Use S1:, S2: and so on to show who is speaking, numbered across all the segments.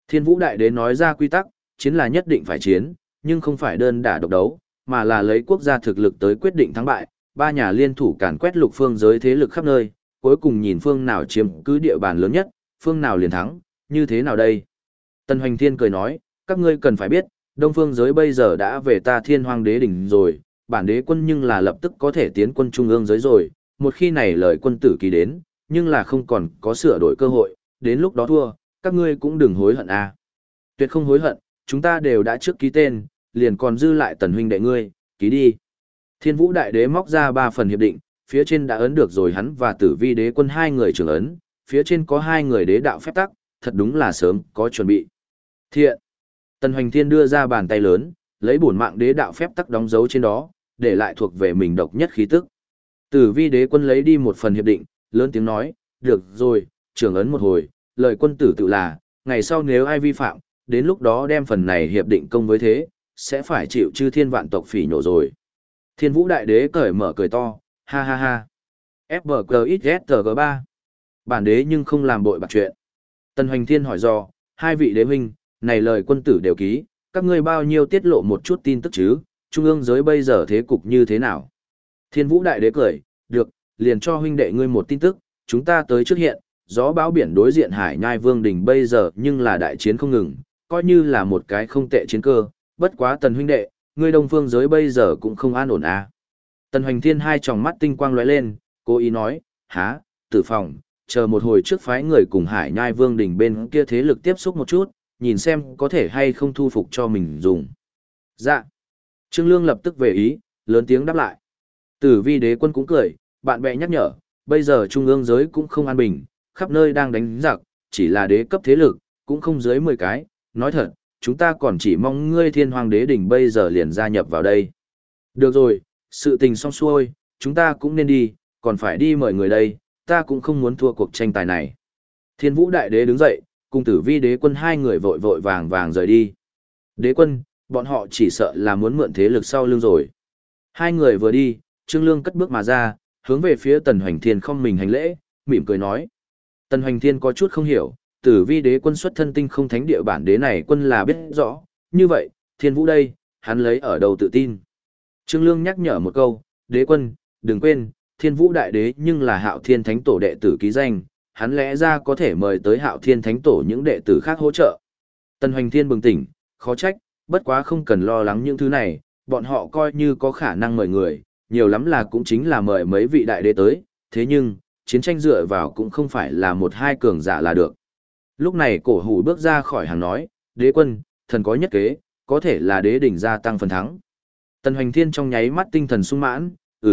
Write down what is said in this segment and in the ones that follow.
S1: Thiên Vũ Đại Đế nói ra quy tắc, chiến là nhất định phải chiến, nhưng không phải đơn đả độc đấu, mà là lấy quốc gia thực lực tới quyết định thắng bại, ba nhà liên thủ càn quét lục phương giới thế lực khắp nơi, cuối cùng nhìn phương nào chiếm cứ địa bàn lớn nhất, phương nào liền thắng, như thế nào đây? Tần Hoành Thiên cười nói, các ngươi cần phải biết, Đông phương giới bây giờ đã về ta Thiên Hoang Đế đỉnh rồi, bản đế quân nhưng là lập tức có thể tiến quân trung ương giới rồi, một khi này lời quân tử ký đến, nhưng là không còn có sửa đổi cơ hội, đến lúc đó thua, các ngươi cũng đừng hối hận à. Tuyệt không hối hận, chúng ta đều đã trước ký tên, liền còn dư lại Tần huynh đệ ngươi, ký đi. Thiên Vũ Đại Đế móc ra 3 phần hiệp định, phía trên đã ấn được rồi hắn và Tử Vi Đế quân 2 người trưởng ấn, phía trên có 2 người đế đạo phép tắc, thật đúng là sớm có chuẩn bị. Thiện. Tần Hoành Thiên đưa ra bàn tay lớn, lấy bổn mạng đế đạo phép tắc đóng dấu trên đó, để lại thuộc về mình độc nhất khí tức. Tử Vi Đế quân lấy đi một phần hiệp định, lớn tiếng nói, được rồi, trưởng ấn một hồi, lời quân tử tự là, ngày sau nếu ai vi phạm, đến lúc đó đem phần này hiệp định công với thế, sẽ phải chịu chư thiên vạn tộc phỉ nhổ rồi. Thiên Vũ Đại Đế cởi mở cười to, ha ha ha. FBKXSTG3. Bản đế nhưng không làm bội bạc chuyện. Tần Hoành Thiên hỏi do, 2 vị đế huynh, này lời quân tử đều ký, các ngươi bao nhiêu tiết lộ một chút tin tức chứ, trung ương giới bây giờ thế cục như thế nào? Thiên Vũ Đại Đế cười, được, liền cho huynh đệ ngươi một tin tức, chúng ta tới trước hiện, gió bão biển đối diện Hải Nhai Vương đỉnh bây giờ nhưng là đại chiến không ngừng, coi như là một cái không tệ chiến cơ, bất quá Tần huynh đệ, ngươi Đông phương giới bây giờ cũng không an ổn à. Tần Hoành Thiên hai tròng mắt tinh quang lóe lên, cố ý nói, há, Tử Phòng, chờ một hồi trước phái người cùng Hải Nhai Vương đỉnh bên kia thế lực tiếp xúc một chút, nhìn xem có thể hay không thu phục cho mình dùng. Dạ. Trương Lương lập tức về ý, lớn tiếng đáp lại. Tử Vi Đế quân cũng cười, bạn bè nhắc nhở, bây giờ trung ương giới cũng không an bình, khắp nơi đang đánh giặc, chỉ là đế cấp thế lực, cũng không dưới 10 cái, nói thật, chúng ta còn chỉ mong ngươi Thiên Hoàng Đế đỉnh bây giờ liền gia nhập vào đây. Được rồi, sự tình xong xuôi, chúng ta cũng nên đi, còn phải đi mời người đây, ta cũng không muốn thua cuộc tranh tài này. Thiên Vũ Đại Đế đứng dậy, cùng Tử Vi Đế quân 2 người vội vội vàng vàng rời đi. Đế quân, bọn họ chỉ sợ là muốn mượn thế lực sau lưng rồi. 2 người vừa đi, Trương Lương cất bước mà ra, hướng về phía Tần Hoành Thiên không mình hành lễ, mỉm cười nói. Tần Hoành Thiên có chút không hiểu, Tử Vi Đế quân xuất thân tinh không thánh địa bản đế này quân là biết rõ, như vậy, Thiên Vũ đây, hắn lấy ở đâu tự tin. Trương Lương nhắc nhở một câu, đế quân, đừng quên, Thiên Vũ Đại Đế nhưng là Hạo Thiên Thánh Tổ đệ tử ký danh, hắn lẽ ra có thể mời tới Hạo Thiên Thánh Tổ những đệ tử khác hỗ trợ. Tần Hoành Thiên bừng tỉnh, khó trách, bất quá không cần lo lắng những thứ này, bọn họ coi như có khả năng mời người, nhiều lắm là cũng chính là mời mấy vị đại đế tới, thế nhưng, chiến tranh dựa vào cũng không phải là một hai cường giả là được. Lúc này cổ hủ bước ra khỏi hàng nói, đế quân, thần có nhất kế, có thể là đế đỉnh gia tăng phần thắng. Tần Hoành Thiên trong nháy mắt tinh thần sung mãn,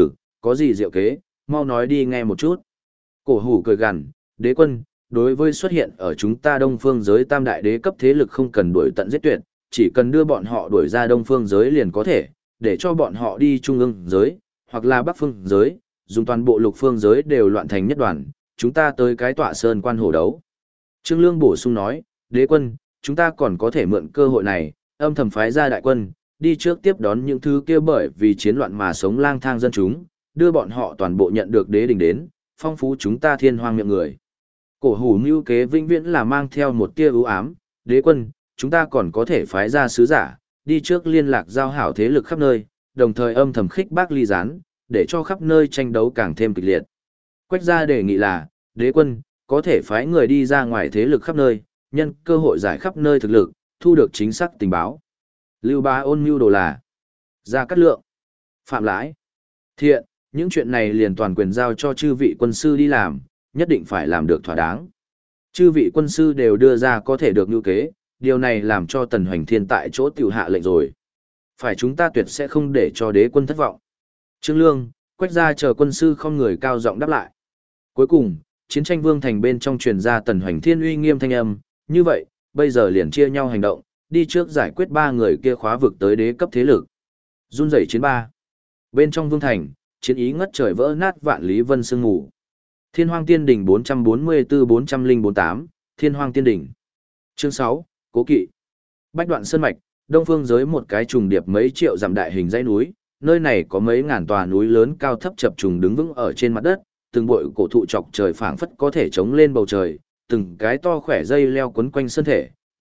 S1: có gì diệu kế, mau nói đi nghe một chút. Cổ hủ cười gằn, đế quân, đối với xuất hiện ở chúng ta đông phương giới tam đại đế cấp thế lực không cần đuổi tận giết tuyệt, chỉ cần đưa bọn họ đuổi ra đông phương giới liền có thể, để cho bọn họ đi trung ương giới, hoặc là bắc phương giới, dùng toàn bộ lục phương giới đều loạn thành nhất đoàn, chúng ta tới cái tọa sơn quan hổ đấu. Trương Lương bổ sung nói, đế quân, chúng ta còn có thể mượn cơ hội này, âm thầm phái ra đại quân, đi trước tiếp đón những thứ kia bởi vì chiến loạn mà sống lang thang dân chúng, đưa bọn họ toàn bộ nhận được đế đình đến, phong phú chúng ta thiên hoang miệng người. Cổ hủ mưu kế vĩnh viễn là mang theo một tia ưu ám, đế quân, chúng ta còn có thể phái ra sứ giả, đi trước liên lạc giao hảo thế lực khắp nơi, đồng thời âm thầm khích bác ly gián, để cho khắp nơi tranh đấu càng thêm kịch liệt. Quách gia đề nghị là, đế quân, có thể phái người đi ra ngoài thế lực khắp nơi, nhân cơ hội giải khắp nơi thực lực, thu được chính xác tình báo. Lưu Bá Ôn mưu đồ là Gia Cát Lượng, Phạm Lãi. Thiện, những chuyện này liền toàn quyền giao cho chư vị quân sư đi làm, nhất định phải làm được thỏa đáng. Chư vị quân sư đều đưa ra có thể được như kế, điều này làm cho Tần Hoành Thiên tại chỗ tiểu hạ lệnh rồi. Phải chúng ta tuyệt sẽ không để cho đế quân thất vọng. Trương Lương, Quách gia chờ quân sư không người cao giọng đáp lại. Cuối cùng, chiến tranh vương thành bên trong truyền ra Tần Hoành Thiên uy nghiêm thanh âm, như vậy, bây giờ liền chia nhau hành động, đi trước giải quyết 3 người kia khóa vực tới đế cấp thế lực. Run rẩy chiến 3. Bên trong vương thành, chiến ý ngất trời vỡ nát vạn lý vân sương ngủ. Thiên Hoang Tiên Đỉnh 444-4048, Thiên Hoang Tiên Đỉnh. Chương 6, Cố Kỵ. Bách Đoạn Sơn Mạch, đông phương giới một cái trùng điệp mấy triệu dặm đại hình dãy núi, nơi này có mấy ngàn tòa núi lớn cao thấp chập trùng đứng vững ở trên mặt đất, từng bụi cổ thụ chọc trời phảng phất có thể chống lên bầu trời, từng cái to khỏe dây leo quấn quanh thân thể,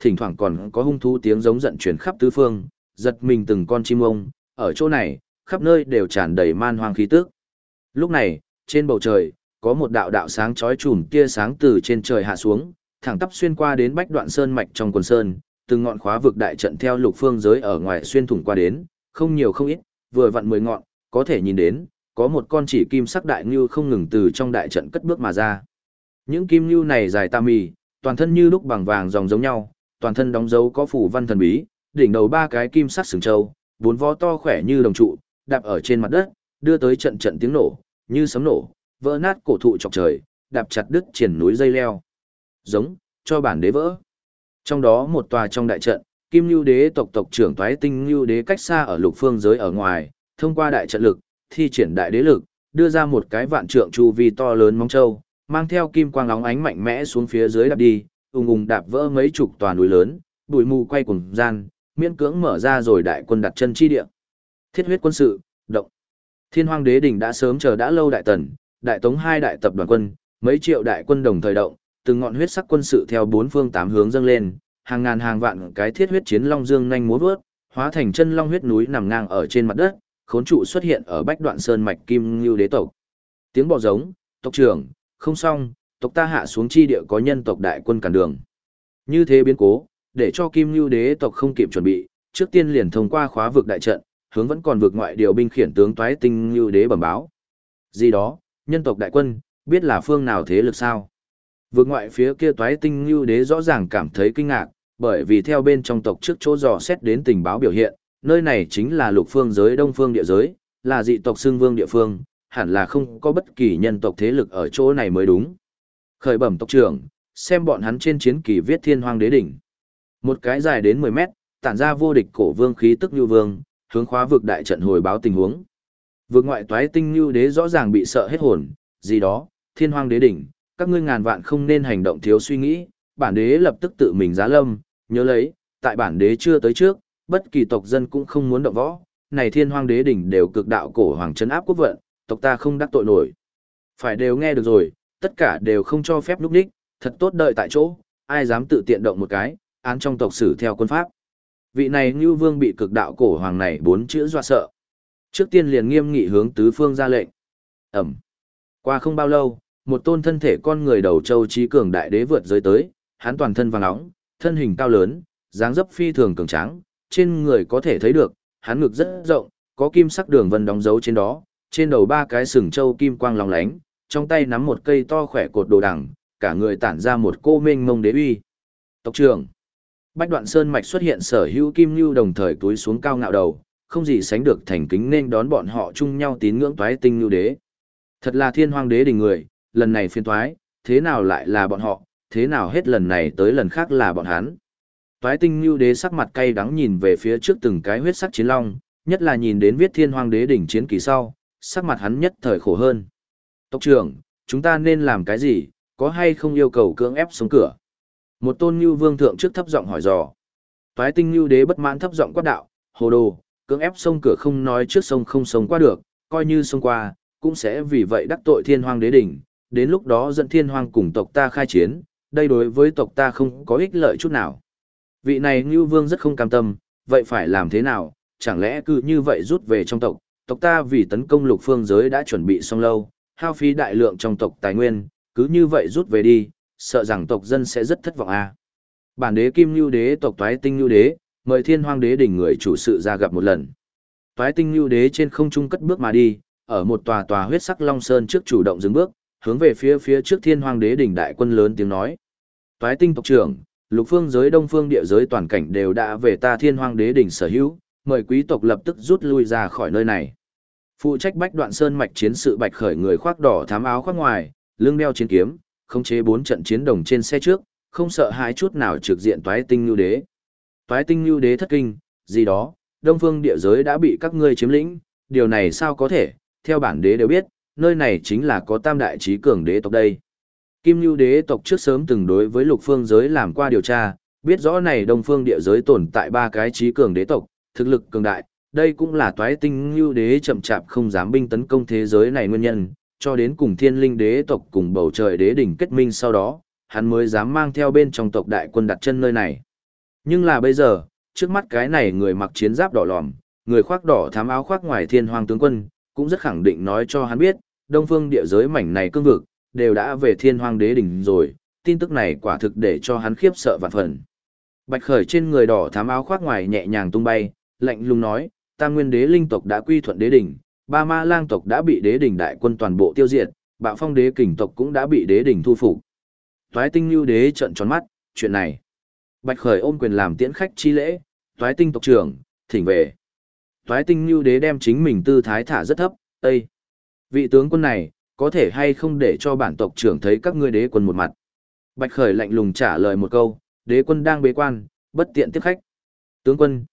S1: thỉnh thoảng còn có hung thú tiếng giống giận truyền khắp tứ phương, giật mình từng con chim ông, ở chỗ này, khắp nơi đều tràn đầy man hoang khí tức. Lúc này, trên bầu trời, có một đạo đạo sáng chói chùm tia sáng từ trên trời hạ xuống, thẳng tắp xuyên qua đến Bách Đoạn Sơn mạch trong quần sơn, từng ngọn khóa vực đại trận theo lục phương giới ở ngoài xuyên thủng qua đến, không nhiều không ít, vừa vặn 10 ngọn, có thể nhìn đến, có một con chỉ kim sắc đại ngưu không ngừng từ trong đại trận cất bước mà ra. Những kim ngưu này dài tam mì, toàn thân như lúc bằng vàng dòng giống nhau, toàn thân đóng dấu có phù văn thần bí, đỉnh đầu ba cái kim sắc sừng trâu, bốn vó to khỏe như đồng trụ, đạp ở trên mặt đất, đưa tới trận trận tiếng nổ, như sấm nổ, vỡ nát cổ thụ chọc trời, đạp chặt đứt triển núi dây leo. Giống, cho bản đế vỡ. Trong đó một tòa trong đại trận, Kim Nưu Đế tộc tộc trưởng Toái Tinh Nưu Đế cách xa ở lục phương giới ở ngoài, thông qua đại trận lực, thi triển đại đế lực, đưa ra một cái vạn trượng chu vi to lớn móng châu, mang theo kim quang óng ánh mạnh mẽ xuống phía dưới đạp đi, ùng ùng đạp vỡ mấy chục tòa núi lớn, bụi mù quay cuồng gian, miễn cưỡng mở ra rồi đại quân đặt chân chi địa. Thiết huyết quân sự, động. Thiên Hoang Đế đỉnh đã sớm chờ đã lâu đại tần, đại tống hai đại tập đoàn quân, mấy triệu đại quân đồng thời động, từng ngọn huyết sắc quân sự theo bốn phương tám hướng dâng lên, hàng ngàn hàng vạn cái thiết huyết chiến long dương nhanh múa vớt, hóa thành chân long huyết núi nằm ngang ở trên mặt đất, khốn trụ xuất hiện ở Bách Đoạn Sơn mạch Kim Nưu Đế tộc. Tiếng bò giống, tộc trưởng, không xong, tộc ta hạ xuống chi địa có nhân tộc đại quân cản đường. Như thế biến cố, để cho Kim Nưu Đế tộc không kịp chuẩn bị, trước tiên liền thông qua khóa vực đại trận, hướng vẫn còn vực ngoại điều binh khiển tướng Toái Tinh Nưu Đế bẩm báo. Gì đó, nhân tộc đại quân, biết là phương nào thế lực sao? Vực ngoại phía kia Toái Tinh Nưu Đế rõ ràng cảm thấy kinh ngạc, bởi vì theo bên trong tộc trước chỗ dò xét đến tình báo biểu hiện, nơi này chính là lục phương giới đông phương địa giới, là dị tộc xưng vương địa phương, hẳn là không có bất kỳ nhân tộc thế lực ở chỗ này mới đúng. Khởi bẩm tộc trưởng, xem bọn hắn trên chiến kỳ viết Thiên Hoang Đế đỉnh. Một cái dài đến 10 mét, tản ra vô địch cổ vương khí tức như vương, hướng khóa vực đại trận hồi báo tình huống. Vực ngoại Toái Tinh Nưu Đế rõ ràng bị sợ hết hồn, gì đó, Thiên Hoang Đế đỉnh, các ngươi ngàn vạn không nên hành động thiếu suy nghĩ, bản đế lập tức tự mình giá lâm, nhớ lấy, tại bản đế chưa tới trước, bất kỳ tộc dân cũng không muốn động võ, này Thiên Hoang Đế đỉnh đều cực đạo cổ hoàng trấn áp quốc vận, tộc ta không đắc tội nổi. Phải đều nghe được rồi, tất cả đều không cho phép lúc đích, thật tốt đợi tại chỗ, ai dám tự tiện động một cái, án trong tộc sử theo quân pháp. Vị này Nưu Vương bị cực đạo cổ hoàng này 4 chữ dọa sợ. Trước tiên liền nghiêm nghị hướng tứ phương ra lệnh. Ẩm. Qua không bao lâu, một tôn thân thể con người đầu châu trí cường đại đế vượt giới tới, hắn toàn thân vàng nóng, thân hình cao lớn, dáng dấp phi thường cường tráng, trên người có thể thấy được, hắn ngực rất rộng, có kim sắc đường vân đóng dấu trên đó, trên đầu ba cái sừng châu kim quang lóng lánh, trong tay nắm một cây to khỏe cột đồ đằng, cả người tản ra một cô mênh mông đế uy. Tộc trưởng. Bách Đoạn Sơn mạch xuất hiện sở hữu kim lưu đồng thời túi xuống cao ngạo đầu, không gì sánh được thành kính nên đón bọn họ chung nhau tín ngưỡng Toái Tinh Nưu Đế. Thật là Thiên Hoang Đế đỉnh người, lần này phiên toái, thế nào lại là bọn họ, thế nào hết lần này tới lần khác là bọn hắn. Toái Tinh Nưu Đế sắc mặt cay đắng nhìn về phía trước từng cái huyết sắc chiến long, nhất là nhìn đến viết Thiên Hoang Đế đỉnh chiến kỳ sau, sắc mặt hắn nhất thời khổ hơn. Tộc trưởng, chúng ta nên làm cái gì, có hay không yêu cầu cưỡng ép xuống cửa? Một tôn Nưu Vương thượng trước thấp giọng hỏi dò. Toái Tinh Nưu Đế bất mãn thấp giọng quát đạo, hồ đồ, cưỡng ép sông cửa không nói trước sông không sống qua được, coi như sông qua, cũng sẽ vì vậy đắc tội Thiên Hoang Đế đỉnh, đến lúc đó dẫn Thiên Hoang cùng tộc ta khai chiến, đây đối với tộc ta không có ích lợi chút nào. Vị này Nưu Vương rất không cam tâm, vậy phải làm thế nào, chẳng lẽ cứ như vậy rút về trong tộc, tộc ta vì tấn công lục phương giới đã chuẩn bị xong lâu, hao phí đại lượng trong tộc tài nguyên, cứ như vậy rút về đi, sợ rằng tộc dân sẽ rất thất vọng a. Bản đế Kim Nưu Đế tộc Toái Tinh Nưu Đế, mời Thiên Hoang Đế đỉnh người chủ sự ra gặp một lần. Toái Tinh Nưu Đế trên không trung cất bước mà đi, ở một tòa tòa huyết sắc long sơn trước chủ động dừng bước, hướng về phía trước Thiên Hoang Đế đỉnh đại quân lớn tiếng nói: Toái Tinh tộc trưởng, lục phương giới đông phương địa giới toàn cảnh đều đã về ta Thiên Hoang Đế đỉnh sở hữu, mời quý tộc lập tức rút lui ra khỏi nơi này. Phụ trách Bách Đoạn Sơn mạch chiến sự Bạch Khởi người khoác đỏ thám áo khoác ngoài, lưng đeo chiến kiếm, khống chế 4 trận chiến đồng trên xe trước, không sợ hãi chút nào trực diện Toái Tinh Nưu Đế. Toái Tinh Nưu Đế thất kinh, gì đó, đông phương địa giới đã bị các ngươi chiếm lĩnh, điều này sao có thể, theo bản đế đều biết, nơi này chính là có tam đại trí cường đế tộc đây. Kim Nưu Đế tộc trước sớm từng đối với lục phương giới làm qua điều tra, biết rõ này đông phương địa giới tồn tại 3 cái trí cường đế tộc, thực lực cường đại, đây cũng là Toái Tinh Nưu Đế chậm chạp không dám binh tấn công thế giới này nguyên nhân, cho đến cùng Thiên Linh Đế tộc cùng Bầu Trời Đế đỉnh kết minh sau đó, hắn mới dám mang theo bên trong tộc đại quân đặt chân nơi này. Nhưng là bây giờ, trước mắt cái này người mặc chiến giáp đỏ lòm, người khoác đỏ thám áo khoác ngoài thiên hoàng tướng quân, cũng rất khẳng định nói cho hắn biết, đông phương địa giới mảnh này cương vực, đều đã về thiên hoàng đế đỉnh rồi, tin tức này quả thực để cho hắn khiếp sợ vạn phần. Bạch Khởi trên người đỏ thám áo khoác ngoài nhẹ nhàng tung bay, lạnh lùng nói, Tam Nguyên Đế linh tộc đã quy thuận đế đỉnh, Ba Ma Lang tộc đã bị đế đỉnh đại quân toàn bộ tiêu diệt, Bạo Phong Đế kình tộc cũng đã bị đế đỉnh thu phục. Toái Tinh Nưu Đế trợn tròn mắt, chuyện này. Bạch Khởi ôm quyền làm tiễn khách chi lễ, Toái Tinh tộc trưởng, thỉnh về. Toái Tinh Nưu Đế đem chính mình tư thái thả rất thấp, "Ê, vị tướng quân này, có thể hay không để cho bản tộc trưởng thấy các ngươi đế quân một mặt?" Bạch Khởi lạnh lùng trả lời một câu, "Đế quân đang bế quan, bất tiện tiếp khách." "Tướng quân,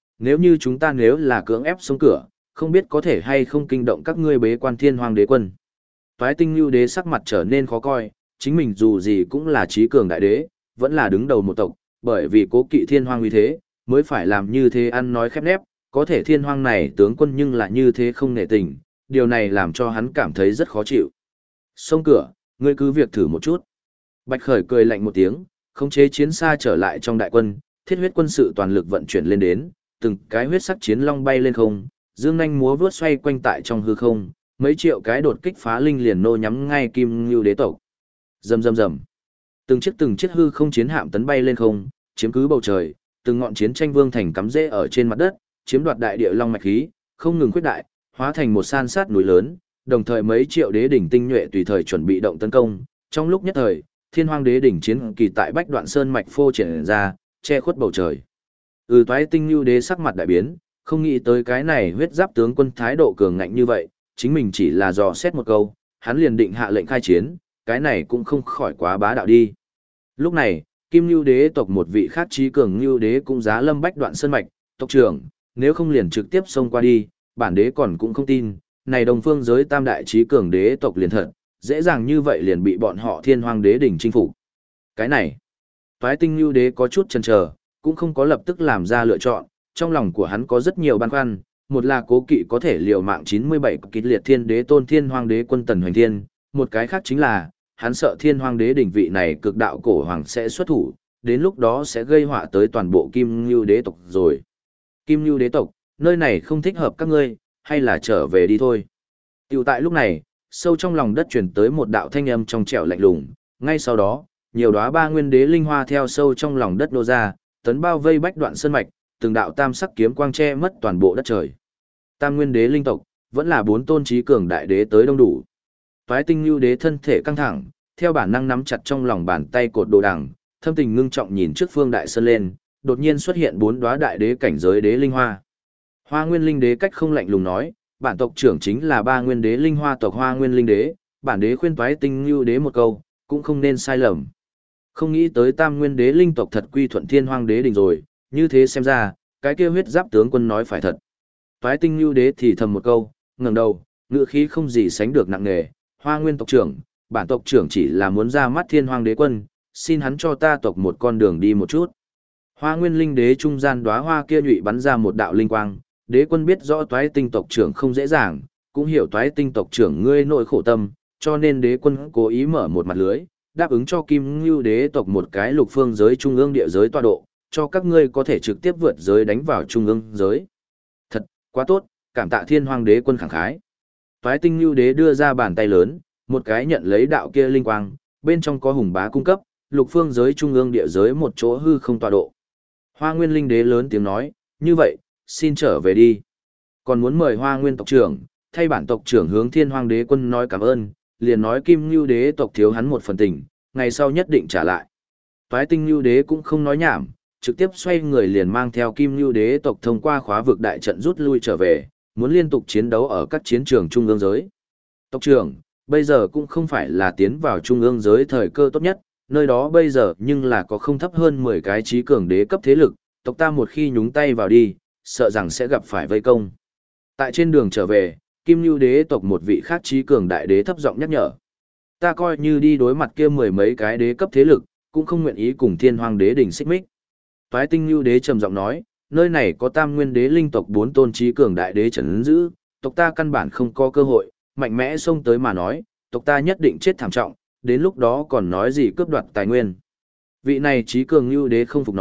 S1: nếu là cưỡng ép xuống cửa, không biết có thể hay không kinh động các ngươi bế quan thiên hoàng đế quân." Toái Tinh Nưu Đế sắc mặt trở nên khó coi, chính mình dù gì cũng là trí cường đại đế, vẫn là đứng đầu một tộc, bởi vì cố kỵ thiên hoàng uy thế, mới phải làm như thế ăn nói khép nép, có thể thiên hoàng này tướng quân nhưng là như thế không nể tình, điều này làm cho hắn cảm thấy rất khó chịu. "Xông cửa, ngươi cứ việc thử một chút." Bạch Khởi cười lạnh một tiếng, khống chế chiến xa trở lại trong đại quân, thiết huyết quân sự toàn lực vận chuyển lên đến, từng cái huyết sắc chiến long bay lên không, dương nhanh múa vướt xoay quanh tại trong hư không, mấy triệu cái đột kích phá linh liền nô nhắm ngay Kim Ngưu Đế tộc. Rầm rầm rầm. Từng chiếc hư không chiến hạm tấn bay lên không, chiếm cứ bầu trời, từng ngọn chiến tranh vương thành cắm rễ ở trên mặt đất, chiếm đoạt đại địa long mạch khí, không ngừng khuyết đại, hóa thành một san sát núi lớn, đồng thời mấy triệu đế đỉnh tinh nhuệ tùy thời chuẩn bị động tấn công. Trong lúc nhất thời, Thiên Hoang Đế đỉnh chiến kỳ tại Bách Đoạn Sơn mạch phô triển ra, che khuất bầu trời. Toái Tinh Nưu Đế sắc mặt đại biến, không nghĩ tới cái này huyết giáp tướng quân thái độ cường ngạnh như vậy, chính mình chỉ là dò xét một câu, hắn liền định hạ lệnh khai chiến, cái này cũng không khỏi quá bá đạo đi. Lúc này, Kim Nưu Đế tộc một vị khác trí cường Nưu Đế cũng giá lâm Bách Đoạn Sơn mạch, tộc trưởng, nếu không liền trực tiếp xông qua đi, bản đế còn cũng không tin, này Đông Phương giới tam đại trí cường đế tộc liền thật, dễ dàng như vậy liền bị bọn họ Thiên Hoang Đế đỉnh chinh phục. Cái này, Toái Tinh Nưu Đế có chút chần chờ, cũng không có lập tức làm ra lựa chọn, trong lòng của hắn có rất nhiều băn khoăn, một là cố kỵ có thể liều mạng 97 kịch liệt thiên đế tôn Thiên Hoang Đế quân Tần Hoành Thiên, một cái khác chính là, hắn sợ Thiên Hoang Đế đỉnh vị này cực đạo cổ hoàng sẽ xuất thủ, đến lúc đó sẽ gây họa tới toàn bộ Kim Nưu Đế tộc rồi. Kim Nưu Đế tộc, nơi này không thích hợp các ngươi, hay là trở về đi thôi. Tiểu tại lúc này, sâu trong lòng đất truyền tới một đạo thanh âm trong trẻo lạnh lùng, ngay sau đó, nhiều đóa ba nguyên đế linh hoa theo sâu trong lòng đất nô ra, tấn bao vây Bách Đoạn Sơn mạch, từng đạo tam sắc kiếm quang che mất toàn bộ đất trời. Tam nguyên đế linh tộc, vẫn là bốn tôn trí cường đại đế tới đông đủ. Toái Tinh Nưu Đế thân thể căng thẳng, theo bản năng nắm chặt trong lòng bàn tay cột đồ đằng, thâm tình ngưng trọng nhìn trước phương đại sơn lên, đột nhiên xuất hiện bốn đóa đại đế cảnh giới đế linh hoa. Hoa Nguyên Linh Đế cách không lạnh lùng nói, bản tộc trưởng chính là ba nguyên đế linh hoa tộc Hoa Nguyên Linh Đế, bản đế khuyên Toái Tinh Nưu Đế một câu, cũng không nên sai lầm. Không nghĩ tới Tam Nguyên Đế linh tộc thật quy thuận Thiên Hoang Đế đỉnh rồi, như thế xem ra, cái kia huyết giáp tướng quân nói phải thật. Toái Tinh Nưu Đế thì thầm một câu, ngẩng đầu, ngựa khí không gì sánh được nặng nề, Hoa Nguyên tộc trưởng, bản tộc trưởng chỉ là muốn ra mắt Thiên Hoang Đế quân, xin hắn cho ta tộc một con đường đi một chút. Hoa Nguyên Linh Đế trung gian đóa hoa kia nhụy bắn ra một đạo linh quang, đế quân biết rõ Toái Tinh tộc trưởng không dễ dàng, cũng hiểu Toái Tinh tộc trưởng ngươi nội khổ tâm, cho nên đế quân cố ý mở một mặt lưới, đáp ứng cho Kim Ngưu Đế tộc một cái lục phương giới trung ương địa giới tọa độ, cho các ngươi có thể trực tiếp vượt giới đánh vào trung ương giới. Thật, quá tốt, cảm tạ Thiên Hoang Đế quân khẳng khái. Toái Tinh Nưu Đế đưa ra bàn tay lớn, một cái nhận lấy đạo kia linh quang, bên trong có hùng bá cung cấp, lục phương giới trung ương địa giới một chỗ hư không tọa độ. Hoa Nguyên Linh Đế lớn tiếng nói, như vậy, xin trở về đi. Còn muốn mời Hoa Nguyên tộc trưởng, thay bản tộc trưởng hướng Thiên Hoang Đế quân nói cảm ơn, liền nói Kim Ngưu Đế tộc thiếu hắn một phần tình, ngày sau nhất định trả lại. Toái Tinh Nưu Đế cũng không nói nhảm, trực tiếp xoay người liền mang theo Kim Ngưu Đế tộc thông qua khóa vực đại trận rút lui trở về, muốn liên tục chiến đấu ở các chiến trường trung ương giới. Tộc trưởng, bây giờ cũng không phải là tiến vào trung ương giới thời cơ tốt nhất, nơi đó bây giờ nhưng là có không thấp hơn 10 cái trí cường đế cấp thế lực, tộc ta một khi nhúng tay vào đi, sợ rằng sẽ gặp phải vây công. Tại trên đường trở về, Kim Nưu Đế tộc một vị khác trí cường đại đế thấp giọng nhắc nhở. Ta coi như đi đối mặt kia 10 mấy cái đế cấp thế lực, cũng không nguyện ý cùng Thiên Hoang Đế đỉnh xích mích. Toái Tinh Nưu Đế trầm giọng nói, nơi này có Tam Nguyên Đế linh tộc 4 tôn trí cường đại đế trấn giữ, tộc ta căn bản không có cơ hội, mạnh mẽ xông tới mà nói, tộc ta nhất định chết thảm trọng, đến lúc đó còn nói gì cướp đoạt tài nguyên. Vị này trí cường Nưu Đế không phục nói,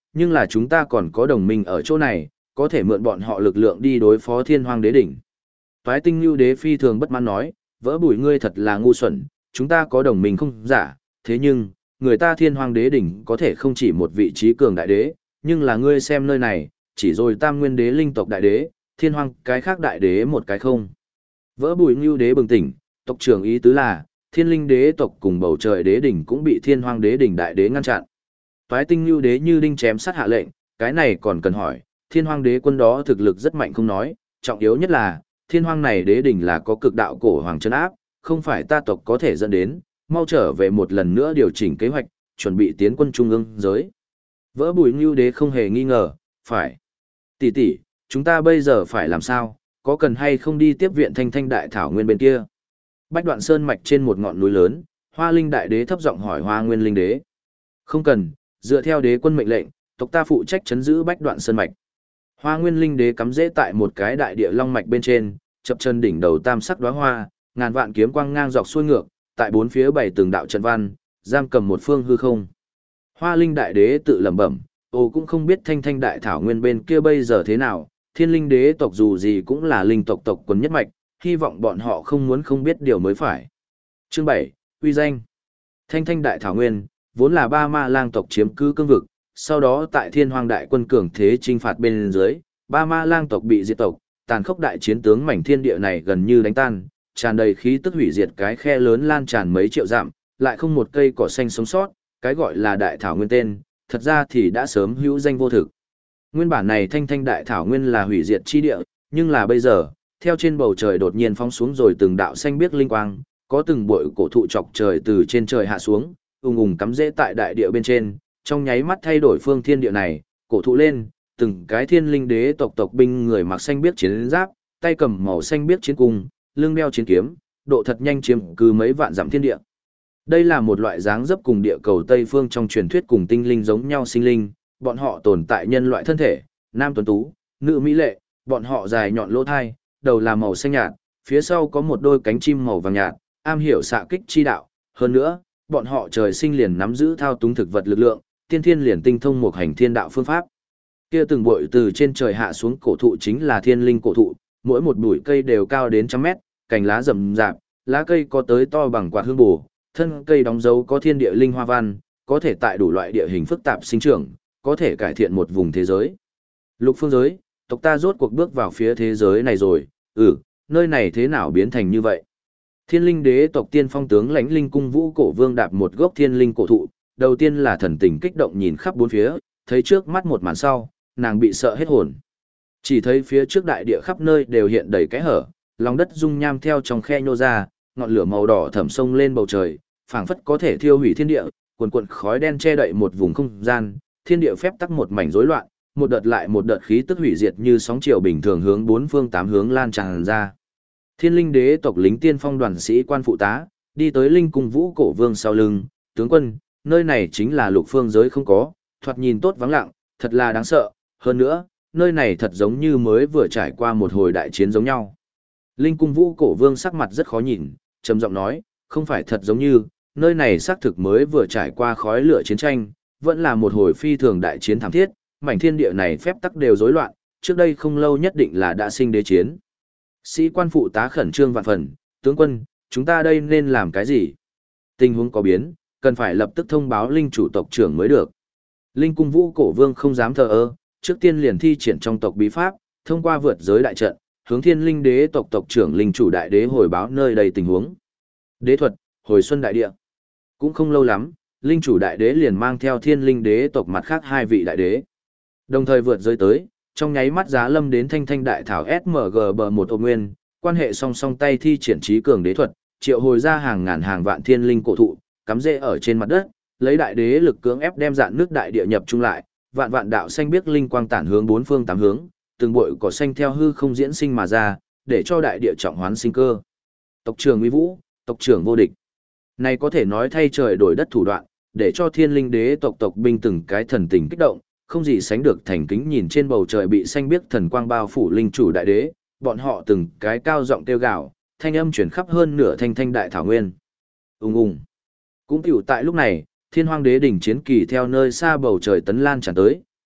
S1: nhưng là chúng ta còn có đồng minh ở chỗ này, có thể mượn bọn họ lực lượng đi đối phó Thiên Hoang Đế đỉnh. Toái Tinh Nưu Đế phi thường bất mãn nói, vỡ bụi ngươi thật là ngu xuẩn, chúng ta có đồng minh không giả, thế nhưng, người ta Thiên Hoang Đế đỉnh có thể không chỉ một vị trí cường đại đế, nhưng là ngươi xem nơi này, chỉ rồi Tam Nguyên Đế linh tộc đại đế, Thiên Hoang cái khác đại đế một cái không. Vỡ bụi Nưu Đế bừng tỉnh, tộc trưởng ý tứ là, Thiên Linh Đế tộc cùng Bầu Trời Đế đỉnh cũng bị Thiên Hoang Đế đỉnh đại đế ngăn chặn. Toái Tinh Nưu Đế như đinh chém sắt hạ lệnh, cái này còn cần hỏi, Thiên Hoang Đế quân đó thực lực rất mạnh không nói, trọng yếu nhất là, Thiên Hoang này đế đỉnh là có cực đạo cổ hoàng chân áp, không phải ta tộc có thể dẫn đến, mau trở về một lần nữa điều chỉnh kế hoạch, chuẩn bị tiến quân trung ương giới. Vỡ bụi Nưu Đế không hề nghi ngờ, phải. Tỷ tỷ, chúng ta bây giờ phải làm sao, có cần hay không đi tiếp viện Thanh Thanh Đại Thảo Nguyên bên kia? Bách Đoạn Sơn mạch trên một ngọn núi lớn, Hoa Linh Đại Đế thấp giọng hỏi Hoa Nguyên Linh Đế. Không cần, dựa theo đế quân mệnh lệnh, tộc ta phụ trách trấn giữ Bách Đoạn Sơn mạch. Hoa Nguyên Linh Đế cắm rễ tại một cái đại địa long mạch bên trên, chập chân đỉnh đầu tam sắc đóa hoa, ngàn vạn kiếm quang ngang dọc xuôi ngược, tại bốn phía bảy từng đạo trận văn, giam cầm một phương hư không. Hoa Linh Đại Đế tự lẩm bẩm, cũng không biết Thanh Thanh Đại Thảo Nguyên bên kia bây giờ thế nào, Thiên Linh Đế tộc dù gì cũng là linh tộc tộc quần nhất mạch, hy vọng bọn họ không muốn không biết điều mới phải. Chương 7, uy danh. Thanh Thanh Đại Thảo Nguyên, vốn là ba ma lang tộc chiếm cứ cương vực, sau đó tại Thiên Hoang Đại quân cường thế chinh phạt bên dưới, ba ma lang tộc bị diệt tộc, tàn khốc đại chiến tướng mảnh thiên địa này gần như đánh tan, tràn đầy khí tức hủy diệt cái khe lớn lan tràn mấy triệu dặm, lại không một cây cỏ xanh sống sót, cái gọi là Đại Thảo Nguyên tên, thật ra thì đã sớm hữu danh vô thực. Nguyên bản này Thanh Thanh Đại Thảo Nguyên là hủy diệt chi địa, nhưng là bây giờ, theo trên bầu trời đột nhiên phóng xuống rồi từng đạo xanh biếc linh quang, có từng bụi cổ thụ chọc trời từ trên trời hạ xuống, ùng ùng cắm rễ tại đại địa bên trên, trong nháy mắt thay đổi phương thiên địa này, cổ thụ lên, từng cái Thiên Linh Đế tộc binh người mặc xanh biếc chiến giáp, tay cầm màu xanh biếc chiến cung, lưng đeo chiến kiếm, độ thật nhanh chiếm cứ mấy vạn dặm thiên địa. Đây là một loại dáng dấp cùng địa cầu Tây phương trong truyền thuyết cùng tinh linh giống nhau sinh linh, bọn họ tồn tại nhân loại thân thể, nam tuấn tú, nữ mỹ lệ, bọn họ dài nhọn lỗ thai, đầu là màu xanh nhạt, phía sau có một đôi cánh chim màu vàng nhạt, am hiểu xạ kích chi đạo, hơn nữa, bọn họ trời sinh liền nắm giữ thao túng thực vật lực lượng, tiên thiên liền tinh thông một hành thiên đạo phương pháp. Kia từng bụi từ trên trời hạ xuống cổ thụ chính là thiên linh cổ thụ, mỗi một bụi cây đều cao đến trăm mét, cành lá rậm rạp, lá cây có tới to bằng quạt hương bù, thân cây đóng dấu có thiên địa linh hoa văn, có thể tại đủ loại địa hình phức tạp sinh trưởng, có thể cải thiện một vùng thế giới. Lục phương giới, tộc ta rốt cuộc bước vào phía thế giới này rồi, nơi này thế nào biến thành như vậy? Thiên Linh Đế tộc tiên phong tướng lãnh linh cung vũ cổ vương đạp một gốc thiên linh cổ thụ, đầu tiên là thần tình kích động nhìn khắp bốn phía, thấy trước mắt một màn sau, nàng bị sợ hết hồn. Chỉ thấy phía trước đại địa khắp nơi đều hiện đầy cái hở, lòng đất dung nham theo trong khe nhô ra, ngọn lửa màu đỏ thẩm sông lên bầu trời, phảng phất có thể thiêu hủy thiên địa, cuồn cuộn khói đen che đậy một vùng không gian, thiên địa phép tắc một mảnh rối loạn, một đợt lại một đợt khí tức hủy diệt như sóng chiều bình thường hướng bốn phương tám hướng lan tràn ra. Thiên Linh Đế tộc lính tiên phong đoàn sĩ quan phụ tá, đi tới linh cung vũ cổ vương sau lưng, tướng quân, nơi này chính là lục phương giới không có, thoạt nhìn tốt vắng lặng, thật là đáng sợ, hơn nữa, nơi này thật giống như mới vừa trải qua một hồi đại chiến giống nhau. Linh cung vũ cổ vương sắc mặt rất khó nhìn, trầm giọng nói, không phải thật giống như, nơi này xác thực mới vừa trải qua khói lửa chiến tranh, vẫn là một hồi phi thường đại chiến thảm thiết, mảnh thiên địa này phép tắc đều rối loạn, trước đây không lâu nhất định là đã sinh đế chiến. Sĩ quan phụ tá khẩn trương vạn phần, tướng quân, chúng ta đây nên làm cái gì? Tình huống có biến, cần phải lập tức thông báo linh chủ tộc trưởng mới được. Linh cung vũ cổ vương không dám thờ ơ, trước tiên liền thi triển trong tộc bí pháp, thông qua vượt giới đại trận, hướng Thiên Linh Đế tộc tộc trưởng linh chủ đại đế hồi báo nơi đây tình huống. Đế thuật, hồi xuân đại địa. Cũng không lâu lắm, linh chủ đại đế liền mang theo Thiên Linh Đế tộc mặt khác hai vị đại đế. Đồng thời vượt giới tới, trong nháy mắt giá lâm đến Thanh Thanh Đại Thảo SMG bờ một ô nguyên, quan hệ song song tay thi triển trí cường đế thuật, triệu hồi ra hàng ngàn hàng vạn thiên linh cổ thụ, cắm rễ ở trên mặt đất, lấy đại đế lực cưỡng ép đem dạn nước đại địa nhập trung lại, vạn vạn đạo xanh biếc linh quang tản hướng bốn phương tám hướng, từng bụi cỏ xanh theo hư không diễn sinh mà ra, để cho đại địa trọng hoán sinh cơ. Tộc trưởng uy vũ, tộc trưởng vô địch. Này có thể nói thay trời đổi đất thủ đoạn, để cho Thiên Linh Đế tộc binh từng cái thần tình kích động, không gì sánh được thành kính nhìn trên bầu trời bị xanh biếc thần quang bao phủ linh chủ đại đế, bọn họ từng cái cao giọng kêu gào, thanh âm truyền khắp hơn nửa Thanh Thanh Đại Thảo Nguyên. Ùng ùng. Cũng tiểu tại lúc này, Thiên Hoang Đế đỉnh chiến kỳ theo nơi xa bầu trời tấn lan tràn tới,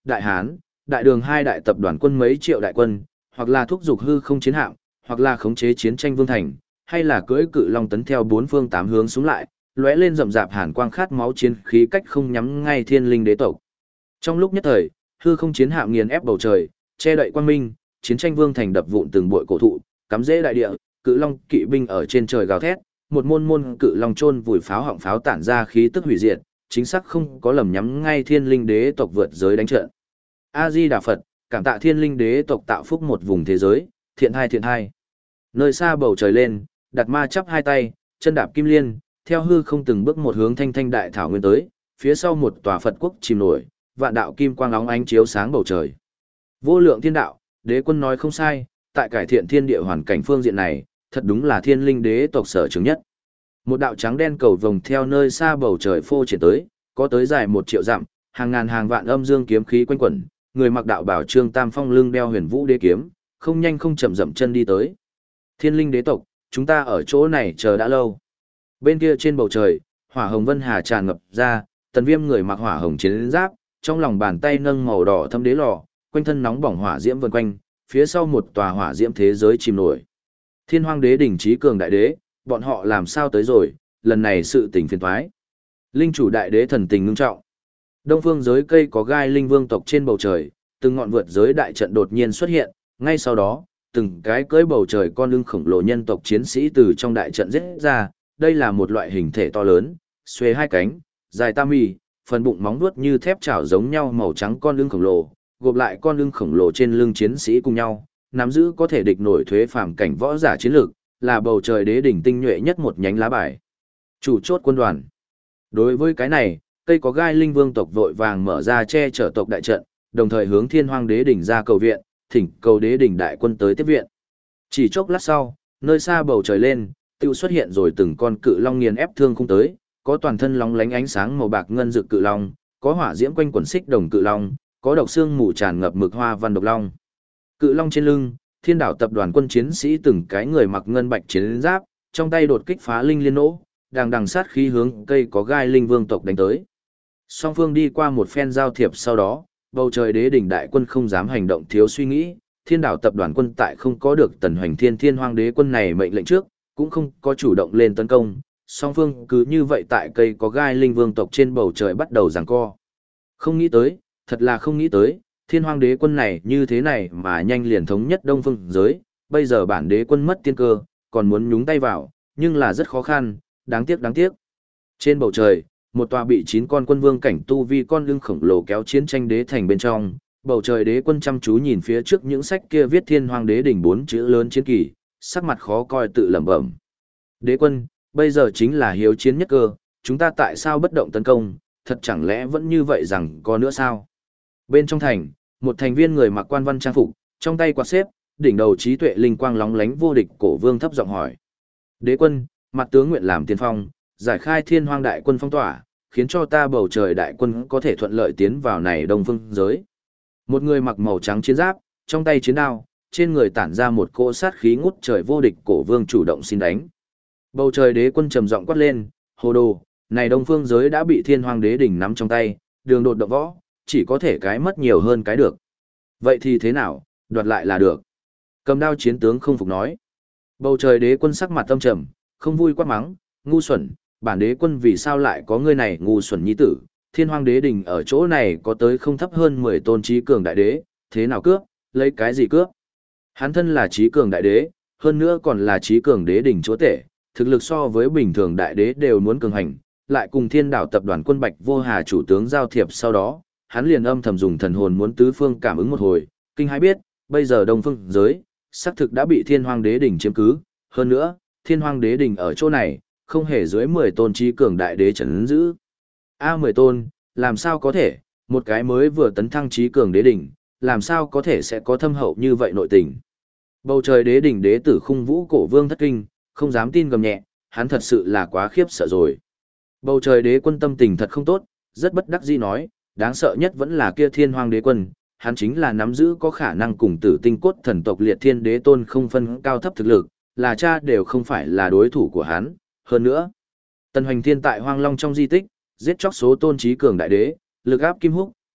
S1: Đại Hán, Đại Đường hai đại tập đoàn quân mấy triệu đại quân, hoặc là thúc giục hư không chiến hạm, hoặc là khống chế chiến tranh vương thành, hay là cưỡi cự long tấn theo bốn phương tám hướng xuống lại, lóe lên rậm rạp hàn quang khát máu chiến khí cách không nhắm ngay thiên linh đế tộc. Trong lúc nhất thời, hư không chiến hạm nghiền ép bầu trời, che đậy quang minh, chiến tranh vương thành đập vụn từng bụi cổ thụ, cắm rễ đại địa, cự long kỵ binh ở trên trời gào thét, một môn môn cự long chôn vùi pháo họng pháo tản ra khí tức hủy diệt, chính xác không có lầm nhắm ngay thiên linh đế tộc vượt giới đánh trận. A Di Đà Phật, cảm tạ thiên linh đế tộc tạo phúc một vùng thế giới, thiện hai thiện hai. Nơi xa bầu trời lên, Đạt Ma chắp hai tay, chân đạp kim liên, theo hư không từng bước một hướng thanh thanh đại thảo nguyên tới, phía sau một tòa Phật quốc chìm nổi, vạn đạo kim quang óng ánh chiếu sáng bầu trời. Vô lượng thiên đạo, đế quân nói không sai, tại cải thiện thiên địa hoàn cảnh phương diện này, thật đúng là thiên linh đế tộc sở trường nhất. Một đạo trắng đen cầu vồng theo nơi xa bầu trời phô triển tới, có tới dài 1 triệu dặm, hàng ngàn hàng vạn âm dương kiếm khí quanh quẩn, người mặc đạo bảo trương tam phong lưng đeo huyền vũ đế kiếm, không nhanh không chậm dậm chân đi tới. Thiên linh đế tộc, chúng ta ở chỗ này chờ đã lâu. Bên kia trên bầu trời, hỏa hồng vân hà tràn ngập ra, Tần Viêm người mặc hỏa hồng chiến giáp, trong lòng bàn tay nâng màu đỏ thâm đế lò, quanh thân nóng bỏng hỏa diễm vần quanh, phía sau một tòa hỏa diễm thế giới chìm nổi. Thiên Hoang Đế đỉnh chí cường đại đế, bọn họ làm sao tới rồi, lần này sự tình phiền toái. Linh chủ đại đế thần tình ngưng trọng. Đông phương giới cây có gai linh vương tộc trên bầu trời, từng ngọn vượt giới đại trận đột nhiên xuất hiện, ngay sau đó, từng cái cưỡi bầu trời con lưng khổng lồ nhân tộc chiến sĩ từ trong đại trận giết ra, đây là một loại hình thể to lớn, xuề hai cánh, dài tam mi, phần bụng móng vuốt như thép chảo giống nhau màu trắng con lưng khổng lồ, gộp lại con lưng khổng lồ trên lưng chiến sĩ cùng nhau, nắm giữ có thể địch nổi thuế phàm cảnh võ giả chiến lược, là bầu trời đế đỉnh tinh nhuệ nhất một nhánh lá bài. Chủ chốt quân đoàn. Đối với cái này, cây có gai linh vương tộc vội vàng mở ra che chở tộc đại trận, đồng thời hướng Thiên Hoang Đế đỉnh ra cầu viện, thỉnh cầu đế đỉnh đại quân tới tiếp viện. Chỉ chốc lát sau, nơi xa bầu trời lên, tiêu xuất hiện rồi từng con cự long nghiền ép thương không tới, có toàn thân lóng lánh ánh sáng màu bạc ngân dực cự long, có hỏa diễm quanh quần xích đồng cự long, có độc xương mù tràn ngập mực hoa văn độc long. Cự long trên lưng, Thiên đảo tập đoàn quân chiến sĩ từng cái người mặc ngân bạch chiến giáp, trong tay đột kích phá linh liên nỗ, đang đằng sát khí hướng cây có gai linh vương tộc đánh tới. Song phương đi qua một phen giao thiệp sau đó, bầu trời đế đỉnh đại quân không dám hành động thiếu suy nghĩ, Thiên đảo tập đoàn quân tại không có được Tần Hoành Thiên Hoang đế quân này mệnh lệnh trước, cũng không có chủ động lên tấn công, song phương cứ như vậy tại cây có gai linh vương tộc trên bầu trời bắt đầu giằng co. Không nghĩ tới, thật là không nghĩ tới, Thiên Hoang đế quân này như thế này mà nhanh liền thống nhất Đông phương giới, bây giờ bản đế quân mất tiên cơ, còn muốn nhúng tay vào, nhưng là rất khó khăn, đáng tiếc đáng tiếc. Trên bầu trời, một tòa bị 9 con quân vương cảnh tu vi con lưng khổng lồ kéo chiến tranh đế thành bên trong, bầu trời đế quân chăm chú nhìn phía trước những sách kia viết Thiên Hoang đế đỉnh 4 chữ lớn chiến kỳ, sắc mặt khó coi tự lẩm bẩm. Đế quân, bây giờ chính là hiếu chiến nhất cơ, chúng ta tại sao bất động tấn công, thật chẳng lẽ vẫn như vậy rằng có nữa sao? Bên trong thành, một thành viên người mặc quan văn trang phục, trong tay quạt xếp, đỉnh đầu trí tuệ linh quang lóng lánh vô địch cổ vương thấp giọng hỏi. Đế quân, mặt tướng nguyện làm tiên phong, giải khai Thiên Hoang đại quân phong tỏa, khiến cho ta bầu trời đại quân có thể thuận lợi tiến vào này đông phương giới. Một người mặc màu trắng chiến giáp, trong tay chiến đao, trên người tản ra một cỗ sát khí ngút trời vô địch cổ vương chủ động xin đánh. Bầu trời đế quân trầm giọng quát lên, hồ đồ, này đông phương giới đã bị Thiên Hoang đế đỉnh nắm trong tay, đường đột động võ, chỉ có thể cái mất nhiều hơn cái được. Vậy thì thế nào, đoạt lại là được. Cầm đao chiến tướng không phục nói. Bầu trời đế quân sắc mặt tâm trầm, không vui quát mắng, ngu xuẩn, bản đế quân vì sao lại có ngươi này ngu xuẩn nhi tử, Thiên Hoang đế đỉnh ở chỗ này có tới không thấp hơn 10 tôn trí cường đại đế, thế nào cướp, lấy cái gì cướp. Hắn thân là trí cường đại đế, hơn nữa còn là trí cường đế đỉnh chúa tể, thực lực so với bình thường đại đế đều muốn cường hành, lại cùng Thiên đảo tập đoàn quân Bạch Vô Hà chủ tướng giao thiệp sau đó, hắn liền âm thầm dùng thần hồn muốn tứ phương cảm ứng một hồi, kinh hãi biết, bây giờ đông phương giới, xác thực đã bị Thiên Hoang đế đỉnh chiếm cứ, hơn nữa, Thiên Hoang đế đỉnh ở chỗ này, không hề dưới 10 tôn trí cường đại đế trấn giữ. 10 tôn, làm sao có thể, một cái mới vừa tấn thăng trí cường đế đỉnh, làm sao có thể sẽ có thâm hậu như vậy nội tình. Bầu trời đế đỉnh đế tử Khung Vũ cổ vương thất kinh, không dám tin gầm nhẹ, hắn thật sự là quá khiếp sợ rồi. Bầu trời đế quân tâm tình thật không tốt, rất bất đắc dĩ nói, đáng sợ nhất vẫn là kia Thiên Hoang đế quân, hắn chính là nắm giữ có khả năng cùng Tử Tinh cốt thần tộc Liệt Thiên đế tôn không phân cao thấp thực lực, là cha đều không phải là đối thủ của hắn, hơn nữa. Tần Hoành Thiên tại Hoang Long trong di tích, giết chóc số tôn trí cường đại đế, lực áp Kim Húc,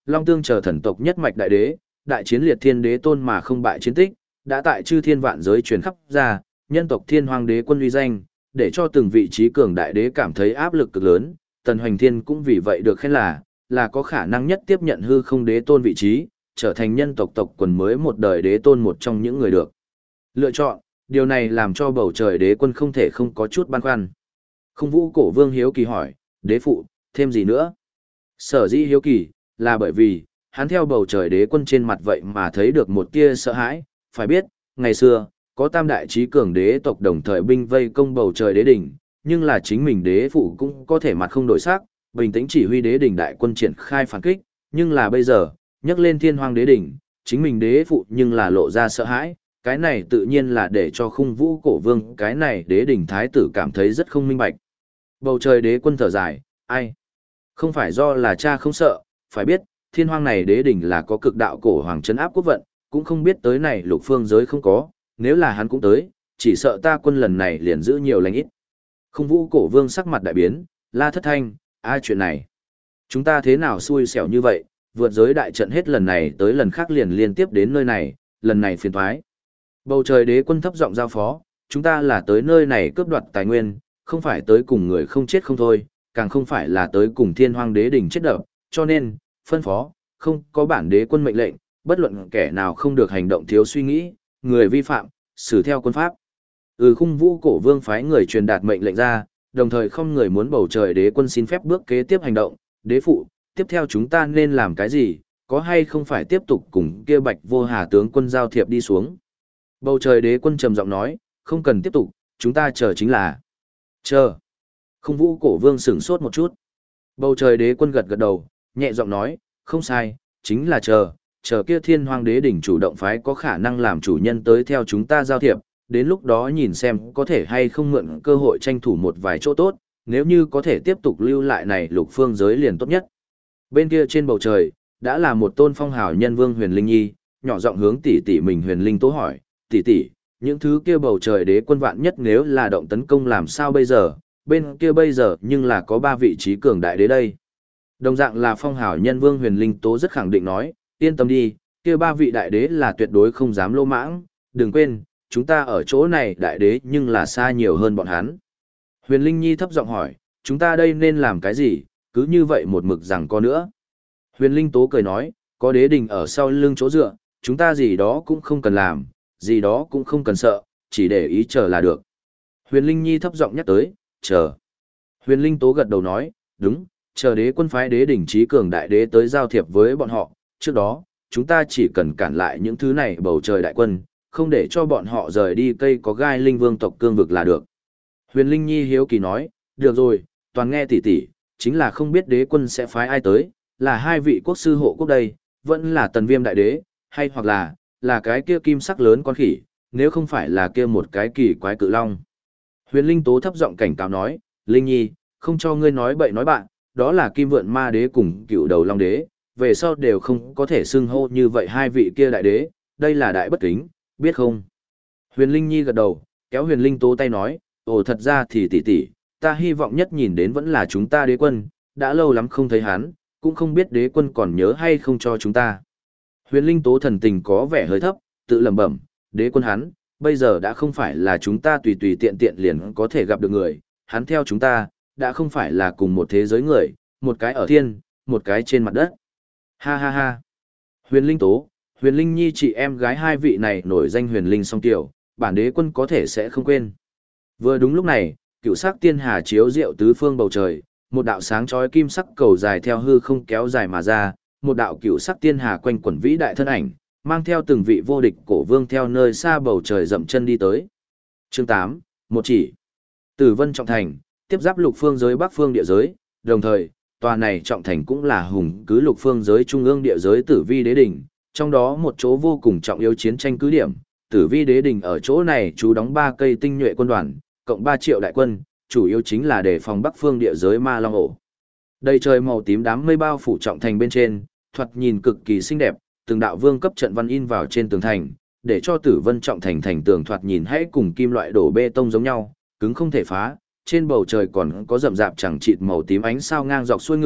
S1: Long Tương chờ thần tộc nhất mạch đại đế, đại chiến liệt thiên đế tôn mà không bại chiến tích, đã tại chư thiên vạn giới truyền khắp ra, nhân tộc thiên hoàng đế quân uy danh, để cho từng vị trí cường đại đế cảm thấy áp lực cực lớn, Tần Hoành Thiên cũng vì vậy được khen là có khả năng nhất tiếp nhận hư không đế tôn vị trí, trở thành nhân tộc tộc quần mới một đời đế tôn một trong những người được lựa chọn, điều này làm cho bầu trời đế quân không thể không có chút băn khoăn. Khung Vũ Cổ Vương hiếu kỳ hỏi, đế phụ, thêm gì nữa? Sở dĩ hiếu kỳ, là bởi vì, hắn theo bầu trời đế quân trên mặt vậy mà thấy được một tia sợ hãi, phải biết, ngày xưa, có tam đại trí cường đế tộc đồng thời binh vây công bầu trời đế đỉnh, nhưng là chính mình đế phụ cũng có thể mặt không đổi sắc, bình tĩnh chỉ huy đế đỉnh đại quân triển khai phản kích, nhưng là bây giờ, nhắc lên thiên hoàng đế đỉnh, chính mình đế phụ nhưng là lộ ra sợ hãi, cái này tự nhiên là để cho Khung Vũ Cổ Vương cái này đế đỉnh thái tử cảm thấy rất không minh bạch. Bầu trời đế quân thở dài, ai? Không phải do là cha không sợ, phải biết, thiên hoàng này đế đỉnh là có cực đạo cổ hoàng trấn áp quốc vận, cũng không biết tới này lục phương giới không có, nếu là hắn cũng tới, chỉ sợ ta quân lần này liền giữ nhiều lành ít. Khung Vũ Cổ Vương sắc mặt đại biến, la thất thanh, ai chuyện này? Chúng ta thế nào xui xẻo như vậy, vượt giới đại trận hết lần này tới lần khác liền liên tiếp đến nơi này, lần này phiền toái. Bầu trời đế quân thấp giọng giao phó, chúng ta là tới nơi này cướp đoạt tài nguyên, không phải tới cùng người không chết không thôi, càng không phải là tới cùng thiên hoàng đế đỉnh chết đập, cho nên, phân phó, không có bản đế quân mệnh lệnh, bất luận kẻ nào không được hành động thiếu suy nghĩ, người vi phạm, xử theo quân pháp. Khung Vũ Cổ Vương phái người truyền đạt mệnh lệnh ra, đồng thời không người muốn bầu trời đế quân xin phép bước kế tiếp hành động, đế phụ, tiếp theo chúng ta nên làm cái gì, có hay không phải tiếp tục cùng kia Bạch Vô Hà tướng quân giao thiệp đi xuống. Bầu trời đế quân trầm giọng nói, không cần tiếp tục, chúng ta chờ chính là. Chờ. Khung Vũ Cổ Vương sửng sốt một chút. Bầu trời đế quân gật gật đầu, nhẹ giọng nói, không sai, chính là chờ kia thiên hoàng đế đỉnh chủ động phái có khả năng làm chủ nhân tới theo chúng ta giao thiệp, đến lúc đó nhìn xem có thể hay không mượn cơ hội tranh thủ một vài chỗ tốt, nếu như có thể tiếp tục lưu lại này lục phương giới liền tốt nhất. Bên kia trên bầu trời, đã là một tôn phong hào nhân vương Huyền Linh Nhi, nhỏ giọng hướng tỷ tỷ mình Huyền Linh Tố hỏi, tỷ tỷ, những thứ kia bầu trời đế quân vạn nhất nếu là động tấn công làm sao bây giờ, bên kia bây giờ nhưng là có 3 vị trí cường đại đế đây. Đồng dạng là phong hào nhân vương Huyền Linh Tố rất khẳng định nói, yên tâm đi, kia 3 vị đại đế là tuyệt đối không dám lô mãng, đừng quên, chúng ta ở chỗ này đại đế nhưng là xa nhiều hơn bọn hắn. Huyền Linh Nhi thấp giọng hỏi, chúng ta đây nên làm cái gì, cứ như vậy một mực rằng có nữa. Huyền Linh Tố cười nói, có đế đình ở sau lưng chỗ dựa, chúng ta gì đó cũng không cần làm, gì đó cũng không cần sợ, chỉ để ý chờ là được. Huyền Linh Nhi thấp giọng nhắc tới, chờ. Huyền Linh Tố gật đầu nói, đúng, chờ đế quân phái đế đỉnh trí cường đại đế tới giao thiệp với bọn họ, trước đó, chúng ta chỉ cần cản lại những thứ này bầu trời đại quân, không để cho bọn họ rời đi cây có gai linh vương tộc cương vực là được. Huyền Linh Nhi hiếu kỳ nói, được rồi, toàn nghe tỷ tỷ, chính là không biết đế quân sẽ phái ai tới, là 2 vị quốc sư hộ quốc đây, vẫn là Tần Viêm đại đế, hay hoặc là cái kia kim sắc lớn con khỉ, nếu không phải là kia một cái kỳ quái cự long. Huyền Linh Tố thấp giọng cảnh cáo nói, Linh Nhi, không cho ngươi nói bậy nói bạn, đó là Kim Vượn Ma Đế cùng Cựu Đầu Long Đế, về sau đều không có thể xưng hô như vậy 2 vị kia đại đế, đây là đại bất kính, biết không? Huyền Linh Nhi gật đầu, kéo Huyền Linh Tố tay nói, ồ thật ra thì tỷ tỷ, ta hy vọng nhất nhìn đến vẫn là chúng ta đế quân, đã lâu lắm không thấy hắn, cũng không biết đế quân còn nhớ hay không cho chúng ta. Huyền Linh Tố thần tình có vẻ hơi thấp, tự lẩm bẩm, đế quân hắn, bây giờ đã không phải là chúng ta tùy tùy tiện tiện liền có thể gặp được người, hắn theo chúng ta, đã không phải là cùng một thế giới người, một cái ở thiên, một cái trên mặt đất. Ha ha ha. Huyền Linh Tố, Huyền Linh Nhi chị em gái 2 vị này nổi danh Huyền Linh song tiểu, bản đế quân có thể sẽ không quên. Vừa đúng lúc này, cựu sắc tiên hà chiếu diệu tứ phương bầu trời, một đạo sáng chói kim sắc cầu dài theo hư không kéo dài mà ra, một đạo cựu sắc tiên hà quanh quẩn vĩ đại thân ảnh, mang theo từng vị vô địch cổ vương theo nơi xa bầu trời dậm chân đi tới. Chương 8, một chỉ. Tử Vân trọng thành, tiếp giáp lục phương giới bắc phương địa giới, đồng thời, tòa này trọng thành cũng là hùng cứ lục phương giới trung ương địa giới Tử Vi Đế Đỉnh, trong đó một chỗ vô cùng trọng yếu chiến tranh cứ điểm. Tử Vi Đế Đỉnh ở chỗ này trú đóng 3 cây tinh nhuệ quân đoàn, cộng 3 triệu đại quân, chủ yếu chính là để phòng bắc phương địa giới Ma Long ổ. Đầy trời màu tím đám mây bao phủ trọng thành bên trên, thoạt nhìn cực kỳ xinh đẹp, từng đạo vương cấp trận văn in vào trên tường thành, để cho Tử Vân trọng thành thành tường thoạt nhìn hãy cùng kim loại đổ bê tông giống nhau, cứng không thể phá. Trên bầu trời còn có rậm rạp chẳng chịt màu tím ánh sao ngang dọc xuôi ngược,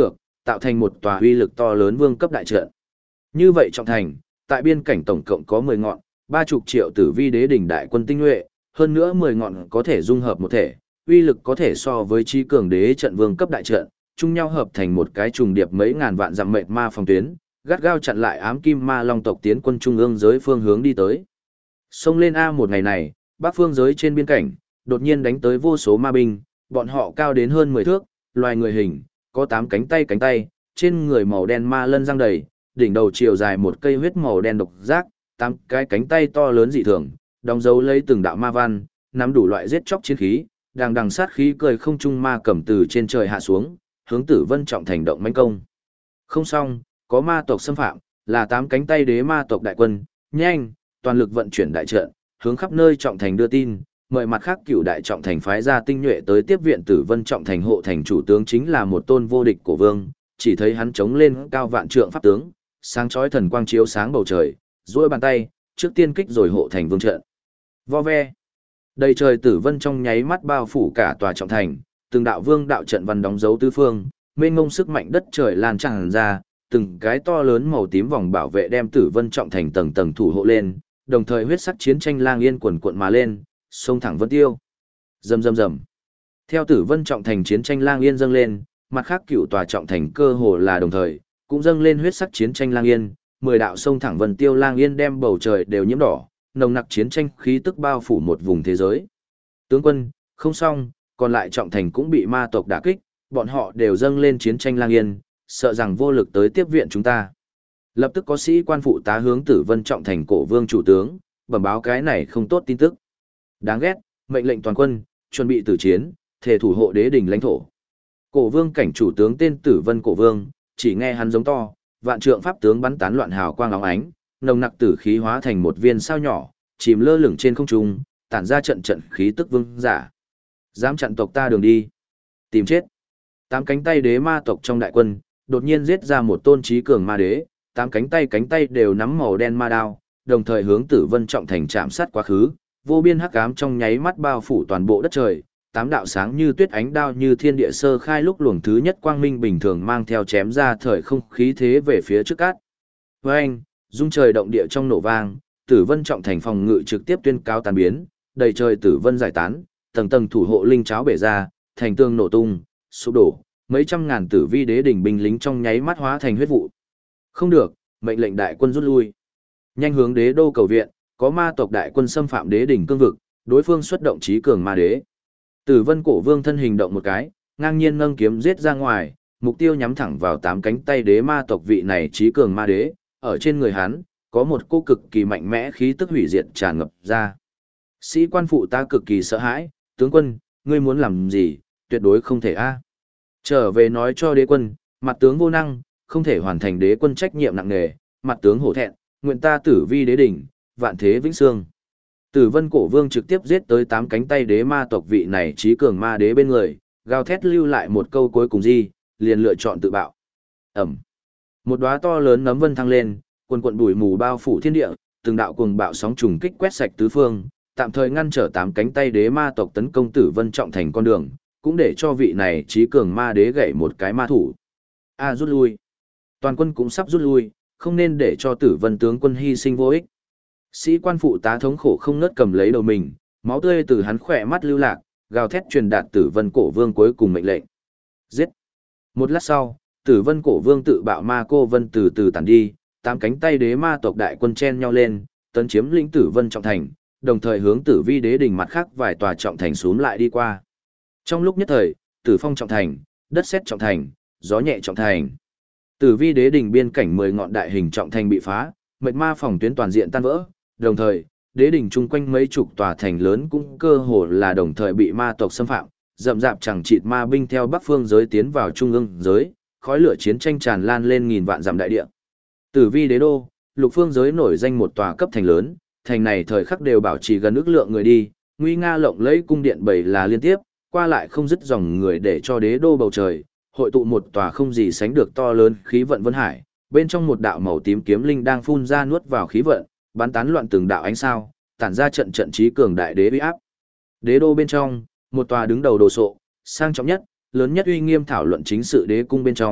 S1: tạo thành một tòa uy lực to lớn vương cấp đại trận. Như vậy trọng thành, tại biên cảnh tổng cộng có 10 ngọn, 30 triệu tử vi đế đỉnh đại quân tinh nhuệ, hơn nữa 10 ngọn có thể dung hợp một thể, uy lực có thể so với trí cường đế trận vương cấp đại trận, chung nhau hợp thành một cái trùng điệp mấy ngàn vạn dặm mệt ma phòng tuyến, gắt gao chặn lại ám kim ma long tộc tiến quân trung ương giới phương hướng đi tới. Xông lên A một ngày này, bắc phương giới trên biên cảnh, đột nhiên đánh tới vô số ma binh, bọn họ cao đến hơn 10 thước, loài người hình, có 8 cánh tay, trên người màu đen ma lân răng đầy, đỉnh đầu chiều dài một cây huyết màu đen độc giác, 8 cái cánh tay to lớn dị thường, đóng dấu lấy từng đạo ma văn, nắm đủ loại giết chóc chiến khí, đằng sát khí cười không trung ma cầm từ trên trời hạ xuống, hướng Tử Vân Trọng Thành động mãnh công. Không xong, có ma tộc xâm phạm, là 8 cánh tay đế ma tộc đại quân, nhanh, toàn lực vận chuyển đại trận, hướng khắp nơi Trọng Thành đưa tin, mời mặt khác cựu đại Trọng Thành phái ra tinh nhuệ tới tiếp viện Tử Vân Trọng Thành hộ thành chủ tướng chính là một tôn vô địch cổ vương, chỉ thấy hắn chống lên cao vạn trượng pháp tướng, sáng chói thần quang chiếu sáng bầu trời, duỗi bàn tay, trước tiên kích rồi hộ thành vương trận. Vo ve. Đầy trời tử vân trong nháy mắt bao phủ cả tòa Trọng Thành, từng đạo vương đạo trận văn đóng dấu tứ phương, mênh mông sức mạnh đất trời lan tràn ra, từng cái to lớn màu tím vòng bảo vệ đem Tử Vân Trọng Thành tầng tầng thủ hộ lên, đồng thời huyết sắc chiến tranh lang yên quần cuộn mà lên, xông thẳng vân tiêu. Rầm rầm rầm. Theo Tử Vân Trọng Thành chiến tranh lang yên dâng lên, mặt khác cựu tòa Trọng Thành cơ hồ là đồng thời, cũng dâng lên huyết sắc chiến tranh lang yên, 10 đạo sông thẳng vân tiêu lang yên đem bầu trời đều nhiễm đỏ, nồng nặc chiến tranh khí tức bao phủ một vùng thế giới. Tướng quân, không xong, còn lại Trọng Thành cũng bị ma tộc đả kích, bọn họ đều dâng lên chiến tranh lang yên, sợ rằng vô lực tới tiếp viện chúng ta. Lập tức có sĩ quan phụ tá hướng Tử Vân Trọng Thành cổ vương chủ tướng, bẩm báo cái này không tốt tin tức. Đáng ghét, mệnh lệnh toàn quân, chuẩn bị tử chiến, thể thủ hộ đế đỉnh lãnh thổ. Cổ vương cảnh chủ tướng tên Tử Vân cổ vương, chỉ nghe hắn giống to, vạn trượng pháp tướng bắn tán loạn hào quang óng ánh, nồng nặc tử khí hóa thành một viên sao nhỏ, chìm lơ lửng trên không trung, tản ra trận trận khí tức vương giả. Dám chặn tộc ta đường đi, tìm chết. 8 cánh tay đế ma tộc trong đại quân, đột nhiên giết ra một tôn trí cường ma đế, 8 cánh tay đều nắm màu đen ma đao, đồng thời hướng Tử Vân Trọng Thành chạm sát quá khứ, vô biên hắc ám trong nháy mắt bao phủ toàn bộ đất trời, 8 đạo sáng như tuyết ánh đao như thiên địa sơ khai lúc luồng thứ nhất quang minh bình thường mang theo chém ra thời không khí thế về phía trước cát. Oeng, rung trời động địa trong nổ vang, Tử Vân Trọng Thành phòng ngự trực tiếp tuyên cáo tan biến, đầy trời tử vân giải tán, tầng tầng thủ hộ linh cháo bể ra, thành tường nổ tung, sụp đổ, mấy trăm ngàn tử vi đế đỉnh binh lính trong nháy mắt hóa thành huyết vụ. Không được, mệnh lệnh đại quân rút lui. Nhanh hướng đế đô cầu viện, có ma tộc đại quân xâm phạm đế đỉnh cương vực, đối phương xuất động trí cường ma đế. Tử Vân cổ vương thân hình động một cái, ngang nhiên nâng kiếm giết ra ngoài, mục tiêu nhắm thẳng vào 8 cánh tay đế ma tộc vị này trí cường ma đế, ở trên người hắn có một cô cực kỳ mạnh mẽ khí tức hủy diệt tràn ngập ra. Sĩ quan phụ ta cực kỳ sợ hãi, tướng quân, ngươi muốn làm gì, tuyệt đối không thể a. Trở về nói cho đế quân, mặt tướng vô năng, không thể hoàn thành đế quân trách nhiệm nặng nề, mặt tướng hổ thẹn, nguyện ta tử vi đế đỉnh, vạn thế vĩnh xương. Tử Vân cổ vương trực tiếp giết tới 8 cánh tay đế ma tộc vị này trí cường ma đế bên người, gào thét lưu lại một câu cuối cùng liền lựa chọn tự bạo. Ẩm. Một đóa to lớn nấm vân thăng lên, quần quần bụi mù bao phủ thiên địa, từng đạo cuồng bạo sóng trùng kích quét sạch tứ phương, tạm thời ngăn trở 8 cánh tay đế ma tộc tấn công Tử Vân Trọng Thành con đường, cũng để cho vị này trí cường ma đế gãy một cái ma thủ. Rút lui. Toàn quân cũng sắp rút lui, không nên để cho Tử Vân tướng quân hy sinh vô ích. Sĩ quan phụ tá thống khổ không ngớt cầm lấy đầu mình, máu tươi từ hắn khỏe mắt lưu lạc, gào thét truyền đạt Tử Vân cổ vương cuối cùng mệnh lệnh. Giết. Một lát sau, Tử Vân cổ vương tự bạo ma cô vân từ từ tản đi, 8 cánh tay đế ma tộc đại quân chen nhau lên, tấn chiếm lĩnh Tử Vân Trọng Thành, đồng thời hướng Tử Vi đế đỉnh mặt khác vài tòa trọng thành xuống lại đi qua. Trong lúc nhất thời, Tử Phong Trọng Thành, Đất Sét Trọng Thành, Gió Nhẹ Trọng Thành. Tử Vi đế đỉnh biên cảnh 10 ngọn đại hình trọng thành bị phá, mệt ma phòng tuyến toàn diện tan vỡ, đồng thời, đế đỉnh chung quanh mấy chục tòa thành lớn cũng cơ hồ là đồng thời bị ma tộc xâm phạm, rậm rạp chẳng chịt ma binh theo bắc phương giới tiến vào trung ương giới, khói lửa chiến tranh tràn lan lên nghìn vạn dặm đại địa. Tử Vi đế đô, lục phương giới nổi danh một tòa cấp thành lớn, thành này thời khắc đều bảo trì gần ước lượng người đi, nguy nga lộng lẫy cung điện bảy là liên tiếp, qua lại không dứt dòng người để cho đế đô bầu trời, hội tụ một tòa không gì sánh được to lớn khí vận vân hải, bên trong một đạo màu tím kiếm linh đang phun ra nuốt vào khí vận, bắn tán loạn từng đạo ánh sao, tản ra trận trận trí cường đại đế uy áp. Đế đô bên trong, một tòa đứng đầu đồ sộ, sang trọng nhất, lớn nhất uy nghiêm thảo luận chính sự đế cung bên trong,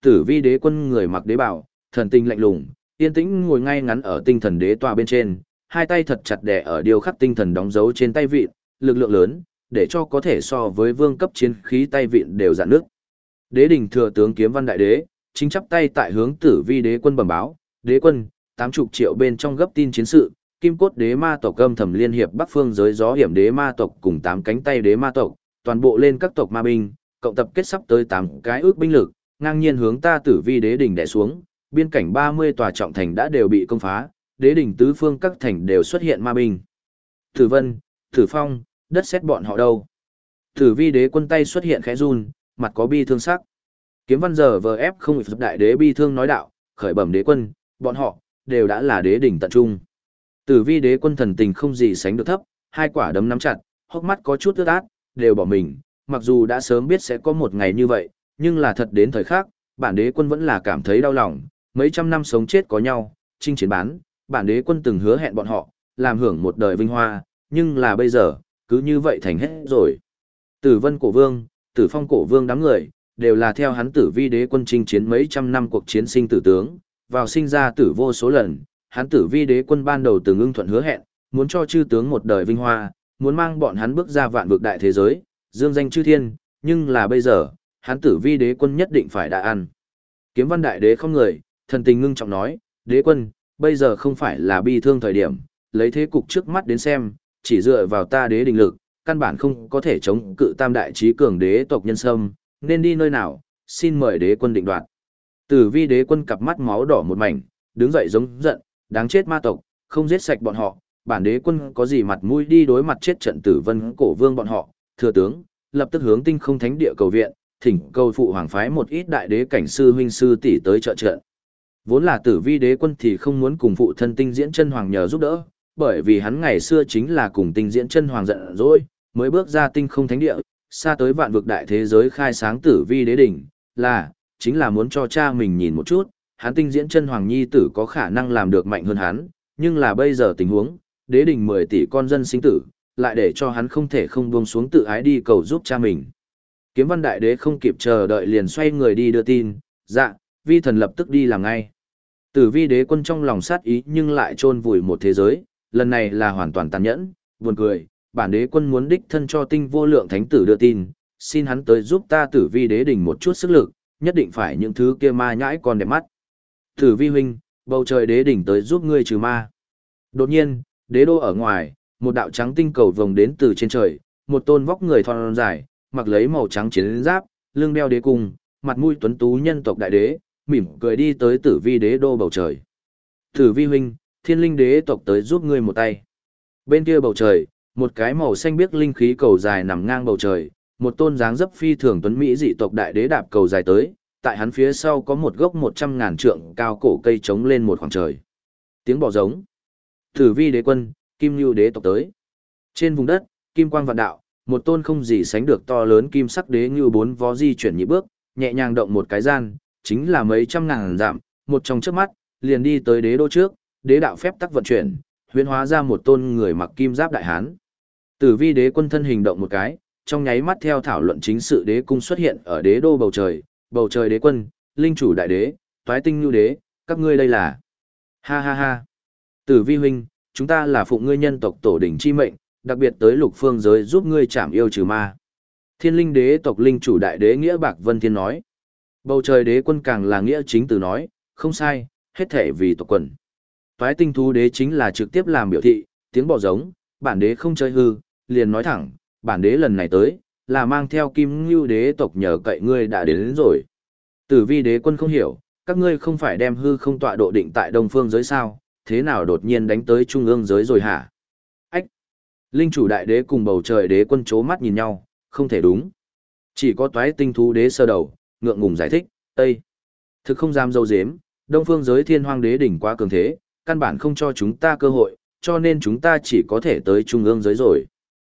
S1: Tử vi đế quân người mặc đế bào, thần tinh lạnh lùng, yên tĩnh ngồi ngay ngắn ở tinh thần đế tọa bên trên, hai tay thật chặt đè ở điêu khắc tinh thần đóng dấu trên tay vịn, lực lượng lớn, để cho có thể so với vương cấp chiến khí tay vịn đều dạn nước. Đế đỉnh thừa tướng Kiếm Văn đại đế, chính chắp tay tại hướng Tử vi đế quân bẩm báo, đế quân, 80 triệu bên trong gấp tin chiến sự, Kim Cốt đế ma tộc âm thầm liên hiệp Bắc Phương giới gió hiểm đế ma tộc cùng 8 cánh tay đế ma tộc, toàn bộ lên các tộc ma binh, cộng tập kết sắp tới 8 cái ước binh lực, ngang nhiên hướng ta Tử vi đế đỉnh đè xuống, biên cảnh 30 tòa trọng thành đã đều bị công phá, đế đỉnh tứ phương các thành đều xuất hiện ma binh. Tử Vân, Tử Phong, đất sét bọn họ đâu? Tử vi đế quân tay xuất hiện khẽ run, mặt có bi thương sắc. Kiếm Văn giờ vờ ép không giúp đại đế bi thương nói đạo, khởi bẩm đế quân, bọn họ đều đã là đế đỉnh tận trung. Tử vi đế quân thần tình không gì sánh được thấp, hai quả đấm nắm chặt, hốc mắt có chút ướt át, đều bỏ mình, mặc dù đã sớm biết sẽ có một ngày như vậy, nhưng là thật đến thời khắc, bản đế quân vẫn là cảm thấy đau lòng, mấy trăm năm sống chết có nhau, chinh chiến bán, bản đế quân từng hứa hẹn bọn họ, làm hưởng một đời vinh hoa, nhưng là bây giờ, cứ như vậy thành hết rồi. Tử Vân cổ vương, Tử Phong cổ vương đám người, đều là theo hắn Tử vi đế quân chinh chiến mấy trăm năm cuộc chiến sinh tử tướng, vào sinh ra tử vô số lần, hắn Tử vi đế quân ban đầu từng ưng thuận hứa hẹn, muốn cho chư tướng một đời vinh hoa, muốn mang bọn hắn bước ra vạn vực đại thế giới, dương danh chư thiên, nhưng là bây giờ, hắn Tử vi đế quân nhất định phải đã ăn. Kiếm Văn đại đế không người, thần tình ngưng trọng nói, đế quân, bây giờ không phải là bi thương thời điểm, lấy thế cục trước mắt đến xem, chỉ dựa vào ta đế đình lực, căn bản không có thể chống cự tam đại trí cường đế tộc nhân sâm, nên đi nơi nào, xin mời đế quân định đoạt. Tử vi đế quân cặp mắt máu đỏ một mảnh, đứng dậy giống giận, đáng chết ma tộc, không giết sạch bọn họ, bản đế quân có gì mặt mũi đi đối mặt chết trận Tử Vân cổ vương bọn họ, thừa tướng, lập tức hướng tinh không thánh địa cầu viện, thỉnh cầu phụ hoàng phái một ít đại đế cảnh sư huynh sư tỷ tới trợ trận. Vốn là Tử vi đế quân thì không muốn cùng phụ thân tinh diễn chân hoàng nhờ giúp đỡ, bởi vì hắn ngày xưa chính là cùng tinh diễn chân hoàng giận dỗi, mới bước ra tinh không thánh địa, xa tới vạn vực đại thế giới khai sáng Tử vi đế đỉnh, chính là muốn cho cha mình nhìn một chút, hắn tinh diễn chân hoàng nhi tử có khả năng làm được mạnh hơn hắn, nhưng là bây giờ tình huống, đế đỉnh 10 tỷ con dân sinh tử, lại để cho hắn không thể không buông xuống tự ái đi cầu giúp cha mình. Kiếm Văn đại đế không kịp chờ đợi liền xoay người đi đưa tin, dạ, vi thần lập tức đi làm ngay. Tử vi đế quân trong lòng sát ý nhưng lại chôn vùi một thế giới, lần này là hoàn toàn tàn nhẫn, buồn cười, bản đế quân muốn đích thân cho tinh vô lượng thánh tử đưa tin, xin hắn tới giúp ta Tử vi đế đỉnh một chút sức lực, nhất định phải những thứ kia ma nhãi còn đẹp mắt. Tử vi huynh, bầu trời đế đỉnh tới giúp ngươi trừ ma. Đột nhiên, đế đô ở ngoài, một đạo trắng tinh cầu vồng đến từ trên trời, một tôn vóc người thon dài, mặc lấy màu trắng chiến giáp, lưng đeo đế cung, mặt mũi tuấn tú nhân tộc đại đế, mỉm cười đi tới Tử vi đế đô bầu trời. Tử vi huynh, thiên linh đế tộc tới giúp ngươi một tay. Bên kia bầu trời, một cái màu xanh biếc linh khí cầu dài nằm ngang bầu trời, một tôn dáng dấp phi thường tuấn mỹ dị tộc đại đế đạp cầu dài tới, tại hắn phía sau có một gốc 100.000 trượng cao cổ cây trống lên một khoảng trời. Tiếng bò giống. Tử vi đế quân, Kim Nưu đế tộc tới. Trên vùng đất, kim quang vạn đạo, một tôn không gì sánh được to lớn kim sắc đế ngưu 4 vó di chuyển nhị bước, nhẹ nhàng động một cái gian, chính là mấy trăm ngàn dặm, một trong trước mắt, liền đi tới đế đô trước, đế đạo phép tắc vận chuyển, huyễn hóa ra một tôn người mặc kim giáp đại hán. Tử vi đế quân thân hình động một cái, trong nháy mắt theo thảo luận chính sự đế cung xuất hiện ở đế đô bầu trời đế quân, linh chủ đại đế, toái tinh nhu đế, các ngươi đây là. Ha ha ha. Tử vi huynh, chúng ta là phụng ngươi nhân tộc tổ đỉnh chi mệnh, đặc biệt tới lục phương giới giúp ngươi chảm yêu trừ ma. Thiên linh đế tộc linh chủ đại đế Nghĩa Bạc Vân Thiên nói. Bầu trời đế quân càng là nghĩa chính từ nói, không sai, hết thể vì tộc quần. Toái tinh thú đế chính là trực tiếp làm biểu thị, tiếng bò giống, bản đế không chơi hư, liền nói thẳng, bản đế lần này tới, là mang theo kim ngưu đế tộc nhờ cậy ngươi đã đến rồi. Tử vi đế quân không hiểu, các ngươi không phải đem hư không tọa độ định tại đông phương giới sao, thế nào đột nhiên đánh tới trung ương giới rồi hả? Ách! Linh chủ đại đế cùng bầu trời đế quân chố mắt nhìn nhau, không thể đúng. Chỉ có toái tinh thú đế sơ đầu, ngượng ngùng giải thích, Tây. Thực không dám dâu dếm, đông phương giới thiên hoang đế đỉnh quá cường thế, căn bản không cho chúng ta cơ hội, cho nên chúng ta chỉ có thể tới trung ương giới rồi.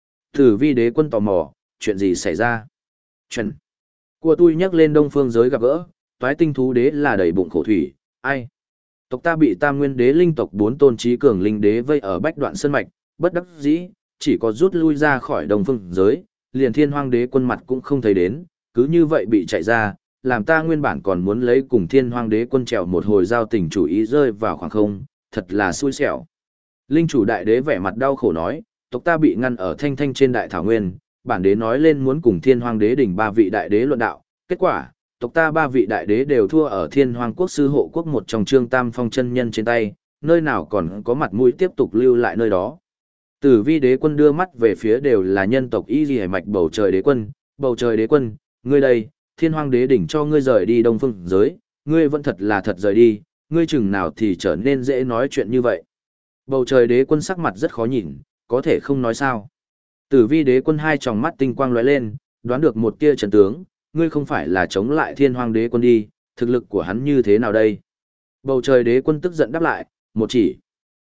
S1: Tử vi đế quân tò mò, chuyện gì xảy ra? Chuyện của tôi nhắc lên đông phương giới gặp gỡ, toái tinh thú đế là đầy bụng khổ thủy, ai? Tộc ta bị tam nguyên đế linh tộc 4 tôn trí cường linh đế vây ở bách đoạn sơn mạch, bất đắc dĩ, chỉ có rút lui ra khỏi đông phương giới, liền thiên hoang đế quân mặt cũng không thấy đến, cứ như vậy bị chạy ra, làm ta nguyên bản còn muốn lấy cùng Thiên Hoang Đế quân trèo một hồi giao tình chủ ý rơi vào khoảng không, thật là xui xẻo. Linh chủ đại đế vẻ mặt đau khổ nói, tộc ta bị ngăn ở thanh thanh trên đại thảo nguyên, bản đế nói lên muốn cùng Thiên Hoang Đế đỉnh 3 vị đại đế luận đạo, kết quả, tộc ta 3 vị đại đế đều thua ở Thiên Hoang quốc sư hộ quốc một trong Trương Tam Phong chân nhân trên tay, nơi nào còn có mặt mũi tiếp tục lưu lại nơi đó. Tử Vi đế quân đưa mắt về phía đều là nhân tộc Y Liễu mạch bầu trời đế quân, ngươi đây, Thiên Hoang Đế đỉnh cho ngươi rời đi Đông Phương giới, ngươi vẫn thật là thật rời đi, ngươi chừng nào thì trở nên dễ nói chuyện như vậy. Bầu trời đế quân sắc mặt rất khó nhìn, có thể không nói sao. Tử Vi đế quân hai tròng mắt tinh quang lóe lên, đoán được một tia trận tướng, ngươi không phải là chống lại Thiên Hoang Đế quân đi, thực lực của hắn như thế nào đây? Bầu trời đế quân tức giận đáp lại, một chỉ.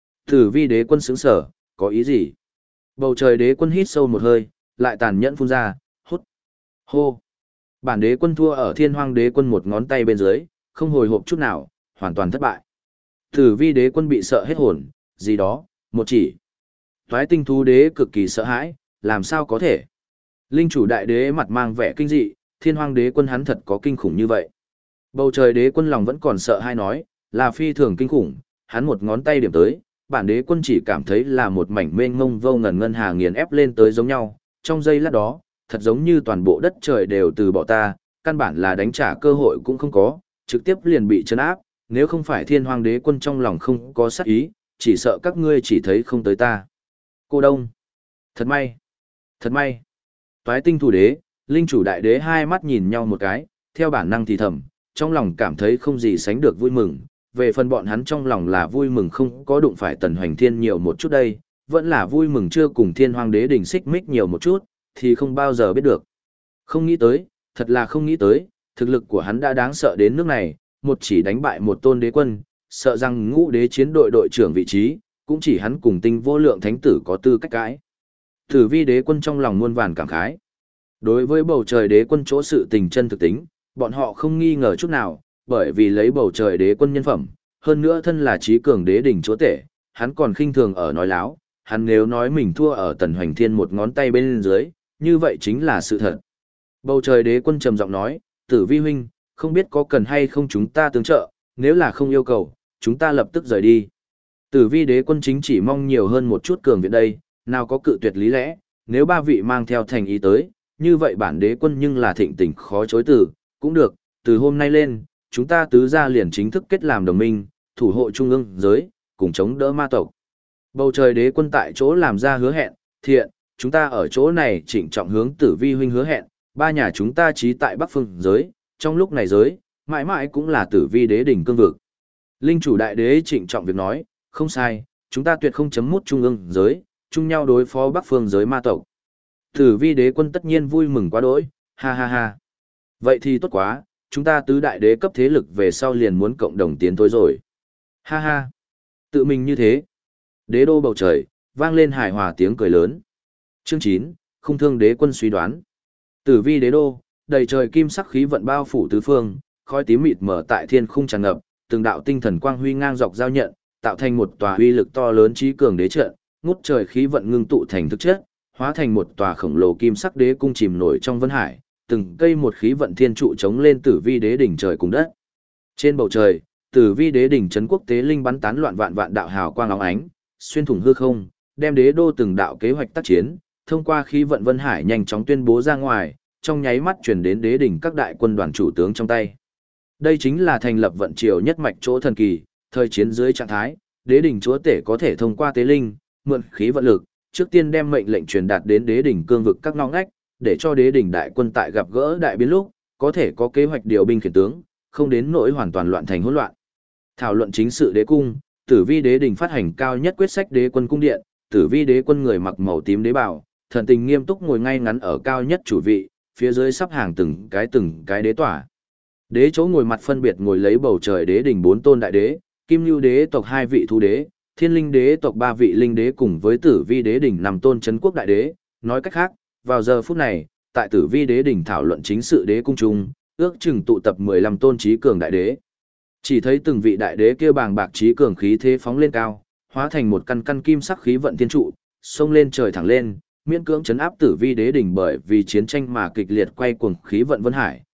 S1: Tử Vi đế quân sững sờ, có ý gì? Bầu trời đế quân hít sâu một hơi, lại tàn nhẫn phun ra, hút. Hô. Bản đế quân thua ở Thiên Hoang Đế quân một ngón tay bên dưới, không hồi hộp chút nào, hoàn toàn thất bại. Tử Vi đế quân bị sợ hết hồn, gì đó, một chỉ. Toái tinh thú đế cực kỳ sợ hãi, làm sao có thể? Linh chủ đại đế mặt mang vẻ kinh dị, Thiên Hoang Đế quân hắn thật có kinh khủng như vậy. Bầu trời đế quân lòng vẫn còn sợ hai nói, là phi thường kinh khủng, hắn một ngón tay điểm tới, bản đế quân chỉ cảm thấy là một mảnh mênh mông vô ngần ngân hà nghiền ép lên tới giống nhau, trong giây lát đó, thật giống như toàn bộ đất trời đều từ bỏ ta, căn bản là đánh trả cơ hội cũng không có, trực tiếp liền bị trấn áp, nếu không phải Thiên Hoang Đế quân trong lòng không có sát ý, chỉ sợ các ngươi chỉ thấy không tới ta. Cô Đông. Thật may. Thật may. Toái tinh thủ đế, linh chủ đại đế hai mắt nhìn nhau một cái, theo bản năng thì thầm, trong lòng cảm thấy không gì sánh được vui mừng. Về phần bọn hắn trong lòng là vui mừng không có đụng phải Tần Hoành Thiên nhiều một chút đây, vẫn là vui mừng chưa cùng Thiên Hoang Đế đỉnh xích mích nhiều một chút, thì không bao giờ biết được. Không nghĩ tới, thật là không nghĩ tới, thực lực của hắn đã đáng sợ đến nước này, một chỉ đánh bại một tôn đế quân, sợ rằng ngũ đế chiến đội đội trưởng vị trí, cũng chỉ hắn cùng tinh vô lượng thánh tử có tư cách cãi. Tử Vi đế quân trong lòng muôn vàn cảm khái. Đối với bầu trời đế quân chỗ sự tình chân thực tính, bọn họ không nghi ngờ chút nào, bởi vì lấy bầu trời đế quân nhân phẩm, hơn nữa thân là trí cường đế đỉnh chúa tể, hắn còn khinh thường ở nói láo, hắn nếu nói mình thua ở Tần Hoành Thiên một ngón tay bên dưới, như vậy chính là sự thật. Bầu trời đế quân trầm giọng nói, Tử Vi huynh, không biết có cần hay không chúng ta tương trợ, nếu là không yêu cầu, chúng ta lập tức rời đi. Tử Vi đế quân chính chỉ mong nhiều hơn một chút cường viện đây, nào có cự tuyệt lý lẽ, nếu 3 vị mang theo thành ý tới, như vậy bản đế quân nhưng là thịnh tình khó chối từ, cũng được, từ hôm nay lên, chúng ta tứ gia liền chính thức kết làm đồng minh, thủ hộ trung ương giới, cùng chống đỡ ma tộc. Bầu trời đế quân tại chỗ làm ra hứa hẹn, thiện, chúng ta ở chỗ này trịnh trọng hướng Tử Vi huynh hứa hẹn, 3 nhà chúng ta chí tại Bắc Phương giới, trong lúc này giới, mãi mãi cũng là Tử Vi đế đỉnh cương vực. Linh chủ đại đế trịnh trọng việc nói, không sai, chúng ta tuyệt không chấm mút trung ương giới, chung nhau đối phó Bắc Phương giới ma tộc. Tử Vi đế quân tất nhiên vui mừng quá đỗi, ha ha ha. Vậy thì tốt quá, chúng ta tứ đại đế cấp thế lực về sau liền muốn cộng đồng tiến tới rồi. Ha ha. Tự mình như thế. Đế đô bầu trời, vang lên hài hòa tiếng cười lớn. Chương 9, Khung Thương đế quân suy đoán. Tử Vi đế đô, đầy trời kim sắc khí vận bao phủ tứ phương, khói tím mịt mở tại thiên khung tràn ngập, từng đạo tinh thần quang huy ngang dọc giao nhận, tạo thành một tòa uy lực to lớn trí cường đế trận, ngút trời khí vận ngưng tụ thành thực chất, hóa thành một tòa khổng lồ kim sắc đế cung chìm nổi trong vân hải, từng cây một khí vận thiên trụ chống lên Tử Vi đế đỉnh trời cùng đất. Trên bầu trời, Tử Vi đế đỉnh trấn quốc tế linh bắn tán loạn vạn vạn đạo hào quang óng ánh, xuyên thủng hư không, đem đế đô từng đạo kế hoạch tác chiến, thông qua khí vận vân hải nhanh chóng tuyên bố ra ngoài, trong nháy mắt truyền đến đế đỉnh các đại quân đoàn chủ tướng trong tay. Đây chính là thành lập vận triều nhất mạch chỗ thần kỳ, thời chiến dưới trạng thái, đế đỉnh chúa tể có thể thông qua tế linh, mượn khí vận lực, trước tiên đem mệnh lệnh truyền đạt đến đế đỉnh cương vực các ngõ ngách, để cho đế đỉnh đại quân tại gặp gỡ đại biến lúc, có thể có kế hoạch điều binh khiển tướng, không đến nỗi hoàn toàn loạn thành hỗn loạn. Thảo luận chính sự đế cung, Tử Vi đế đỉnh phát hành cao nhất quyết sách đế quân cung điện, Tử Vi đế quân người mặc màu tím đế bào, thần tình nghiêm túc ngồi ngay ngắn ở cao nhất chủ vị, phía dưới sắp hàng từng cái đế tỏa. Đế chỗ ngồi mặt phân biệt ngồi lấy bầu trời đế đỉnh 4 tôn đại đế, Kim Nưu đế tộc 2 vị thú đế, Thiên Linh đế tộc 3 vị linh đế cùng với Tử Vi đế đỉnh 5 tôn trấn quốc đại đế, nói cách khác, vào giờ phút này, tại Tử Vi đế đỉnh thảo luận chính sự đế cung trung, ước chừng tụ tập 15 tôn trí cường đại đế. Chỉ thấy từng vị đại đế kia bàng bạc trí cường khí thế phóng lên cao, hóa thành một căn căn kim sắc khí vận thiên trụ, xông lên trời thẳng lên, miễn cưỡng chấn áp Tử Vi đế đỉnh bởi vì chiến tranh mà kịch liệt quay cuồng khí vận vân hải,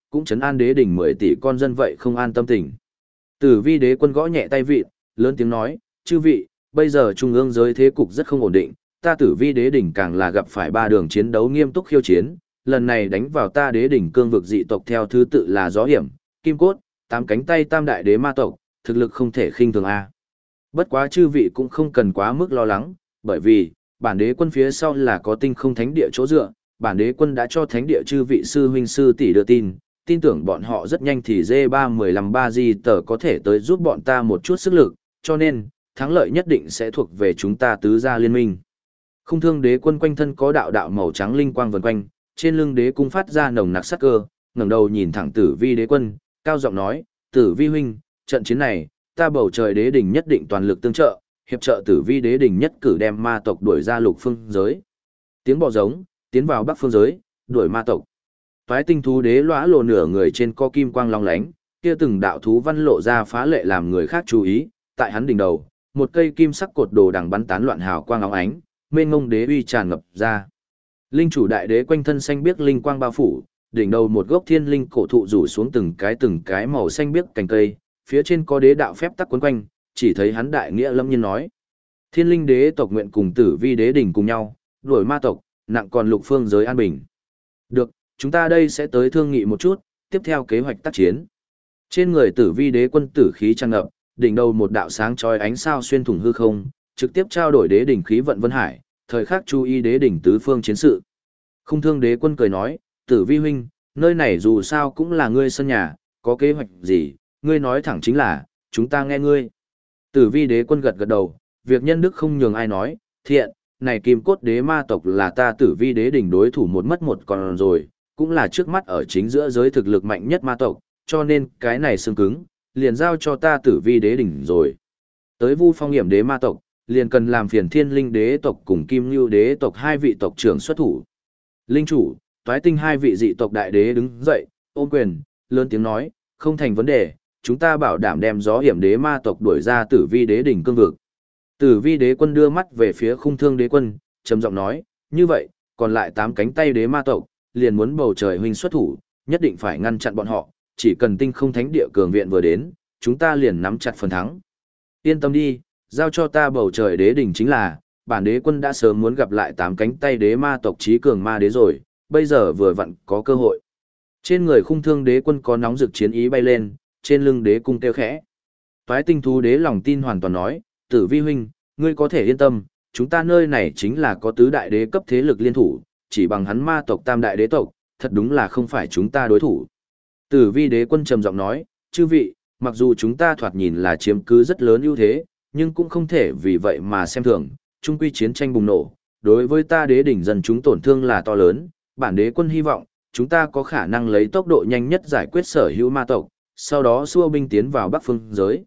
S1: cũng trấn an đế đỉnh 10 tỷ con dân vậy không an tâm tình. Tử vi đế quân gõ nhẹ tay vịt, lớn tiếng nói, chư vị, bây giờ trung ương giới thế cục rất không ổn định, ta tử vi đế đỉnh càng là gặp phải 3 đường chiến đấu nghiêm túc khiêu chiến, lần này đánh vào ta đế đỉnh cương vực dị tộc theo thứ tự là gió hiểm, kim cốt, 8 cánh tay tam đại đế ma tộc, thực lực không thể khinh thường a. Bất quá chư vị cũng không cần quá mức lo lắng, bởi vì bản đế quân phía sau là có tinh không thánh địa chỗ dựa, bản đế quân đã cho thánh địa chư vị sư huynh sư tỷ đưa tin, tin tưởng bọn họ rất nhanh thì D315 di tờ có thể tới giúp bọn ta một chút sức lực, cho nên thắng lợi nhất định sẽ thuộc về chúng ta tứ gia liên minh. Khung thương đế quân quanh thân có đạo đạo màu trắng linh quang vần quanh, trên lưng đế cung phát ra nồng nặc sát cơ, ngẩng đầu nhìn thẳng Tử Vi đế quân, cao giọng nói, Tử Vi huynh, trận chiến này, ta bầu trời đế đỉnh nhất định toàn lực tương trợ, hiệp trợ Tử Vi đế đỉnh nhất cử đem ma tộc đuổi ra lục phương giới. Tiếng bò giống, tiến vào bắc phương giới, đuổi ma tộc. Toái tinh thú đế lóa lộ nửa người trên co kim quang long lánh, kia từng đạo thú văn lộ ra phá lệ làm người khác chú ý, tại hắn đỉnh đầu, một cây kim sắc cột đồ đằng bắn tán loạn hào quang óng ánh, mênh ngông đế uy tràn ngập ra. Linh chủ đại đế quanh thân xanh biếc linh quang bao phủ, đỉnh đầu một gốc thiên linh cổ thụ rủ xuống từng cái màu xanh biếc cành cây, phía trên có đế đạo phép tắc quấn quanh, chỉ thấy hắn đại nghĩa lâm nhiên nói: Thiên linh đế tộc nguyện cùng Tử Vi đế đỉnh cùng nhau, đuổi ma tộc, nặng còn lục phương giới an bình. Được, chúng ta đây sẽ tới thương nghị một chút, tiếp theo kế hoạch tác chiến. Trên người Tử Vi đế quân tử khí tràn ngập, đỉnh đầu một đạo sáng chói ánh sao xuyên thủng hư không, trực tiếp trao đổi đế đỉnh khí vận vân hải, thời khắc chú ý đế đỉnh tứ phương chiến sự. Khung thương đế quân cười nói, Tử Vi huynh, nơi này dù sao cũng là ngươi sân nhà, có kế hoạch gì, ngươi nói thẳng chính là, chúng ta nghe ngươi. Tử Vi đế quân gật gật đầu, việc nhân đức không nhường ai nói, thiện, này kim cốt đế ma tộc là ta Tử Vi đế đỉnh đối thủ một mất một còn rồi, cũng là trước mắt ở chính giữa giới thực lực mạnh nhất ma tộc, cho nên cái này xương cứng, liền giao cho ta Tử Vi đế đỉnh rồi. Tới Vu Phong Hiểm đế ma tộc, liền cần làm phiền Thiên Linh đế tộc cùng Kim Nưu đế tộc hai vị tộc trưởng xuất thủ. Linh chủ, Toái Tinh hai vị dị tộc đại đế đứng dậy, ôm quyền, lớn tiếng nói, không thành vấn đề, chúng ta bảo đảm đem gió hiểm đế ma tộc đuổi ra Tử Vi đế đỉnh cương vực. Tử Vi đế quân đưa mắt về phía Khung thương đế quân, trầm giọng nói, như vậy, còn lại 8 cánh tay đế ma tộc, liền muốn bầu trời huynh xuất thủ, nhất định phải ngăn chặn bọn họ, chỉ cần tinh không thánh địa cường viện vừa đến, chúng ta liền nắm chặt phần thắng. Yên tâm đi, giao cho ta bầu trời đế đỉnh chính là, bản đế quân đã sớm muốn gặp lại 8 cánh tay đế ma tộc trí cường ma đế rồi, bây giờ vừa vặn có cơ hội. Trên người Khung thương đế quân có nóng rực chiến ý bay lên, trên lưng đế cung kêu khẽ. Toái tinh thú đế lòng tin hoàn toàn nói, Tử Vi huynh, ngươi có thể yên tâm, chúng ta nơi này chính là có tứ đại đế cấp thế lực liên thủ, chỉ bằng hắn ma tộc tam đại đế tộc, thật đúng là không phải chúng ta đối thủ. Tử Vi đế quân trầm giọng nói, chư vị, mặc dù chúng ta thoạt nhìn là chiếm cứ rất lớn ưu thế, nhưng cũng không thể vì vậy mà xem thường, chung quy chiến tranh bùng nổ, đối với ta đế đỉnh dân chúng tổn thương là to lớn, bản đế quân hy vọng, chúng ta có khả năng lấy tốc độ nhanh nhất giải quyết sở hữu ma tộc, sau đó xua binh tiến vào bắc phương giới.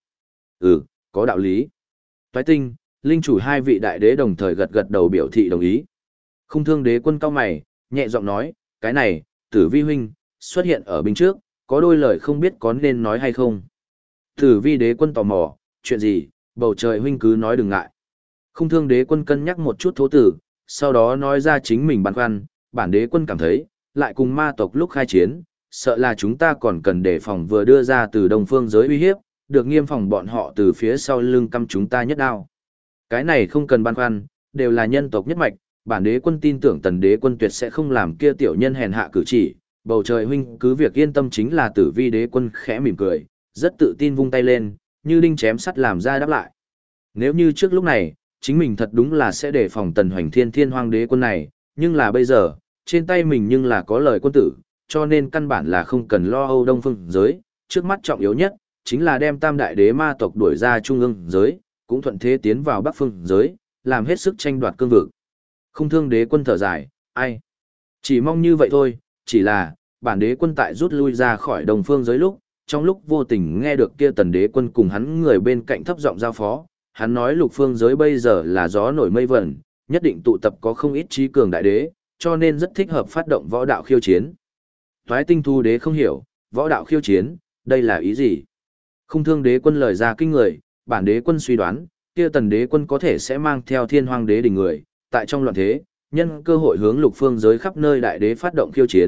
S1: Có đạo lý. Toái tinh, linh chủ hai vị đại đế đồng thời gật gật đầu biểu thị đồng ý. Khung thương đế quân cao mày, nhẹ giọng nói, cái này, Tử Vi huynh, xuất hiện ở bên trước, có đôi lời không biết có nên nói hay không. Tử Vi đế quân tò mò, chuyện gì, bầu trời huynh cứ nói đừng ngại. Khung thương đế quân cân nhắc một chút thố tử, sau đó nói ra chính mình băn khoăn, bản đế quân cảm thấy, lại cùng ma tộc lúc khai chiến, sợ là chúng ta còn cần đề phòng vừa đưa ra từ đông phương giới uy hiếp, được nghiêm phòng bọn họ từ phía sau lưng căm chúng ta nhất đao. Cái này không cần băn khoăn, đều là nhân tộc nhất mạch, bản đế quân tin tưởng tần đế quân tuyệt sẽ không làm kia tiểu nhân hèn hạ cử chỉ, bầu trời huynh cứ việc yên tâm chính là Tử Vi đế quân khẽ mỉm cười, rất tự tin vung tay lên, như đinh chém sắt làm ra đáp lại. Nếu như trước lúc này, chính mình thật đúng là sẽ đề phòng tần hoành thiên thiên hoang đế quân này, nhưng là bây giờ, trên tay mình nhưng là có lời quân tử, cho nên căn bản là không cần lo âu đông phương giới, trước mắt trọng yếu nhất, chính là đem tam đại đế ma tộc đuổi ra trung ương giới, cũng thuận thế tiến vào bắc phương giới, làm hết sức tranh đoạt cương vực. Khung thương đế quân thở dài, ai? Chỉ mong như vậy thôi, chỉ là, bản đế quân tại rút lui ra khỏi đồng phương giới lúc, trong lúc vô tình nghe được kia tần đế quân cùng hắn người bên cạnh thấp giọng giao phó, hắn nói lục phương giới bây giờ là gió nổi mây vẩn, nhất định tụ tập có không ít trí cường đại đế, cho nên rất thích hợp phát động võ đạo khiêu chiến. Toái tinh thu đế không hiểu, võ đạo khiêu chiến, đây là ý gì? Khung thương đế quân lời ra kinh người, bản đế quân suy đoán, kia tần đế quân có thể sẽ mang theo thiên hoang đế đỉnh người, tại trong loạn thế, nhân cơ hội hướng lục phương giới khắp nơi đại đế phát động khiêu chiến,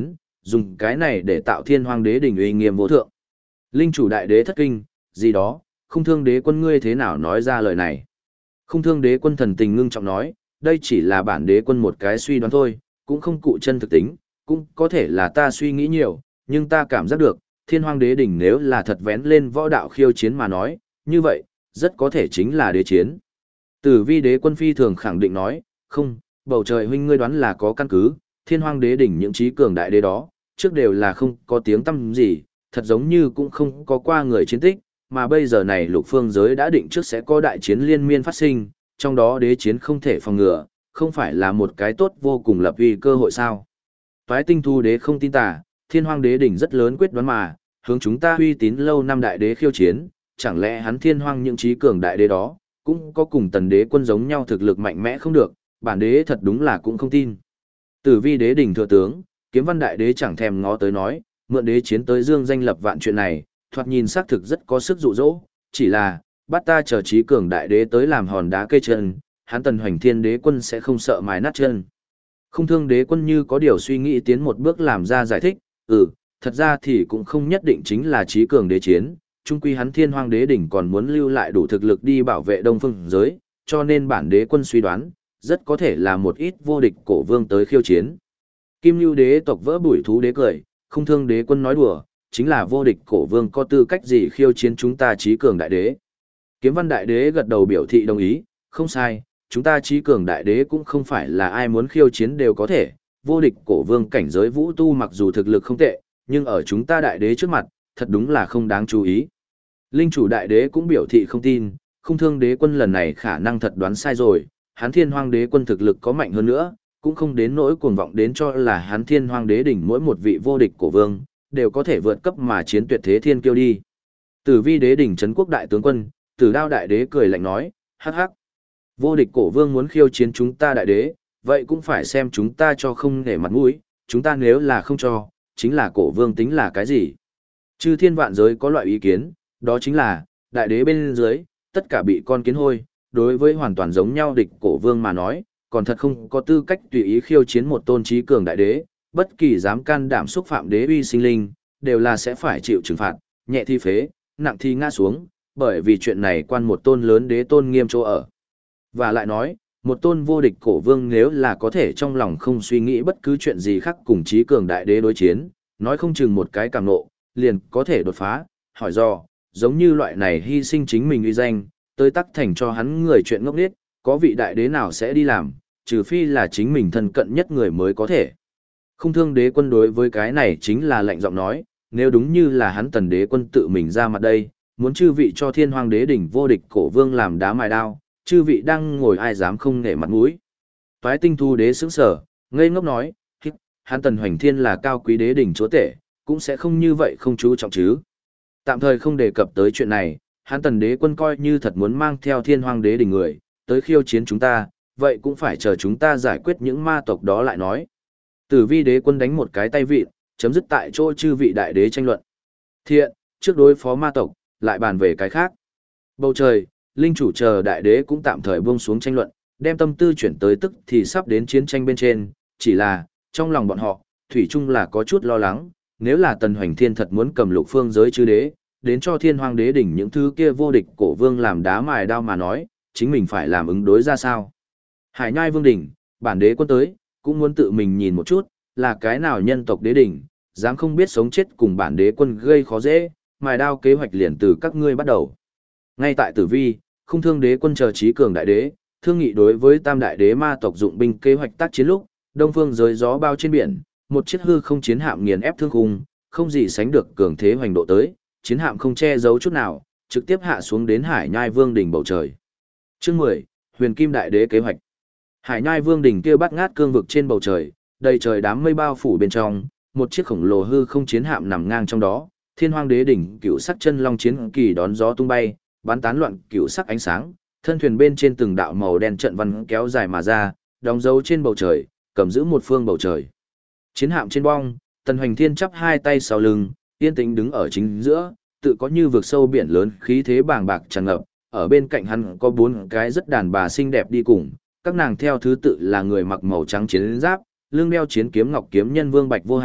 S1: dùng cái này để tạo thiên hoang đế đỉnh uy nghiêm vô thượng. Linh chủ đại đế thất kinh, gì đó, Khung Thương đế quân ngươi thế nào nói ra lời này. Khung Thương đế quân thần tình ngưng trọng nói, đây chỉ là bản đế quân một cái suy đoán thôi, cũng không cụ chân thực tính, cũng có thể là ta suy nghĩ nhiều, nhưng ta cảm giác được, thiên hoang đế đỉnh nếu là thật vén lên võ đạo khiêu chiến mà nói, như vậy, rất có thể chính là đế chiến. Tử vi đế quân phi thường khẳng định nói, không, bầu trời huynh ngươi đoán là có căn cứ, thiên hoang đế đỉnh những trí cường đại đế đó, trước đều là không có tiếng tăm gì, thật giống như cũng không có qua người chiến tích, mà bây giờ này lục phương giới đã định trước sẽ có đại chiến liên miên phát sinh, trong đó đế chiến không thể phòng ngừa, không phải là một cái tốt vô cùng lập uy cơ hội sao. Toái tinh thu đế không tin tà, thiên hoang đế đỉnh rất lớn quyết đoán mà, hướng chúng ta uy tín lâu năm đại đế khiêu chiến, chẳng lẽ hắn thiên hoang những trí cường đại đế đó, cũng có cùng tần đế quân giống nhau thực lực mạnh mẽ không được, bản đế thật đúng là cũng không tin. Tử vi đế đỉnh thừa tướng, kiếm văn đại đế chẳng thèm ngó tới nói, mượn đế chiến tới dương danh lập vạn chuyện này, thoạt nhìn xác thực rất có sức dụ dỗ, chỉ là, bắt ta chờ trí cường đại đế tới làm hòn đá cây chân, hắn tần hoành thiên đế quân sẽ không sợ mài nát chân. Khung Thương đế quân như có điều suy nghĩ tiến một bước làm ra giải thích, thật ra thì cũng không nhất định chính là trí cường đế chiến, chung quy hắn thiên hoang đế đỉnh còn muốn lưu lại đủ thực lực đi bảo vệ đông phương giới, cho nên bản đế quân suy đoán, rất có thể là một ít vô địch cổ vương tới khiêu chiến. Kim Lưu đế tộc vỡ bụi thú đế cười, Khung Thương đế quân nói đùa, chính là vô địch cổ vương có tư cách gì khiêu chiến chúng ta trí cường đại đế. Kiếm văn đại đế gật đầu biểu thị đồng ý, không sai, chúng ta trí cường đại đế cũng không phải là ai muốn khiêu chiến đều có thể, vô địch cổ vương cảnh giới vũ tu mặc dù thực lực không tệ, nhưng ở chúng ta đại đế trước mặt, thật đúng là không đáng chú ý. Linh chủ đại đế cũng biểu thị không tin, Khung Thương đế quân lần này khả năng thật đoán sai rồi, hắn thiên hoang đế quân thực lực có mạnh hơn nữa, cũng không đến nỗi cuồng vọng đến cho là hắn thiên hoang đế đỉnh mỗi một vị vô địch cổ vương, đều có thể vượt cấp mà chiến tuyệt thế thiên kiêu đi. Tử vi đế đỉnh trấn quốc đại tướng quân, Tử Đao đại đế cười lạnh nói, hắc hắc. Vô địch cổ vương muốn khiêu chiến chúng ta đại đế, vậy cũng phải xem chúng ta cho không nể mặt mũi, chúng ta nếu là không cho, chính là cổ vương tính là cái gì. Chư thiên vạn giới có loại ý kiến, đó chính là, đại đế bên dưới, tất cả bị con kiến hôi, đối với hoàn toàn giống nhau địch cổ vương mà nói, còn thật không có tư cách tùy ý khiêu chiến một tôn trí cường đại đế, bất kỳ dám can đảm xúc phạm đế uy sinh linh, đều là sẽ phải chịu trừng phạt, nhẹ thi phế, nặng thi ngã xuống, bởi vì chuyện này quan một tôn lớn đế tôn nghiêm chỗ ở. Và lại nói, một tôn vô địch cổ vương nếu là có thể trong lòng không suy nghĩ bất cứ chuyện gì khác cùng trí cường đại đế đối chiến, nói không chừng một cái cảm nộ, liền có thể đột phá, hỏi do, giống như loại này hy sinh chính mình uy danh, tới tắc thành cho hắn người chuyện ngốc nghếch, có vị đại đế nào sẽ đi làm, trừ phi là chính mình thân cận nhất người mới có thể. Khung Thương đế quân đối với cái này chính là lạnh giọng nói, nếu đúng như là hắn tần đế quân tự mình ra mặt đây, muốn chư vị cho thiên hoang đế đỉnh vô địch cổ vương làm đá mài đao, chư vị đang ngồi ai dám không nể mặt mũi. Toái tinh thu đế sững sở, ngây ngốc nói, hắn tần hoành thiên là cao quý đế đỉnh chúa tể, cũng sẽ không như vậy không chú trọng chứ. Tạm thời không đề cập tới chuyện này, hắn tần đế quân coi như thật muốn mang theo thiên hoang đế đỉnh người, tới khiêu chiến chúng ta, vậy cũng phải chờ chúng ta giải quyết những ma tộc đó lại nói. Tử vi đế quân đánh một cái tay vịn, chấm dứt tại chỗ chư vị đại đế tranh luận. Thiện, trước đối phó ma tộc, lại bàn về cái khác. Bầu trời, linh chủ chờ đại đế cũng tạm thời buông xuống tranh luận, đem tâm tư chuyển tới tức thì sắp đến chiến tranh bên trên, chỉ là, trong lòng bọn họ, thủy chung là có chút lo lắng, nếu là tần hoành thiên thật muốn cầm lục phương giới chư đế, đến cho thiên hoang đế đỉnh những thứ kia vô địch cổ vương làm đá mài đao mà nói, chính mình phải làm ứng đối ra sao. Hải Nhai Vương đỉnh, bản đế quân tới, cũng muốn tự mình nhìn một chút, là cái nào nhân tộc đế đỉnh, dám không biết sống chết cùng bản đế quân gây khó dễ, mài đao kế hoạch liền từ các ngươi bắt đầu. Ngay tại Tử Vi, Khung Thương đế quân chờ trí cường đại đế, thương nghị đối với tam đại đế ma tộc dụng binh kế hoạch tác chiến lúc, đông phương giới gió bao trên biển, một chiếc hư không chiến hạm nghiền ép thương khung, không gì sánh được cường thế hoành độ tới, chiến hạm không che giấu chút nào, trực tiếp hạ xuống đến Hải Nhai Vương đỉnh bầu trời. Chương 10, Huyền Kim đại đế kế hoạch. Hải Nhai Vương đỉnh kia bắt ngát cương vực trên bầu trời, đầy trời đám mây bao phủ bên trong, một chiếc khổng lồ hư không chiến hạm nằm ngang trong đó, Thiên Hoang đế đỉnh cựu sắc chân long chiến kỳ đón gió tung bay, bắn tán loạn cựu sắc ánh sáng, thân thuyền bên trên từng đạo màu đen trận văn kéo dài mà ra, đóng dấu trên bầu trời, cầm giữ một phương bầu trời. Chiến hạm trên bong, Tần Hoành Thiên chắp hai tay sau lưng, yên tĩnh đứng ở chính giữa, tự có như vực sâu biển lớn, khí thế bàng bạc tràn ngập, ở bên cạnh hắn có bốn cái rất đàn bà xinh đẹp đi cùng, các nàng theo thứ tự là người mặc màu trắng chiến giáp, lưng đeo chiến kiếm ngọc kiếm nhân Vương Bạch Vô Hà,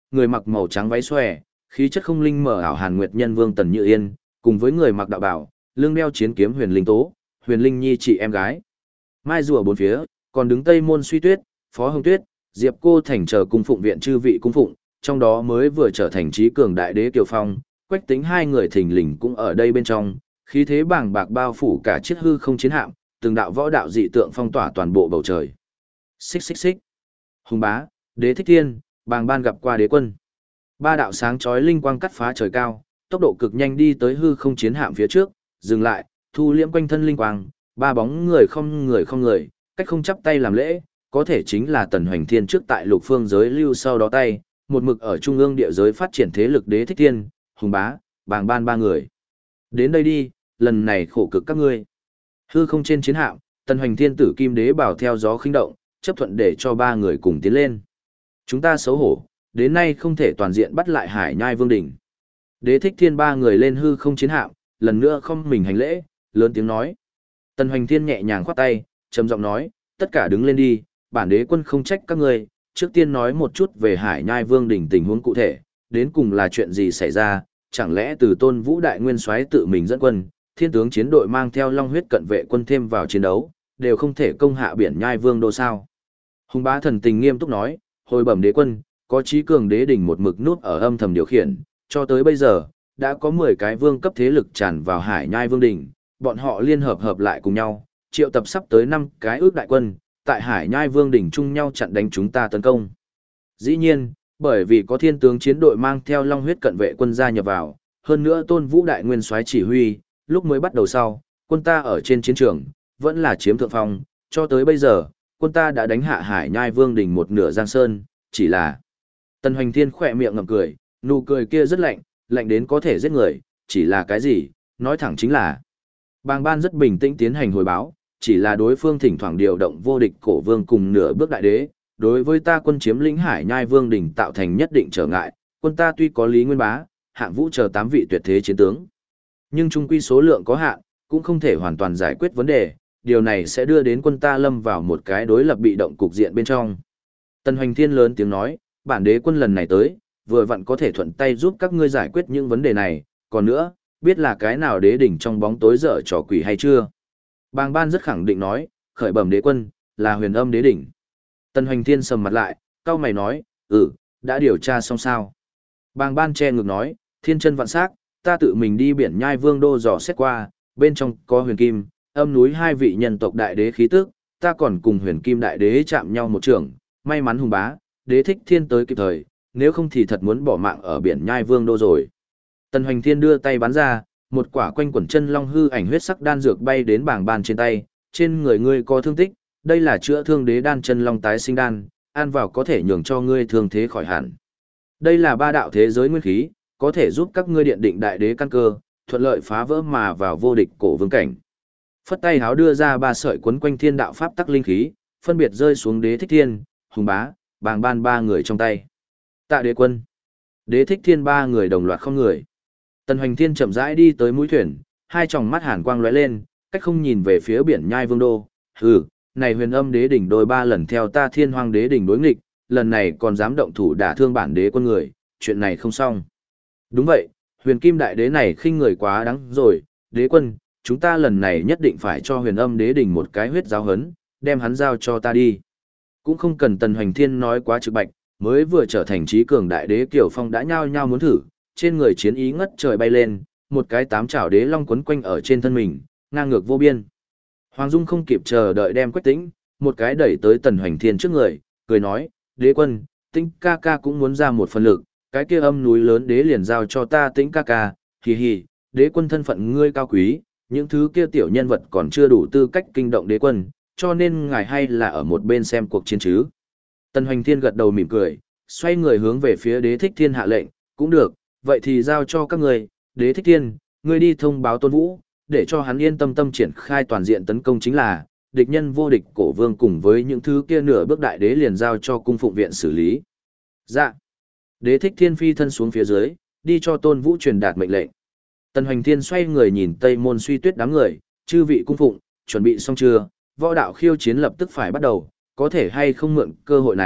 S1: người mặc màu trắng váy xòe, khí chất không linh mở ảo Hàn Nguyệt Nhân Vương Tần Như Yên, cùng với người mặc đạo bào, lưng đeo chiến kiếm Huyền Linh Tố, Huyền Linh Nhi chị em gái. Mai rùa bốn phía, còn đứng Tây Môn Suy Tuyết, Phó Hồng Tuyết, Diệp Cô Thành chờ cung phụng viện chư vị cung phụng, trong đó mới vừa trở thành trí cường đại đế Kiều Phong, Quách Tĩnh hai người thình lình cũng ở đây bên trong, khí thế bàng bạc bao phủ cả chiếc hư không chiến hạm, từng đạo võ đạo dị tượng phong tỏa toàn bộ bầu trời. Xích xích xích. Hùng bá, Đế Thích Thiên, Bàng Ban gặp qua đế quân. Ba đạo sáng chói linh quang cắt phá trời cao, tốc độ cực nhanh đi tới hư không chiến hạm phía trước, dừng lại, thu liễm quanh thân linh quang, ba bóng người không người, cách không chắp tay làm lễ, có thể chính là Tần Hoành Thiên trước tại Lục Phương giới lưu sau đó tay, một mực ở trung ương địa giới phát triển thế lực Đế Thích Thiên, Hùng bá, Bàng Ban ba người. Đến đây đi, lần này khổ cực các ngươi. Hư không trên chiến hạm, Tần Hoành Thiên tử kim đế bảo theo gió khinh động, chấp thuận để cho ba người cùng tiến lên. Chúng ta xấu hổ, đến nay không thể toàn diện bắt lại Hải Nhai Vương đỉnh. Đế Thích Thiên ba người lên hư không chiến hạm, lần nữa không mình hành lễ, lớn tiếng nói. Tần Hoành Thiên nhẹ nhàng khoát tay, trầm giọng nói, tất cả đứng lên đi, bản đế quân không trách các ngươi, trước tiên nói một chút về Hải Nhai Vương đỉnh tình huống cụ thể, đến cùng là chuyện gì xảy ra, chẳng lẽ từ Tôn Vũ Đại Nguyên Soái tự mình dẫn quân, thiên tướng chiến đội mang theo Long huyết cận vệ quân thêm vào chiến đấu, đều không thể công hạ biển Nhai Vương đô sao? Hùng bá thần tình nghiêm túc nói, hồi bẩm đế quân, có trí cường đế đỉnh một mực nút ở âm thầm điều khiển, cho tới bây giờ, đã có 10 cái vương cấp thế lực tràn vào Hải Nhai Vương đỉnh, bọn họ liên hợp lại cùng nhau, triệu tập sắp tới 5 cái ước đại quân, tại Hải Nhai Vương đỉnh chung nhau chặn đánh chúng ta tấn công. Dĩ nhiên, bởi vì có thiên tướng chiến đội mang theo Long huyết cận vệ quân gia nhập vào, hơn nữa Tôn Vũ Đại Nguyên Soái chỉ huy, lúc mới bắt đầu sau, quân ta ở trên chiến trường, vẫn là chiếm thượng phong, cho tới bây giờ, quân ta đã đánh hạ Hải Nhai Vương đỉnh một nửa giang sơn, chỉ là... Tần Hoành Thiên khỏe miệng ngậm cười, nụ cười kia rất lạnh, lạnh đến có thể giết người, chỉ là cái gì, nói thẳng chính là... Bàng Ban rất bình tĩnh tiến hành hồi báo, chỉ là đối phương thỉnh thoảng điều động vô địch cổ vương cùng nửa bước đại đế, đối với ta quân chiếm lĩnh Hải Nhai Vương đỉnh tạo thành nhất định trở ngại, quân ta tuy có Lý Nguyên Bá, Hạng Vũ chờ 8 vị tuyệt thế chiến tướng, nhưng chung quy số lượng có hạn, cũng không thể hoàn toàn giải quyết vấn đề, điều này sẽ đưa đến quân ta lâm vào một cái đối lập bị động cục diện bên trong. Tần Hoành Thiên lớn tiếng nói, bản đế quân lần này tới, vừa vặn có thể thuận tay giúp các ngươi giải quyết những vấn đề này, còn nữa, biết là cái nào đế đỉnh trong bóng tối dở trò quỷ hay chưa? Bàng Ban rất khẳng định nói, khởi bẩm đế quân, là Huyền Âm đế đỉnh. Tần Hoành Thiên sầm mặt lại, cau mày nói, đã điều tra xong sao? Bàng Ban che ngực nói, thiên chân vạn sắc, ta tự mình đi biển Nhai Vương đô dò xét qua, bên trong có Huyền Kim, Âm núi hai vị nhân tộc đại đế khí tức, ta còn cùng Huyền Kim đại đế chạm nhau một trường, may mắn Hùng bá, Đế Thích Thiên tới kịp thời, nếu không thì thật muốn bỏ mạng ở biển Nhai Vương đô rồi. Tần Hoành Thiên đưa tay bắn ra, một quả quanh quẩn chân long hư ảnh huyết sắc đan dược bay đến Bàng Ban trên tay, trên người ngươi có thương tích, đây là chữa thương đế đan chân long tái sinh đan, ăn vào có thể nhường cho ngươi thương thế khỏi hẳn. Đây là ba đạo thế giới nguyên khí, có thể giúp các ngươi điện định đại đế căn cơ, thuận lợi phá vỡ mà vào vô địch cổ vương cảnh. Phất tay háo đưa ra 3 sợi quấn quanh thiên đạo pháp tắc linh khí, phân biệt rơi xuống Đế Thích Thiên, Hùng bá, Bàng Ban 3 người trong tay. Tạ đế quân. Đế Thích Thiên 3 người đồng loạt không người. Tần Hoành Thiên chậm rãi đi tới mũi thuyền, hai tròng mắt hàn quang lóe lên, cách không nhìn về phía biển Nhai Vương đô. Này Huyền Âm đế đỉnh đôi 3 lần theo ta Thiên Hoang đế đỉnh đối nghịch, lần này còn dám động thủ đả thương bản đế quân người, chuyện này không xong. Đúng vậy, Huyền Kim đại đế này khinh người quá đáng rồi, đế quân, chúng ta lần này nhất định phải cho Huyền Âm đế đỉnh một cái huyết giáo hấn, đem hắn giao cho ta đi. Cũng không cần Tần Hoành Thiên nói quá trực bạch, mới vừa trở thành trí cường đại đế Kiều Phong đã nhao nhao muốn thử, trên người chiến ý ngất trời bay lên, một cái 8 chảo đế long quấn quanh ở trên thân mình, ngang ngược vô biên. Hoàng Dung không kịp chờ đợi đem Quách Tĩnh, một cái đẩy tới Tần Hoành Thiên trước người, cười nói, đế quân, Tĩnh ca ca cũng muốn ra một phần lực, cái kia âm núi lớn đế liền giao cho ta Tĩnh ca ca, hì hì, đế quân thân phận ngươi cao quý, những thứ kia tiểu nhân vật còn chưa đủ tư cách kinh động đế quân, cho nên ngài hay là ở một bên xem cuộc chiến chứ. Tần Hoành Thiên gật đầu mỉm cười, xoay người hướng về phía Đế Thích Thiên hạ lệnh, cũng được, vậy thì giao cho các người, Đế Thích Thiên, ngươi đi thông báo Tôn Vũ, để cho hắn yên tâm triển khai toàn diện tấn công chính là, địch nhân vô địch cổ vương cùng với những thứ kia nửa bước đại đế liền giao cho cung phụng viện xử lý. Dạ. Đế Thích Thiên phi thân xuống phía dưới, đi cho Tôn Vũ truyền đạt mệnh lệnh. Tần Hoành Thiên xoay người nhìn Tây Môn Suy Tuyết đám người, chư vị cung phụng, chuẩn bị xong chưa, võ đạo khiêu chiến lập tức phải bắt đầu, có thể hay không mượn cơ hội này,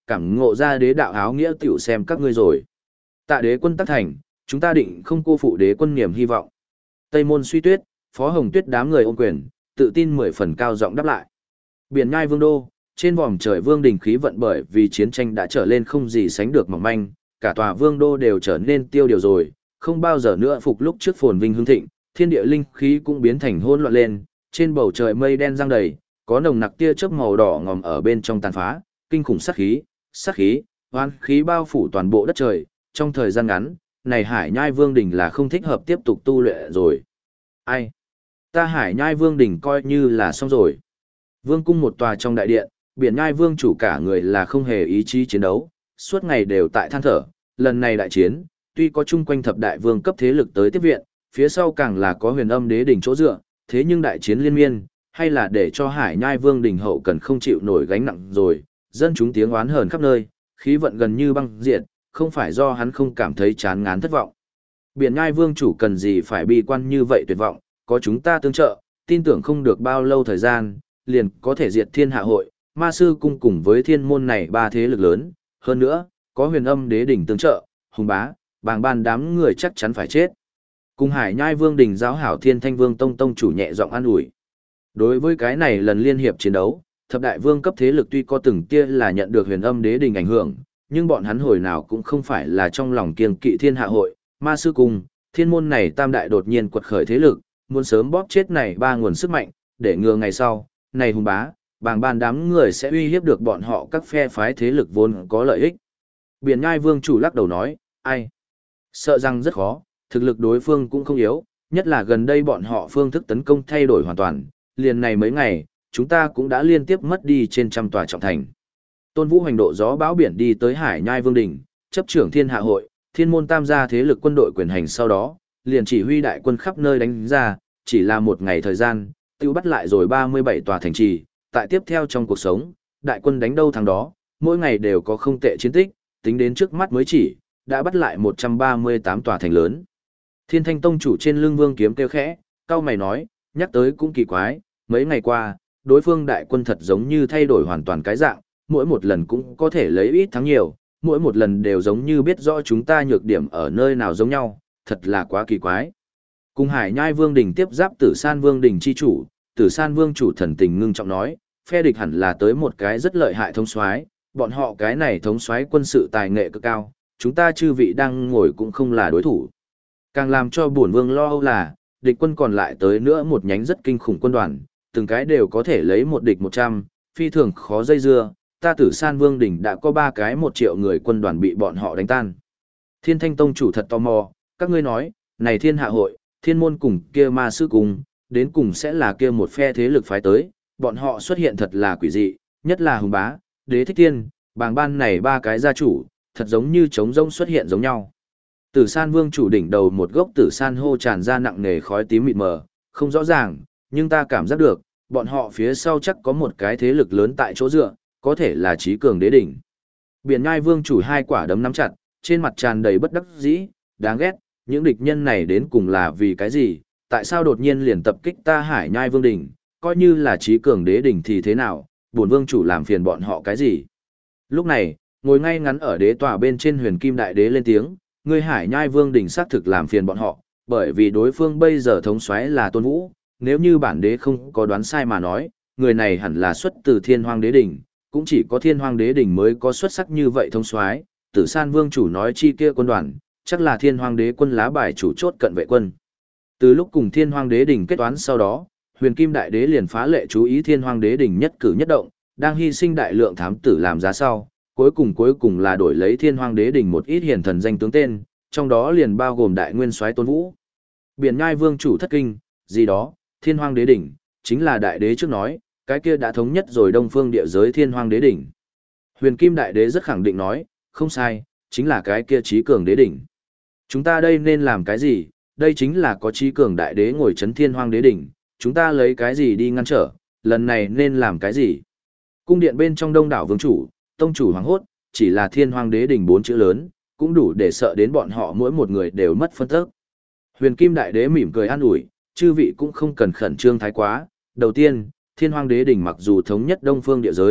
S1: cảm ngộ ra đế đạo áo nghĩa tiểu xem các ngươi rồi. Tạ đế quân tác thành, chúng ta định không cô phụ đế quân niềm hy vọng. Tây môn Suy Tuyết, Phó Hồng Tuyết đám người ôm quyền, tự tin 10 phần cao giọng đáp lại. Biển Nhai Vương đô, trên vòm trời vương đình khí vận bởi vì chiến tranh đã trở lên không gì sánh được mỏng manh, cả tòa vương đô đều trở nên tiêu điều rồi, không bao giờ nữa phục lúc trước phồn vinh hưng thịnh, thiên địa linh khí cũng biến thành hỗn loạn lên, trên bầu trời mây đen giăng đầy, có nồng nặc tia chớp màu đỏ ngòm ở bên trong tàn phá, kinh khủng sát khí, oan khí bao phủ toàn bộ đất trời, trong thời gian ngắn, này Hải Nhai Vương đỉnh là không thích hợp tiếp tục tu luyện rồi. Ai? Ta Hải Nhai Vương đỉnh coi như là xong rồi. Vương cung một tòa trong đại điện, Biển Nhai Vương chủ cả người là không hề ý chí chiến đấu, suốt ngày đều tại than thở, lần này đại chiến, tuy có chung quanh thập đại vương cấp thế lực tới tiếp viện, phía sau càng là có Huyền Âm Đế đỉnh chỗ dựa, thế nhưng đại chiến liên miên, hay là để cho Hải Nhai Vương đỉnh hậu cần không chịu nổi gánh nặng rồi, dân chúng tiếng oán hờn khắp nơi, khí vận gần như băng diệt, không phải do hắn không cảm thấy chán ngán thất vọng. Biển Nhai Vương chủ cần gì phải bi quan như vậy tuyệt vọng, có chúng ta tương trợ, tin tưởng không được bao lâu thời gian, liền có thể diệt Thiên Hạ hội, Ma sư cung cùng với thiên môn này ba thế lực lớn, hơn nữa, có Huyền Âm Đế đỉnh tương trợ, hùng bá, bàng ban đám người chắc chắn phải chết. Cùng Hải Nhai Vương đỉnh giáo hảo Thiên Thanh Vương tông chủ nhẹ giọng an ủi. Đối với cái này lần liên hiệp chiến đấu, thập đại vương cấp thế lực tuy có từng kia là nhận được Huyền Âm Đế đỉnh ảnh hưởng, nhưng bọn hắn hồi nào cũng không phải là trong lòng kiêng kỵ Thiên Hạ hội, Ma sư cung, thiên môn này tam đại đột nhiên quật khởi thế lực, muốn sớm bóp chết này ba nguồn sức mạnh, để ngừa ngày sau, này hùng bá, bàng ban đám người sẽ uy hiếp được bọn họ các phe phái thế lực vốn có lợi ích. Biển Nhai Vương chủ lắc đầu nói, ai? Sợ rằng rất khó, thực lực đối phương cũng không yếu, nhất là gần đây bọn họ phương thức tấn công thay đổi hoàn toàn, liền này mấy ngày, chúng ta cũng đã liên tiếp mất đi trên trăm tòa trọng thành. Tôn Vũ hành độ gió bão biển đi tới Hải Nhai Vương đỉnh, chấp trưởng Thiên Hạ hội, thiên môn tam gia thế lực quân đội quyền hành sau đó, liền chỉ huy đại quân khắp nơi đánh ra, chỉ là một ngày thời gian, tiêu bắt lại rồi 37 tòa thành trì, tại tiếp theo trong cuộc sống, đại quân đánh đâu thắng đó, mỗi ngày đều có không tệ chiến tích, tính đến trước mắt mới chỉ, đã bắt lại 138 tòa thành lớn. Thiên Thanh Tông chủ trên lưng Vương Kiếm kêu khẽ, cao mày nói, nhắc tới cũng kỳ quái, mấy ngày qua, đối phương đại quân thật giống như thay đổi hoàn toàn cái dạng, mỗi một lần cũng có thể lấy ít thắng nhiều, mỗi một lần đều giống như biết rõ chúng ta nhược điểm ở nơi nào giống nhau, thật là quá kỳ quái. Cùng Hải Nhai Vương đỉnh tiếp giáp Tử San Vương đỉnh chi chủ, Tử San Vương chủ thần tình ngưng trọng nói, phe địch hẳn là tới một cái rất lợi hại thống soái, bọn họ cái này thống soái quân sự tài nghệ cực cao, chúng ta chư vị đang ngồi cũng không là đối thủ. Càng làm cho bổn vương lo âu là, địch quân còn lại tới nữa một nhánh rất kinh khủng quân đoàn, từng cái đều có thể lấy một địch 100, phi thường khó dây dưa, ta Tử San Vương đỉnh đã có 3 cái 1 triệu người quân đoàn bị bọn họ đánh tan. Thiên Thanh Tông chủ thật tò mò, các ngươi nói, này Thiên Hạ hội, thiên môn cùng kia Ma sư cùng, đến cùng sẽ là kia một phe thế lực phái tới, bọn họ xuất hiện thật là quỷ dị, nhất là hùng bá, đế thích thiên, bàng ban này 3 cái gia chủ, thật giống như trống rỗng xuất hiện giống nhau. Tử San Vương chủ đỉnh đầu một gốc tử san hô tràn ra nặng nề khói tím mịt mờ, không rõ ràng, nhưng ta cảm giác được, bọn họ phía sau chắc có một cái thế lực lớn tại chỗ dựa, có thể là trí cường đế đỉnh. Biển Nhai Vương chủ 2 quả đấm nắm chặt, trên mặt tràn đầy bất đắc dĩ, đáng ghét, những địch nhân này đến cùng là vì cái gì, tại sao đột nhiên liền tập kích ta Hải Nhai Vương đỉnh, coi như là trí cường đế đỉnh thì thế nào, bổn vương chủ làm phiền bọn họ cái gì. Lúc này, ngồi ngay ngắn ở đế tòa bên trên Huyền Kim Đại Đế lên tiếng, người Hải Nhai Vương đỉnh xác thực làm phiền bọn họ, bởi vì đối phương bây giờ thống soái là Tôn Vũ, nếu như bản đế không có đoán sai mà nói, người này hẳn là xuất từ Thiên Hoang Đế đỉnh, cũng chỉ có Thiên Hoang Đế đỉnh mới có xuất sắc như vậy thống soái. Tử San Vương chủ nói chi kia quân đoàn, chắc là Thiên Hoang Đế quân lá bài chủ chốt cận vệ quân. Từ lúc cùng Thiên Hoang Đế đỉnh kết toán sau đó, Huyền Kim Đại Đế liền phá lệ chú ý Thiên Hoang Đế đỉnh nhất cử nhất động, đang hy sinh đại lượng thám tử làm giá sau, cuối cùng là đổi lấy Thiên Hoang Đế đỉnh một ít hiển thần danh tướng tên, trong đó liền bao gồm Đại Nguyên Soái Tôn Vũ. Biển Nhai Vương chủ thất kinh, gì đó, Thiên Hoang Đế đỉnh, chính là đại đế trước nói, cái kia đã thống nhất rồi Đông Phương địa giới Thiên Hoang Đế đỉnh. Huyền Kim Đại Đế rất khẳng định nói, không sai, chính là cái kia trí cường đế đỉnh. Chúng ta đây nên làm cái gì? Đây chính là có trí cường đại đế ngồi chấn Thiên Hoang Đế đỉnh, chúng ta lấy cái gì đi ngăn trở, lần này nên làm cái gì? Cung điện bên trong đông đảo vương chủ, tông chủ hoảng hốt, chỉ là Thiên Hoang Đế đỉnh 4 chữ lớn, cũng đủ để sợ đến bọn họ mỗi một người đều mất phân tức. Huyền Kim Đại Đế mỉm cười an ủi, chư vị cũng không cần khẩn trương thái quá. Đầu tiên, Thiên Hoang Đế đỉnh mặc dù thống nhất Đông Phương địa giới,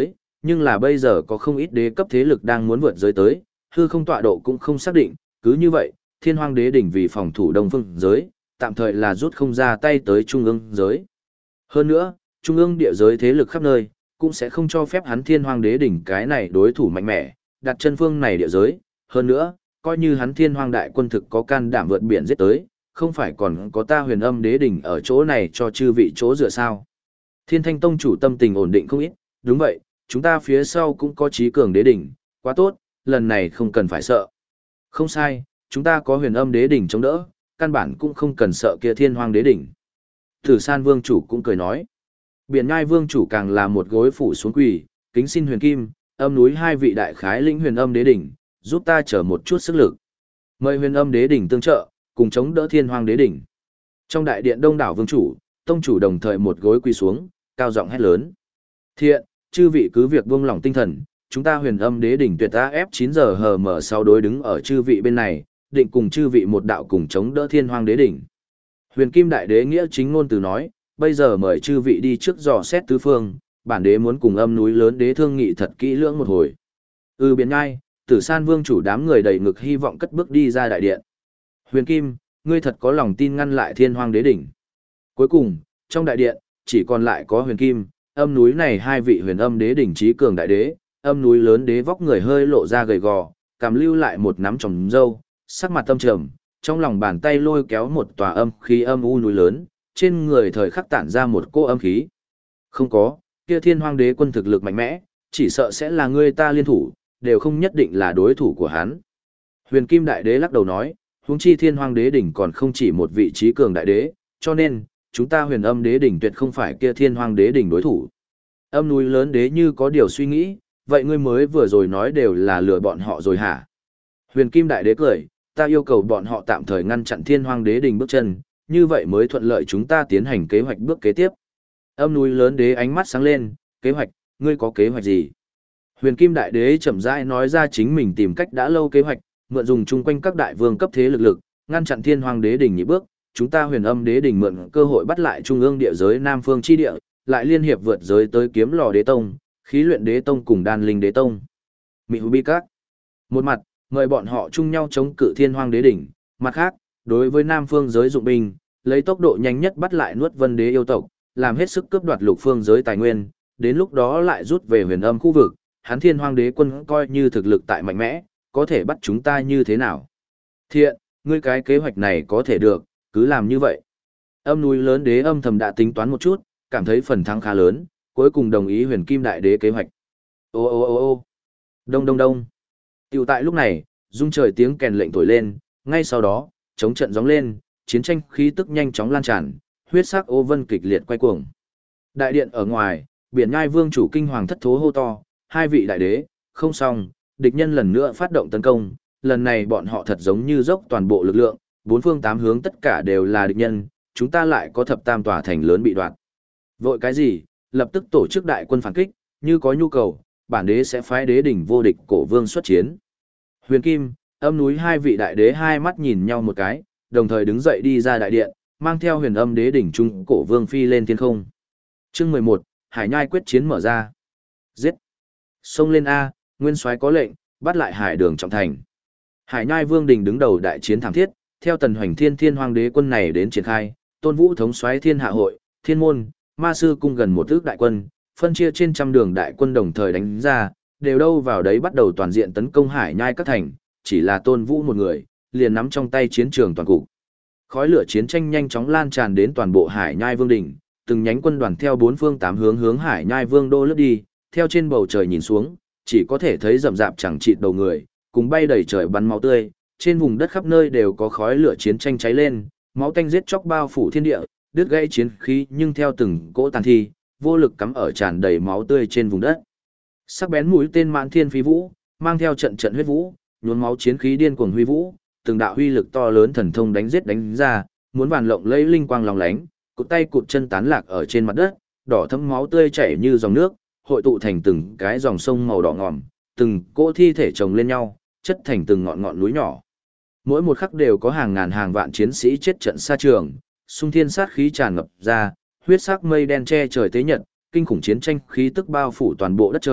S1: Nhưng là bây giờ có không ít đế cấp thế lực đang muốn vượt giới tới, hư không tọa độ cũng không xác định, cứ như vậy, Thiên Hoang Đế đỉnh vì phòng thủ Đông Phương giới, tạm thời là rút không ra tay tới trung ương giới. Hơn nữa, trung ương địa giới thế lực khắp nơi, cũng sẽ không cho phép hắn Thiên Hoang Đế đỉnh cái này đối thủ mạnh mẽ, đặt chân phương này địa giới. Hơn nữa, coi như hắn Thiên Hoang đại quân thực có can đảm vượt biển giết tới, không phải còn có ta Huyền Âm Đế đỉnh ở chỗ này cho chư vị chỗ dựa sao? Thiên Thanh Tông chủ tâm tình ổn định không ít, đúng vậy, chúng ta phía sau cũng có Chí Cường Đế đỉnh, quá tốt, lần này không cần phải sợ. Không sai, chúng ta có Huyền Âm Đế đỉnh chống đỡ, căn bản cũng không cần sợ kia Thiên Hoang Đế đỉnh. Thử San Vương chủ cũng cười nói. Biển Nhai Vương chủ càng là một gối phủ xuống quỳ, kính xin Huyền Kim, Âm núi hai vị đại khái lĩnh Huyền Âm Đế đỉnh, giúp ta trở một chút sức lực. Mời Huyền Âm Đế đỉnh tương trợ, cùng chống đỡ Thiên Hoang Đế đỉnh. Trong đại điện đông đảo vương chủ, tông chủ đồng thời một gối quỳ xuống, cao giọng hét lớn. Thiện, chư vị cứ việc buông lỏng tinh thần, chúng ta Huyền Âm Đế đỉnh tuyệt ta ép 9 giờ HM6 đối đứng ở chư vị bên này, định cùng chư vị một đạo cùng chống đỡ Thiên Hoang Đế đỉnh. Huyền Kim Đại Đế nghĩa chính ngôn từ nói, bây giờ mời chư vị đi trước dò xét tứ phương, bản đế muốn cùng Âm núi lớn đế thương nghị thật kỹ lưỡng một hồi. Biển Nhai, Tử San Vương chủ đám người đầy ngực hy vọng cất bước đi ra đại điện. Huyền Kim, ngươi thật có lòng tin ngăn lại Thiên Hoang Đế đỉnh. Cuối cùng, trong đại điện, chỉ còn lại có Huyền Kim, Âm núi này hai vị Huyền Âm Đế đỉnh Chí Cường Đại Đế, Âm núi lớn đế vóc người hơi lộ ra gầy gò, cằm lưu lại một nắm tròng râu, sắc mặt tâm trầm, trong lòng bàn tay lôi kéo một tòa âm khí âm u núi lớn, trên người thời khắc tản ra một cô âm khí. Không có, kia Thiên Hoang Đế quân thực lực mạnh mẽ, chỉ sợ sẽ là người ta liên thủ, đều không nhất định là đối thủ của hắn. Huyền Kim Đại Đế lắc đầu nói, huống chi Thiên Hoang Đế đỉnh còn không chỉ một vị trí cường đại đế, cho nên, chúng ta Huyền Âm Đế đỉnh tuyệt không phải kia Thiên Hoang Đế đỉnh đối thủ. Âm núi lớn đế như có điều suy nghĩ, vậy ngươi mới vừa rồi nói đều là lừa bọn họ rồi hả? Huyền Kim Đại Đế cười, ta yêu cầu bọn họ tạm thời ngăn chặn Thiên Hoang Đế đỉnh bước chân, như vậy mới thuận lợi chúng ta tiến hành kế hoạch bước kế tiếp. Âm núi lớn đế ánh mắt sáng lên, kế hoạch, ngươi có kế hoạch gì? Huyền Kim Đại Đế chậm rãi nói ra chính mình tìm cách đã lâu kế hoạch, mượn dùng chung quanh các đại vương cấp thế lực, ngăn chặn Thiên Hoang Đế đỉnh nhị bước, chúng ta Huyền Âm Đế đỉnh mượn cơ hội bắt lại trung ương địa giới Nam Phương chi địa, lại liên hiệp vượt giới tới Kiếm Lò Đế tông, Khí Luyện Đế tông cùng Đan Linh Đế tông. Mị Hư Bi Các. Một mặt, mời bọn họ chung nhau chống cự Thiên Hoang Đế đỉnh, mặt khác, đối với Nam Phương giới dụng binh, lấy tốc độ nhanh nhất bắt lại Nuốt Vân Đế yêu tộc, làm hết sức cướp đoạt lục phương giới tài nguyên, đến lúc đó lại rút về Huyền Âm khu vực, hắn Thiên Hoang Đế quân coi như thực lực tại mạnh mẽ, có thể bắt chúng ta như thế nào? Thiện, ngươi cái kế hoạch này có thể được, cứ làm như vậy. Âm núi lớn đế âm thầm đã tính toán một chút, cảm thấy phần thắng khá lớn, cuối cùng đồng ý Huyền Kim Đại Đế kế hoạch. Ô ô ô ô đông đông đông. Tiểu tại lúc này, rung trời tiếng kèn lệnh thổi lên, ngay sau đó, chống trận gióng lên, chiến tranh khí tức nhanh chóng lan tràn, huyết sắc ô vân kịch liệt quay cuồng. Đại điện ở ngoài, Biển Nhai Vương chủ kinh hoàng thất thố hô to, hai vị đại đế, không xong, địch nhân lần nữa phát động tấn công, lần này bọn họ thật giống như dốc toàn bộ lực lượng, bốn phương tám hướng tất cả đều là địch nhân, chúng ta lại có thập tam tòa thành lớn bị đoạt. Vội cái gì, lập tức tổ chức đại quân phản kích, như có nhu cầu, bản đế sẽ phái đế đỉnh vô địch cổ vương xuất chiến. Huyền Kim, Âm núi hai vị đại đế hai mắt nhìn nhau một cái, đồng thời đứng dậy đi ra đại điện, mang theo Huyền Âm Đế đỉnh trung cổ vương phi lên thiên không. Chương 11, Hải Nhai quyết chiến mở ra. Giết! Xông lên A, nguyên soái có lệnh, bắt lại Hải Đường trọng thành. Hải Nhai Vương đình đứng đầu đại chiến thảm thiết, theo Tần Hoành Thiên Hoang Đế quân này đến triển khai, Tôn Vũ thống soái Thiên Hạ hội, Thiên môn, Ma sư cung gần một ước đại quân, phân chia trên trăm đường đại quân đồng thời đánh ra, đều đâu vào đấy bắt đầu toàn diện tấn công Hải Nhai các thành, chỉ là Tôn Vũ một người, liền nắm trong tay chiến trường toàn cục. Khói lửa chiến tranh nhanh chóng lan tràn đến toàn bộ Hải Nhai Vương đỉnh, từng nhánh quân đoàn theo bốn phương tám hướng hướng Hải Nhai Vương đô lướt đi, theo trên bầu trời nhìn xuống, chỉ có thể thấy rậm rạp chẳng chịt đầu người, cùng bay đầy trời bắn máu tươi, trên vùng đất khắp nơi đều có khói lửa chiến tranh cháy lên, máu tanh giết chóc bao phủ thiên địa, đứt gãy chiến khí nhưng theo từng cỗ tàn thi, vô lực cắm ở tràn đầy máu tươi trên vùng đất. Sắc bén mũi tên mãn thiên phi vũ, mang theo trận trận huyết vũ, nhuốm máu chiến khí điên cuồng huy vũ, từng đạo huy lực to lớn thần thông đánh giết đánh ra, muốn vàn lộng lấy linh quang lòng lánh, cụt tay cụt chân tán lạc ở trên mặt đất, đỏ thẫm máu tươi chảy như dòng nước, hội tụ thành từng cái dòng sông màu đỏ ngòm, từng cỗ thi thể chồng lên nhau, chất thành từng ngọn ngọn núi nhỏ. Mỗi một khắc đều có hàng ngàn hàng vạn chiến sĩ chết trận xa trường, xung thiên sát khí tràn ngập ra, huyết sắc mây đen che trời tế nhật, kinh khủng chiến tranh khí tức bao phủ toàn bộ đất trời,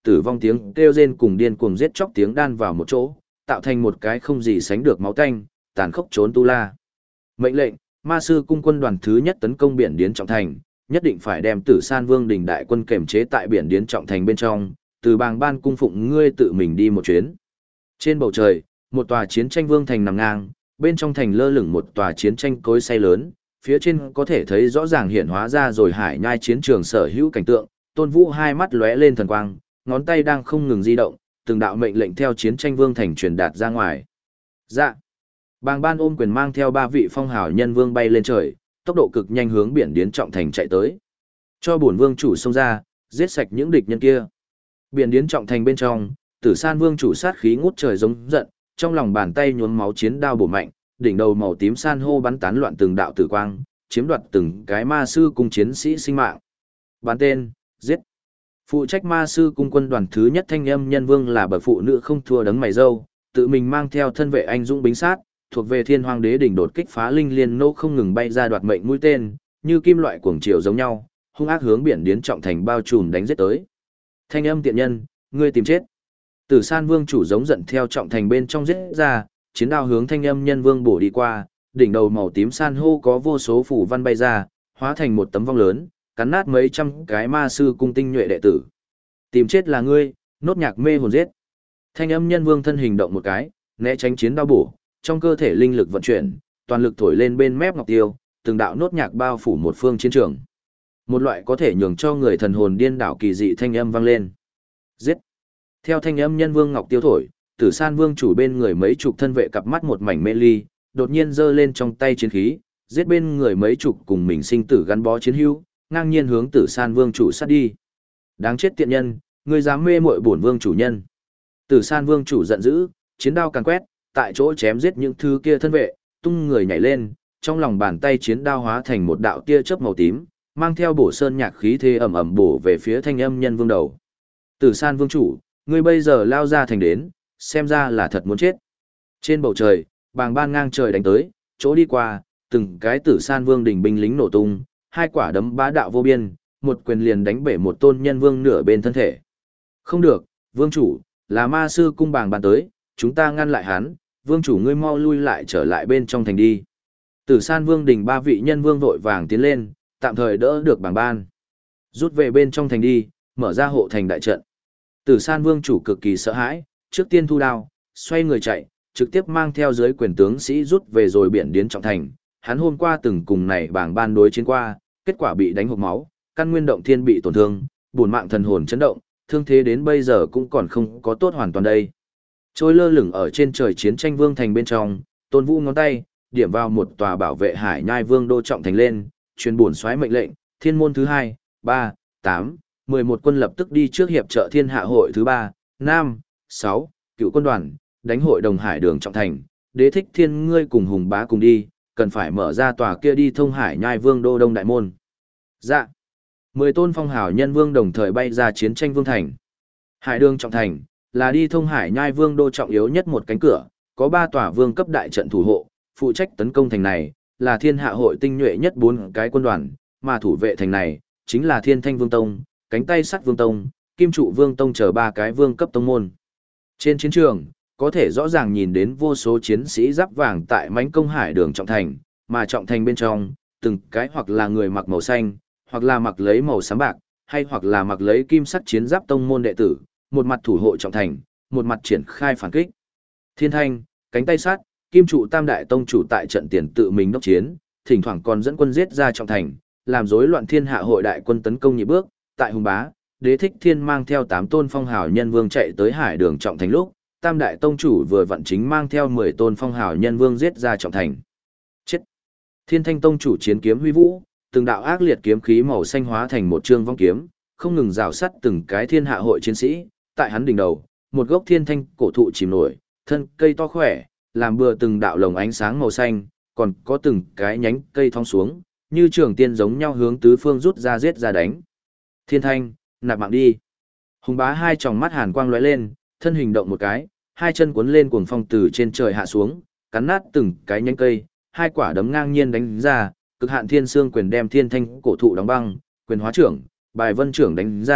S1: tử vong tiếng kêu rên cùng điên cuồng giết chóc tiếng đan vào một chỗ, tạo thành một cái không gì sánh được máu tanh, tàn khốc trốn tu la. Mệnh lệnh, ma sư cung quân đoàn thứ nhất tấn công biển Điến Trọng Thành, nhất định phải đem Tử San Vương đình đại quân kềm chế tại biển Điến Trọng Thành bên trong, từ bàng ban cung phụng ngươi tự mình đi một chuyến. Trên bầu trời, một tòa chiến tranh vương thành nằm ngang, bên trong thành lơ lửng một tòa chiến tranh cối xay lớn, phía trên có thể thấy rõ ràng hiện hóa ra rồi hải nhai chiến trường sở hữu cảnh tượng, Tôn Vũ hai mắt lóe lên thần quang, ngón tay đang không ngừng di động, từng đạo mệnh lệnh theo chiến tranh vương thành truyền đạt ra ngoài. Dạ. Bàng ban ôm quyền mang theo 3 vị phong hào nhân vương bay lên trời, tốc độ cực nhanh hướng biển Điến Trọng Thành chạy tới. Cho bổn vương chủ xông ra, giết sạch những địch nhân kia. Biển Điến Trọng Thành bên trong, Tử San Vương chủ sát khí ngút trời giống giận, trong lòng bàn tay nhuốm máu chiến đao bổ mạnh, đỉnh đầu màu tím san hô bắn tán loạn từng đạo tử quang, chiếm đoạt từng cái ma sư cung chiến sĩ sinh mạng. Bán tên, giết. Phụ trách ma sư cung quân đoàn thứ nhất Thanh Âm Nhân Vương là bậc phụ nữ không thua đấng mày râu, tự mình mang theo thân vệ anh dũng bính sát, thuộc về Thiên Hoàng Đế đỉnh đột kích phá linh liên nô không ngừng bay ra đoạt mệnh mũi tên, như kim loại cuồng chiều giống nhau, hung ác hướng biển Điến Trọng Thành bao trùm đánh giết tới. Thanh Âm tiện nhân, ngươi tìm chết. Tử San Vương chủ giống giận theo Trọng Thành bên trong giết ra, chiến đao hướng Thanh Âm Nhân Vương bổ đi qua, đỉnh đầu màu tím san hô có vô số phủ văn bay ra, hóa thành một tấm vong lớn, cắn nát mấy trăm cái ma sư cung tinh nhuệ đệ tử. Tìm chết là ngươi, nốt nhạc mê hồn giết. Thanh Âm Nhân Vương thân hình động một cái, né tránh chiến đao bổ, trong cơ thể linh lực vận chuyển, toàn lực thổi lên bên mép ngọc tiêu, từng đạo nốt nhạc bao phủ một phương chiến trường. Một loại có thể nhường cho người thần hồn điên đảo kỳ dị thanh âm vang lên. Giết. Theo Thanh Âm Nhân Vương ngọc tiêu thổi, Tử San Vương chủ bên người mấy chục thân vệ cặp mắt một mảnh mê ly, đột nhiên giơ lên trong tay chiến khí, giết bên người mấy chục cùng mình sinh tử gắn bó chiến hữu, ngang nhiên hướng Tử San Vương chủ sát đi. Đáng chết tiện nhân, ngươi dám mê muội bổn vương chủ nhân. Tử San Vương chủ giận dữ, chiến đao càn quét, tại chỗ chém giết những thứ kia thân vệ, tung người nhảy lên, trong lòng bàn tay chiến đao hóa thành một đạo tia chớp màu tím, mang theo bổ sơn nhạc khí thế ầm ầm bổ về phía Thanh Âm Nhân Vương đầu. Tử San Vương chủ, ngươi bây giờ lao ra thành đến, xem ra là thật muốn chết. Trên bầu trời, bàng ban ngang trời đánh tới, chỗ đi qua, từng cái Tử San Vương đỉnh binh lính nổ tung, hai quả đấm bá đạo vô biên, một quyền liền đánh bể một tôn nhân vương nửa bên thân thể. Không được, vương chủ, là ma sư cung bàng ban tới, chúng ta ngăn lại hắn, vương chủ ngươi mau lui lại trở lại bên trong thành đi. Tử San Vương đỉnh 3 vị nhân vương vội vàng tiến lên, tạm thời đỡ được bàng ban. Rút về bên trong thành đi, mở ra hộ thành đại trận. Tử San Vương chủ cực kỳ sợ hãi, trước tiên thu đao, xoay người chạy, trực tiếp mang theo dưới quyền tướng sĩ rút về rồi biển Điến Trọng Thành. Hắn hôm qua từng cùng này bảng ban đối chiến qua, kết quả bị đánh hộc máu, căn nguyên động thiên bị tổn thương, bổn mạng thần hồn chấn động, thương thế đến bây giờ cũng còn không có tốt hoàn toàn đây. Trôi lơ lửng ở trên trời chiến tranh vương thành bên trong, Tôn Vũ ngón tay, điểm vào một tòa bảo vệ hải nhai vương đô Trọng Thành lên, truyền bổn soái mệnh lệnh, thiên môn thứ 2, 3, 8, 11 quân lập tức đi trước hiệp trợ thiên hạ hội thứ 3, 5, 6, cựu quân đoàn, đánh hội đồng hải đường Trọng Thành, đế thích thiên ngươi cùng hùng bá cùng đi, cần phải mở ra tòa kia đi thông hải nhai vương đô đông đại môn. Dạ. 10 tôn phong hào nhân vương đồng thời bay ra chiến tranh vương thành. Hải đường Trọng Thành là đi thông hải nhai vương đô trọng yếu nhất một cánh cửa, có 3 tòa vương cấp đại trận thủ hộ, phụ trách tấn công thành này là thiên hạ hội tinh nhuệ nhất 4 cái quân đoàn, mà thủ vệ thành này chính là Thiên Thanh Vương Tông, Cánh Tay Sắt Vương Tông, Kim Trụ Vương Tông chờ 3 cái vương cấp tông môn. Trên chiến trường, có thể rõ ràng nhìn đến vô số chiến sĩ giáp vàng tại mãnh công hải đường Trọng Thành, mà Trọng Thành bên trong, từng cái hoặc là người mặc màu xanh, hoặc là mặc lấy màu xám bạc, hay hoặc là mặc lấy kim sắc chiến giáp tông môn đệ tử, một mặt thủ hộ Trọng Thành, một mặt triển khai phản kích. Thiên Thanh, Cánh Tay Sắt, Kim Trụ Tam đại tông chủ tại trận tiền tự mình đốc chiến, thỉnh thoảng còn dẫn quân giết ra Trọng Thành, làm rối loạn thiên hạ hội đại quân tấn công nhị bước, tại hùng bá, đế thích thiên mang theo 8 tôn phong hào nhân vương chạy tới hải đường Trọng Thành lúc, Tam đại tông chủ vừa vận chính mang theo 10 tôn phong hào nhân vương giết ra Trọng Thành. Chết! Thiên Thanh tông chủ chiến kiếm huy vũ, từng đạo ác liệt kiếm khí màu xanh hóa thành một trương vong kiếm, không ngừng rào sắt từng cái thiên hạ hội chiến sĩ, tại hắn đỉnh đầu, một gốc thiên thanh cổ thụ chìm nổi, thân cây to khỏe, làm bừa từng đạo lồng ánh sáng màu xanh, còn có từng cái nhánh cây thong xuống, như trường tiên giống nhau hướng tứ phương rút ra giết ra đánh. Thiên Thanh, nạp mạng đi. Hùng bá hai tròng mắt hàn quang lóe lên, thân hình động một cái, hai chân cuốn lên cuồng phong từ trên trời hạ xuống, cắn nát từng cái nhánh cây, hai quả đấm ngang nhiên đánh ra, cực hạn thiên xương quyền đem thiên thanh cổ thụ đóng băng, quyền hóa trưởng, bài vân trưởng đánh ra,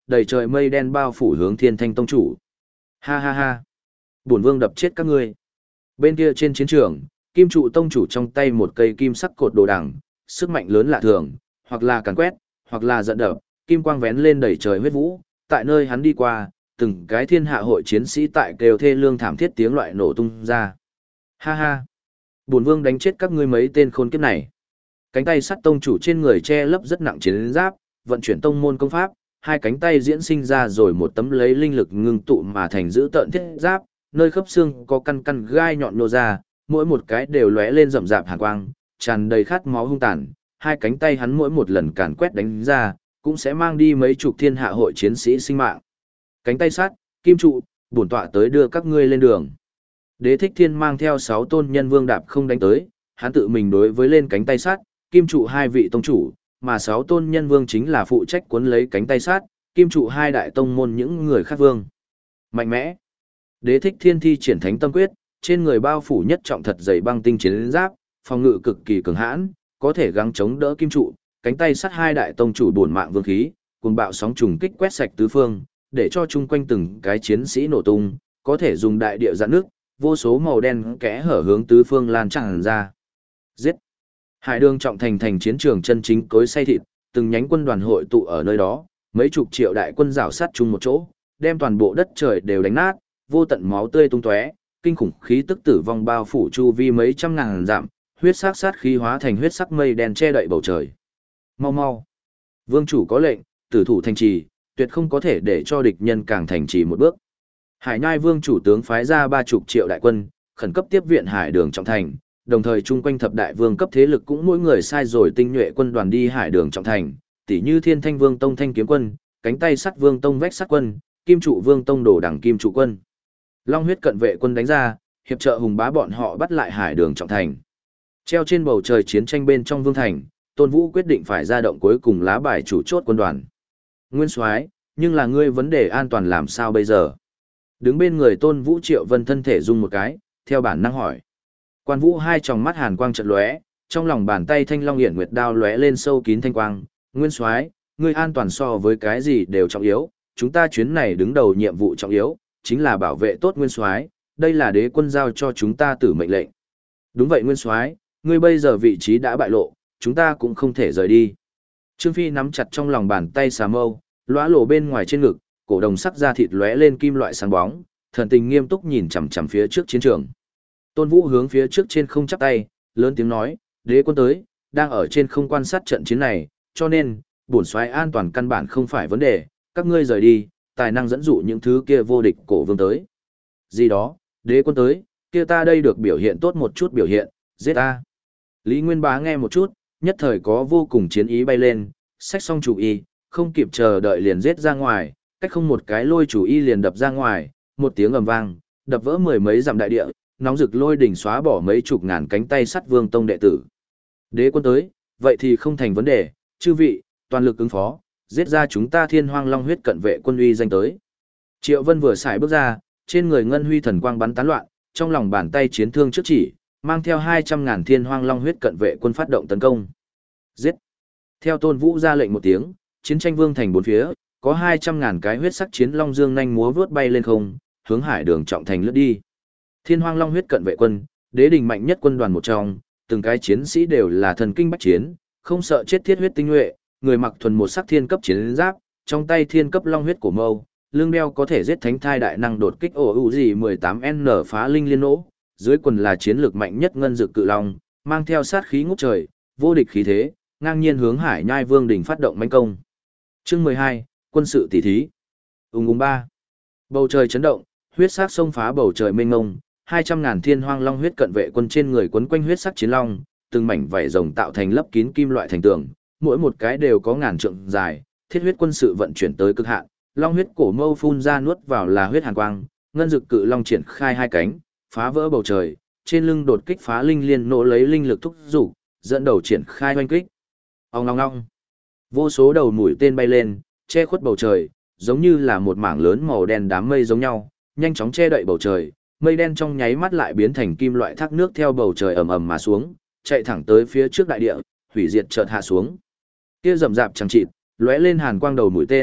S1: đầy trời mây đen bao phủ hướng Thiên Thanh tông chủ. Ha ha ha, bổn vương đập chết các ngươi. Bên kia trên chiến trường, Kim trụ tông chủ trong tay một cây kim sắc cột đồ đằng, sức mạnh lớn lạ thường, hoặc là càn quét, hoặc là giận đập, kim quang vén lên đầy trời huyết vũ, tại nơi hắn đi qua, từng cái thiên hạ hội chiến sĩ tại kêu thê lương thảm thiết tiếng loại nổ tung ra. Ha ha, bổn vương đánh chết các ngươi mấy tên khốn kiếp này. Cánh tay sắt tông chủ trên người che lấp rất nặng chiến giáp, vận chuyển tông môn công pháp, hai cánh tay diễn sinh ra rồi một tấm lấy linh lực ngưng tụ mà thành giữ tợn thiết giáp, nơi khớp xương có căn căn gai nhọn nô ra, mỗi một cái đều lóe lên rậm rạp hàn quang, tràn đầy khát máu hung tàn, hai cánh tay hắn mỗi một lần càn quét đánh ra, cũng sẽ mang đi mấy chục thiên hạ hội chiến sĩ sinh mạng. Cánh tay sắt, kim trụ, bổn tọa tới đưa các ngươi lên đường. Đế Thích Thiên mang theo 6 tôn nhân vương đạp không đánh tới, hắn tự mình đối với lên cánh tay sắt, kim trụ hai vị tông chủ, mà 6 tôn nhân vương chính là phụ trách cuốn lấy cánh tay sắt, kim trụ hai đại tông môn những người khác vương. Mạnh mẽ. Đế Thích Thiên thi triển thánh tâm quyết, trên người bao phủ nhất trọng thật dày băng tinh chiến giáp, phòng ngự cực kỳ cường hãn, có thể gắng chống đỡ kim trụ, cánh tay sắt hai đại tông chủ bổn mạng vương khí, cuồng bạo sóng trùng kích quét sạch tứ phương, để cho chung quanh từng cái chiến sĩ nổ tung, có thể dùng đại địa giãn nước, vô số màu đen kẽ hở hướng tứ phương lan tràn ra. Giết! Hải Đường trọng thành thành chiến trường chân chính cối xay thịt, từng nhánh quân đoàn hội tụ ở nơi đó, mấy chục triệu đại quân rảo sát chung một chỗ, đem toàn bộ đất trời đều đánh nát, vô tận máu tươi tung tóe, kinh khủng khí tức tử vong bao phủ chu vi mấy trăm ngàn dặm, huyết sắc sát khí hóa thành huyết sắc mây đen che đậy bầu trời. Mau mau! Vương chủ có lệnh, tử thủ thành trì, tuyệt không có thể để cho địch nhân càng thành trì một bước. Hải Nhai Vương chủ tướng phái ra 30 triệu đại quân, khẩn cấp tiếp viện Hải Đường trọng thành, đồng thời chung quanh thập đại vương cấp thế lực cũng mỗi người sai rồi tinh nhuệ quân đoàn đi Hải Đường trọng thành, tỉ như Thiên Thanh Vương tông Thanh kiếm quân, cánh tay sắt Vương tông Vách sắt quân, Kim trụ Vương tông Đồ đẳng Kim trụ quân. Long huyết cận vệ quân đánh ra, hiệp trợ hùng bá bọn họ bắt lại Hải Đường trọng thành. Treo trên bầu trời chiến tranh bên trong vương thành, Tôn Vũ quyết định phải ra động cuối cùng lá bài chủ chốt quân đoàn. Nguyên Soái, nhưng là ngươi vấn đề an toàn làm sao bây giờ? Đứng bên người Tôn Vũ Triệu Vân thân thể rung một cái, theo bản năng hỏi. Quan Vũ hai tròng mắt hàn quang chợt lóe, trong lòng bàn tay Thanh Long Hiển Nguyệt đao lóe lên sâu kín thanh quang, "Nguyên Soái, ngươi an toàn so với cái gì đều trọng yếu, chúng ta chuyến này đứng đầu nhiệm vụ trọng yếu, chính là bảo vệ tốt Nguyên Soái, đây là đế quân giao cho chúng ta tử mệnh lệnh." "Đúng vậy Nguyên Soái, ngươi bây giờ vị trí đã bại lộ, chúng ta cũng không thể rời đi." Trương Phi nắm chặt trong lòng bàn tay xà mâu, lóa lộ bên ngoài trên ngực, cổ đồng sắc da thịt lóe lên kim loại sáng bóng, thần tình nghiêm túc nhìn chằm chằm phía trước chiến trường. Tôn Vũ hướng phía trước trên không chắp tay, lớn tiếng nói, "Đế quân tới, đang ở trên không quan sát trận chiến này, cho nên, bổn soái an toàn căn bản không phải vấn đề, các ngươi rời đi, tài năng dẫn dụ những thứ kia vô địch cổ vương tới." "Gì đó, đế quân tới, kia ta đây được biểu hiện tốt một chút biểu hiện, giết ta." Lý Nguyên Bá nghe một chút, nhất thời có vô cùng chiến ý bay lên, xách xong chủ y, không kịp chờ đợi liền giết ra ngoài, cách không một cái lôi chủ y liền đập ra ngoài, một tiếng ầm vang, đập vỡ mười mấy dặm đại địa, nóng rực lôi đỉnh xóa bỏ mấy chục ngàn cánh tay sắt Vương tông đệ tử. "Đế quân tới, vậy thì không thành vấn đề, chư vị, toàn lực ứng phó, giết ra chúng ta Thiên Hoang Long huyết cận vệ quân uy danh tới." Triệu Vân vừa xài bước ra, trên người ngân huy thần quang bắn tán loạn, trong lòng bàn tay chiến thương trước chỉ, mang theo 200.000 Thiên Hoang Long huyết cận vệ quân phát động tấn công. Giết! Theo Tôn Vũ ra lệnh một tiếng, chiến tranh vương thành bốn phía, có 200.000 cái huyết sắc chiến long dương nhanh múa vướt bay lên không, hướng Hải Đường trọng thành lướt đi. Thiên Hoang Long huyết cận vệ quân, đế đình mạnh nhất quân đoàn một trong, từng cái chiến sĩ đều là thần kinh bách chiến, không sợ chết thiết huyết tinh nhuệ, người mặc thuần một sắc thiên cấp chiến giáp, trong tay thiên cấp long huyết cổ mâu, lưng đeo có thể giết thánh thai đại năng đột kích OUG 18N phá linh liên nỗ, dưới quần là chiến lược mạnh nhất ngân dực cự long, mang theo sát khí ngút trời, vô địch khí thế, ngang nhiên hướng Hải Nhai Vương đỉnh phát động mãnh công. Chương 12, quân sự tỷ thí. Ung 3. Bầu trời chấn động, huyết sắc xông phá bầu trời mênh mông, 200.000 Thiên Hoang Long huyết cận vệ quân trên người quấn quanh huyết sắc chiến long, từng mảnh vảy rồng tạo thành lấp kín kim loại thành tường, mỗi một cái đều có ngàn trượng dài, thiết huyết quân sự vận chuyển tới cực hạn, long huyết cổ mâu phun ra nuốt vào là huyết hàn quang, ngân dực cự long triển khai hai cánh, phá vỡ bầu trời, trên lưng đột kích phá linh liên nổ lấy linh lực thúc dục, dẫn đầu triển khai oanh kích. Ong long long. Vô số đầu mũi tên bay lên, che khuất bầu trời, giống như là một mảng lớn màu đen đám mây giống nhau, nhanh chóng che đậy bầu trời, mây đen trong nháy mắt lại biến thành kim loại thác nước theo bầu trời ầm ầm mà xuống, chạy thẳng tới phía trước đại địa, hủy diệt chợt hạ xuống. Kia rầm rạp chẳng chịt, lóe lên hàn quang đầu mũi tên,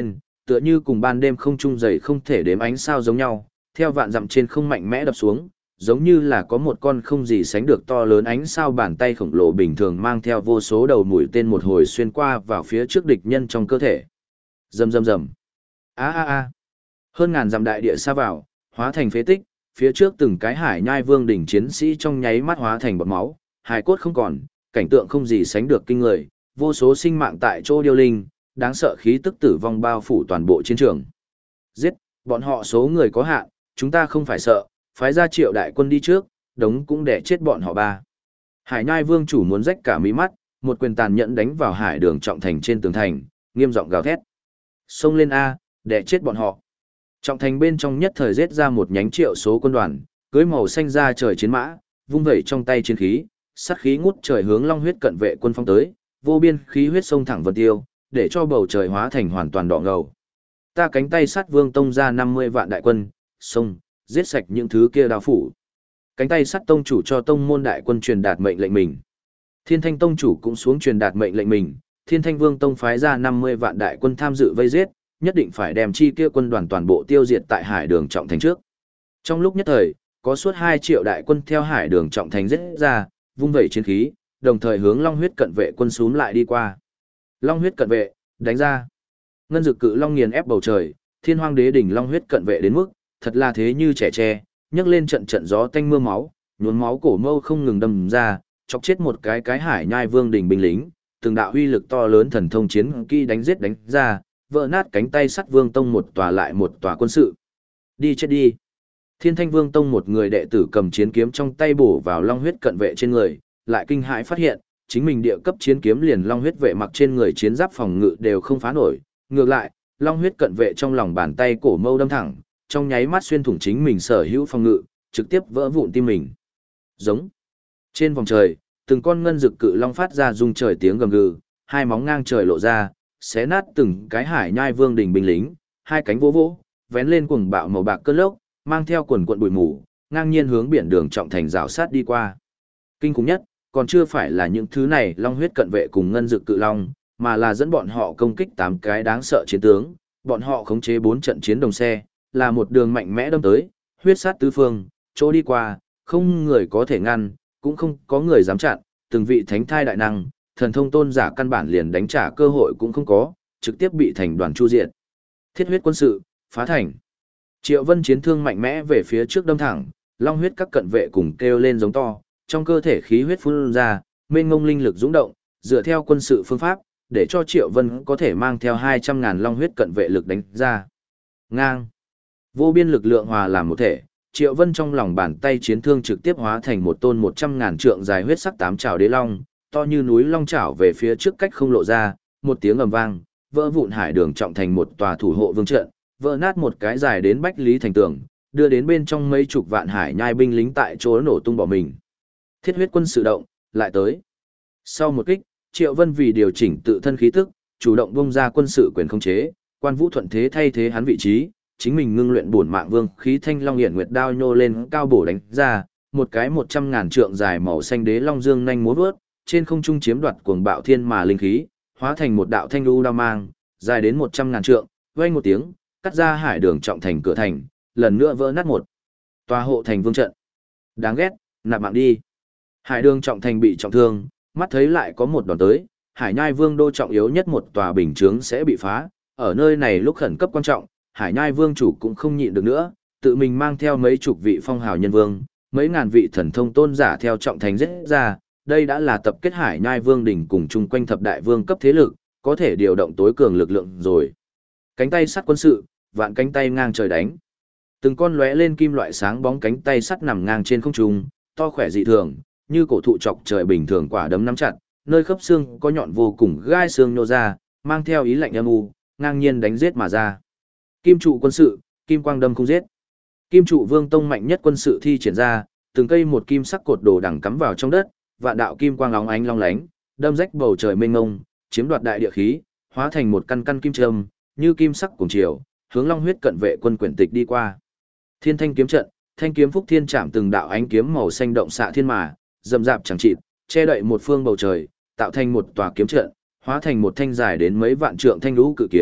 S1: tựa như cùng ban đêm không trung dày không thể đếm ánh sao giống nhau, theo vạn dặm trên không mạnh mẽ đập xuống, giống như là có một con không gì sánh được to lớn ánh sao bàn tay khổng lồ bình thường mang theo vô số đầu mũi tên một hồi xuyên qua vào phía trước địch nhân trong cơ thể. Rầm rầm rầm. A a a. Hơn ngàn dặm đại địa xa vào, hóa thành phế tích, phía trước từng cái Hải Nhai Vương đỉnh chiến sĩ trong nháy mắt hóa thành bọt máu, hài cốt không còn, cảnh tượng không gì sánh được kinh người, vô số sinh mạng tại chỗ điêu linh, đáng sợ khí tức tử vong bao phủ toàn bộ chiến trường. Giết, bọn họ số người có hạn, chúng ta không phải sợ, phái ra Triệu đại quân đi trước, đống cũng để chết bọn họ ba. Hải Nhai Vương chủ muốn rách cả mí mắt, một quyền tàn nhẫn đánh vào Hải Đường Trọng Thành trên tường thành, nghiêm giọng gào thét. Xông lên A, để chết bọn họ. Trọng thành bên trong nhất thời giết ra một nhánh Triệu số quân đoàn, cưới màu xanh ra trời chiến mã, vung vẩy trong tay chiến khí, sát khí ngút trời hướng Long Huyết cận vệ quân phong tới, vô biên khí huyết sông thẳng vân tiêu, để cho bầu trời hóa thành hoàn toàn đỏ ngầu. Ta cánh tay sát Vương tông ra 50 vạn đại quân, xông, giết sạch những thứ kia đao phủ. Cánh tay sắt tông chủ cho tông môn đại quân truyền đạt mệnh lệnh mình. Thiên Thanh tông chủ cũng xuống truyền đạt mệnh lệnh mình, Thiên Thanh Vương tông phái ra 50 vạn đại quân tham dự vây giết, nhất định phải đem chi kia quân đoàn toàn bộ tiêu diệt tại Hải Đường Trọng Thành trước. Trong lúc nhất thời, có suốt 2 triệu đại quân theo Hải Đường Trọng Thành giết ra, vung vẩy chiến khí, đồng thời hướng Long Huyết cận vệ quân xúm lại đi qua. Long Huyết cận vệ, đánh ra. Ngân Dực Cự Long nghiền ép bầu trời, Thiên Hoang Đế đỉnh Long Huyết cận vệ đến mức, thật là thế như trẻ tre, nhấc lên trận trận gió tanh mưa máu, nhuốm máu cổ mâu không ngừng đâm ra, chọc chết một cái Hải Nhai Vương đỉnh binh lính, từng đạo uy lực to lớn thần thông chiến kỹ đánh giết đánh ra, vỡ nát cánh tay sắt Vương tông một tòa lại một tòa quân sự. Đi chết đi. Thiên Thanh Vương tông một người đệ tử cầm chiến kiếm trong tay bổ vào Long Huyết cận vệ trên người, lại kinh hãi phát hiện, chính mình địa cấp chiến kiếm liền Long Huyết vệ mặc trên người chiến giáp phòng ngự đều không phá nổi, ngược lại, Long Huyết cận vệ trong lòng bàn tay cổ mâu đâm thẳng, trong nháy mắt xuyên thủng chính mình sở hữu phòng ngự, trực tiếp vỡ vụn tim mình. Giống. Trên vòng trời, từng con ngân dực cự long phát ra rung trời tiếng gầm gừ, hai móng ngang trời lộ ra, xé nát từng cái Hải Nhai Vương đỉnh binh lính, hai cánh vỗ vỗ, vén lên cuồng bạo màu bạc cơn lốc, mang theo quần quần bụi mù, ngang nhiên hướng biển Đường Trọng Thành rào sát đi qua. Kinh khủng nhất, còn chưa phải là những thứ này Long Huyết cận vệ cùng ngân dực cự long, mà là dẫn bọn họ công kích 8 cái đáng sợ chiến tướng, bọn họ khống chế 4 trận chiến đồng xe, là một đường mạnh mẽ đâm tới, huyết sát tứ phương, chỗ đi qua, không người có thể ngăn, cũng không có người dám chặn, từng vị thánh thai đại năng, thần thông tôn giả căn bản liền đánh trả cơ hội cũng không có, trực tiếp bị thành đoàn chu diệt. Thiết huyết quân sự, phá thành. Triệu Vân chiến thương mạnh mẽ về phía trước đâm thẳng, long huyết các cận vệ cùng kêu lên giống to, trong cơ thể khí huyết phun ra, mênh mông linh lực dũng động, dựa theo quân sự phương pháp, để cho Triệu Vân có thể mang theo 200.000 long huyết cận vệ lực đánh ra. Ngang. Vô biên lực lượng hòa làm một thể, Triệu Vân trong lòng bàn tay chiến thương trực tiếp hóa thành một tôn 100.000 trượng dài huyết sắc tám trảo đế long, to như núi long trảo về phía trước cách không lộ ra, một tiếng ầm vang, vỡ vụn Hải Đường Trọng Thành một tòa thủ hộ vương trận, vỡ nát một cái dài đến bách lý thành tường, đưa đến bên trong mấy chục vạn Hải Nhai binh lính tại chỗ nổ tung bỏ mình. Thiết huyết quân sự động, lại tới. Sau một kích, Triệu Vân vì điều chỉnh tự thân khí tức, chủ động bung ra quân sự quyền khống chế, Quan Vũ thuận thế thay thế hắn vị trí, chính mình ngưng luyện bổn mạng vương khí thanh long hiển nguyệt đao nhô lên cao bổ đánh ra, một cái 100.000 trượng dài màu xanh đế long dương nhanh múa vớt, trên không trung chiếm đoạt cuồng bạo thiên mà linh khí, hóa thành một đạo thanh lưu đao mang, dài đến 100.000 trượng, vang một tiếng, cắt ra Hải Đường Trọng Thành cửa thành, lần nữa vỡ nát một tòa hộ thành vương trận. Đáng ghét, nạp mạng đi. Hải Đường Trọng Thành bị trọng thương, mắt thấy lại có một đòn tới, Hải Nhai Vương đô trọng yếu nhất một tòa bình chướng sẽ bị phá, ở nơi này lúc khẩn cấp quan trọng, Hải Nhai Vương chủ cũng không nhịn được nữa, tự mình mang theo mấy chục vị phong hào nhân vương, mấy ngàn vị thần thông tôn giả theo Trọng Thành giết ra, đây đã là tập kết Hải Nhai Vương đỉnh cùng chung quanh thập đại vương cấp thế lực, có thể điều động tối cường lực lượng rồi. Cánh tay sắt quân sự, vạn cánh tay ngang trời đánh. Từng con lóe lên kim loại sáng bóng cánh tay sắt nằm ngang trên không trung, to khỏe dị thường, như cổ thụ chọc trời bình thường quả đấm nắm chặt, nơi khớp xương có nhọn vô cùng gai xương nhô ra, mang theo ý lạnh âm u, ngang nhiên đánh giết mà ra. Kim trụ quân sự, kim quang đâm không giết. Kim trụ vương tông mạnh nhất quân sự thi triển ra, từng cây một kim sắc cột đồ đằng cắm vào trong đất, vạn đạo kim quang óng ánh long lánh, đâm rách bầu trời mênh mông, chiếm đoạt đại địa khí, hóa thành một căn căn kim châm, như kim sắc cùng chiều, hướng Long Huyết cận vệ quân quyển tịch đi qua. Thiên Thanh kiếm trận, thanh kiếm phúc thiên chạm từng đạo ánh kiếm màu xanh động xạ thiên mà, rậm rạp chẳng chịt, che đậy một phương bầu trời, tạo thành một tòa kiếm trận, hóa thành một thanh dài đến mấy vạn trượng thanh lũ cự kiếm,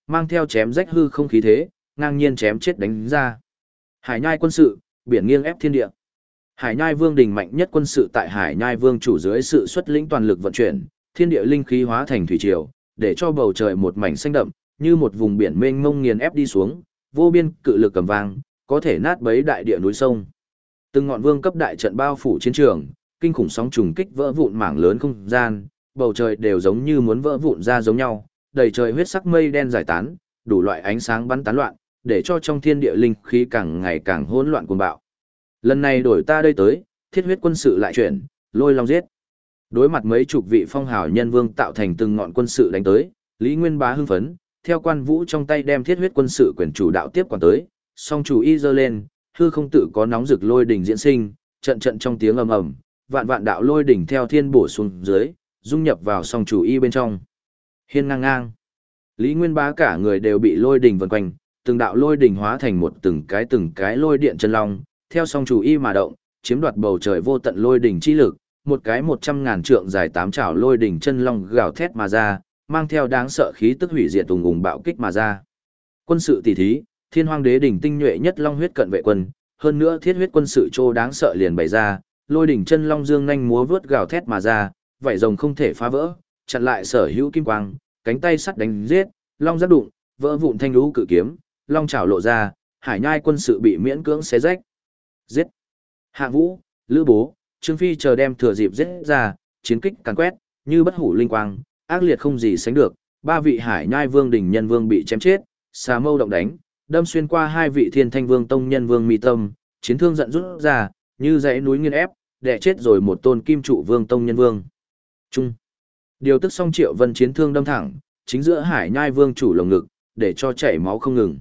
S1: mang theo chém rách hư không khí thế, ngang nhiên chém chết đánh ra. Hải Nhai quân sự, biển nghiêng ép thiên địa. Hải Nhai Vương đỉnh mạnh nhất quân sự tại Hải Nhai Vương chủ dưới sự xuất lĩnh toàn lực vận chuyển, thiên địa linh khí hóa thành thủy triều, để cho bầu trời một mảnh xanh đậm, như một vùng biển mênh mông nghiền ép đi xuống, vô biên cự lực cầm vang, có thể nát bấy đại địa núi sông. Từng ngọn vương cấp đại trận bao phủ chiến trường, kinh khủng sóng trùng kích vỡ vụn mảng lớn không gian, bầu trời đều giống như muốn vỡ vụn ra giống nhau, đầy trời huyết sắc mây đen giải tán, đủ loại ánh sáng bắn tán loạn, để cho trong thiên địa linh khí càng ngày càng hỗn loạn cuồng bạo. Lần này đổi ta đây tới, thiết huyết quân sự lại chuyển, lôi long giết. Đối mặt mấy chục vị phong hào nhân vương tạo thành từng ngọn quân sự đánh tới, Lý Nguyên Bá hưng phấn, theo quan vũ trong tay đem thiết huyết quân sự quyền chủ đạo tiếp quản tới, song chủ y giơ lên, hư không tự có nóng rực lôi đỉnh diễn sinh, trận trận trong tiếng ầm ầm, vạn vạn đạo lôi đỉnh theo thiên bổ xuống dưới, dung nhập vào song chủ y bên trong. Hiên ngang ngang. Lý Nguyên Bá cả người đều bị lôi đỉnh vần quanh, từng đạo lôi đỉnh hóa thành một từng cái lôi điện chân long, theo song chủ y mà động, chiếm đoạt bầu trời vô tận lôi đỉnh chi lực, một cái 100.000 trượng dài 8 trảo lôi đỉnh chân long gào thét mà ra, mang theo đáng sợ khí tức hủy diệt ùng ùng bạo kích mà ra. Quân sự tỷ thí, Thiên Hoang Đế đỉnh tinh nhuệ nhất long huyết cận vệ quân, hơn nữa thiết huyết quân sự trô đáng sợ liền bày ra, lôi đỉnh chân long dương nhanh múa vớt gào thét mà ra, vảy rồng không thể phá vỡ, chặn lại sở hữu kim quang, cánh tay sắt đánh giết, long giáp đụng, vỡ vụn thanh lũ cự kiếm, long chảo lộ ra, Hải Nhai quân sự bị miễn cưỡng xé rách. Giết. Hạng Vũ, Lữ Bố, Trương Phi chờ đem thừa dịp giết ra, chiến kích càn quét, như bất hủ linh quang, ác liệt không gì sánh được, ba vị Hải Nhai Vương đỉnh nhân vương bị chém chết, xà mâu động đánh, đâm xuyên qua hai vị Thiên Thanh Vương tông nhân vương mi tâm, chiến thương giận rút ra, như dãy núi nghiền ép, đè chết rồi một tôn kim trụ vương tông nhân vương. Trung. Điều tức xong Triệu Vân chiến thương đâm thẳng, chính giữa Hải Nhai Vương chủ lồng ngực, để cho chảy máu không ngừng.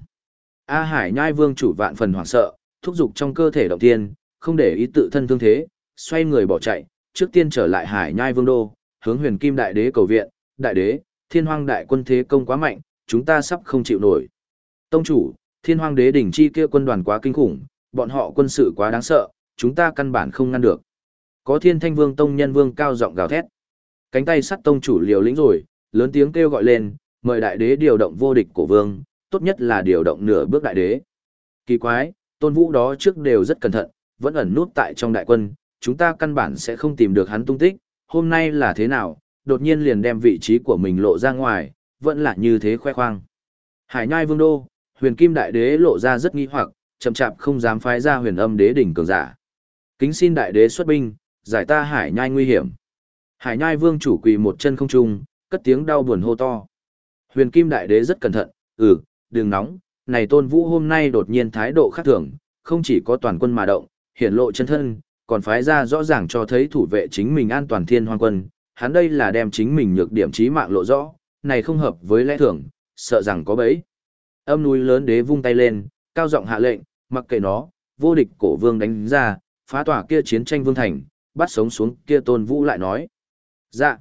S1: A Hải Nhai Vương chủ vạn phần hoảng sợ, thúc giục trong cơ thể động tiên, không để ý tự thân thương thế, xoay người bỏ chạy, trước tiên trở lại Hải Nhai Vương đô, hướng Huyền Kim Đại Đế cầu viện, Đại Đế, Thiên Hoang đại quân thế công quá mạnh, chúng ta sắp không chịu nổi. Tông chủ, Thiên Hoang Đế đỉnh chi kia quân đoàn quá kinh khủng, bọn họ quân sự quá đáng sợ, chúng ta căn bản không ngăn được. Có Thiên Thanh Vương tông nhân vương cao giọng gào thét. Cánh tay sắt tông chủ liều lĩnh rồi, lớn tiếng kêu gọi lên, mời Đại Đế điều động vô địch cổ vương, tốt nhất là điều động nửa bước Đại Đế. Kỳ quái, Tôn Vũ đó trước đều rất cẩn thận, vẫn ẩn nút tại trong đại quân, chúng ta căn bản sẽ không tìm được hắn tung tích, hôm nay là thế nào, đột nhiên liền đem vị trí của mình lộ ra ngoài, vẫn là như thế khoe khoang. Hải Nhai Vương đô, Huyền Kim Đại Đế lộ ra rất nghi hoặc, chậm chạp không dám phái ra Huyền Âm Đế đỉnh cường giả. Kính xin Đại Đế xuất binh, giải ta Hải Nhai nguy hiểm. Hải Nhai Vương chủ quỳ một chân không trung, cất tiếng đau buồn hô to. Huyền Kim Đại Đế rất cẩn thận, đừng nóng, này Tôn Vũ hôm nay đột nhiên thái độ khác thường, không chỉ có toàn quân mà động, hiển lộ chân thân, còn phái ra rõ ràng cho thấy thủ vệ chính mình an toàn Thiên Hoang quân, hắn đây là đem chính mình nhược điểm chí mạng lộ rõ, này không hợp với lẽ thường, sợ rằng có bẫy. Âm núi lớn đế vung tay lên, cao giọng hạ lệnh, mặc kệ nó, vô địch cổ vương đánh ra, phá tỏa kia chiến tranh vương thành, bắt sống xuống kia Tôn Vũ lại nói. Dạ.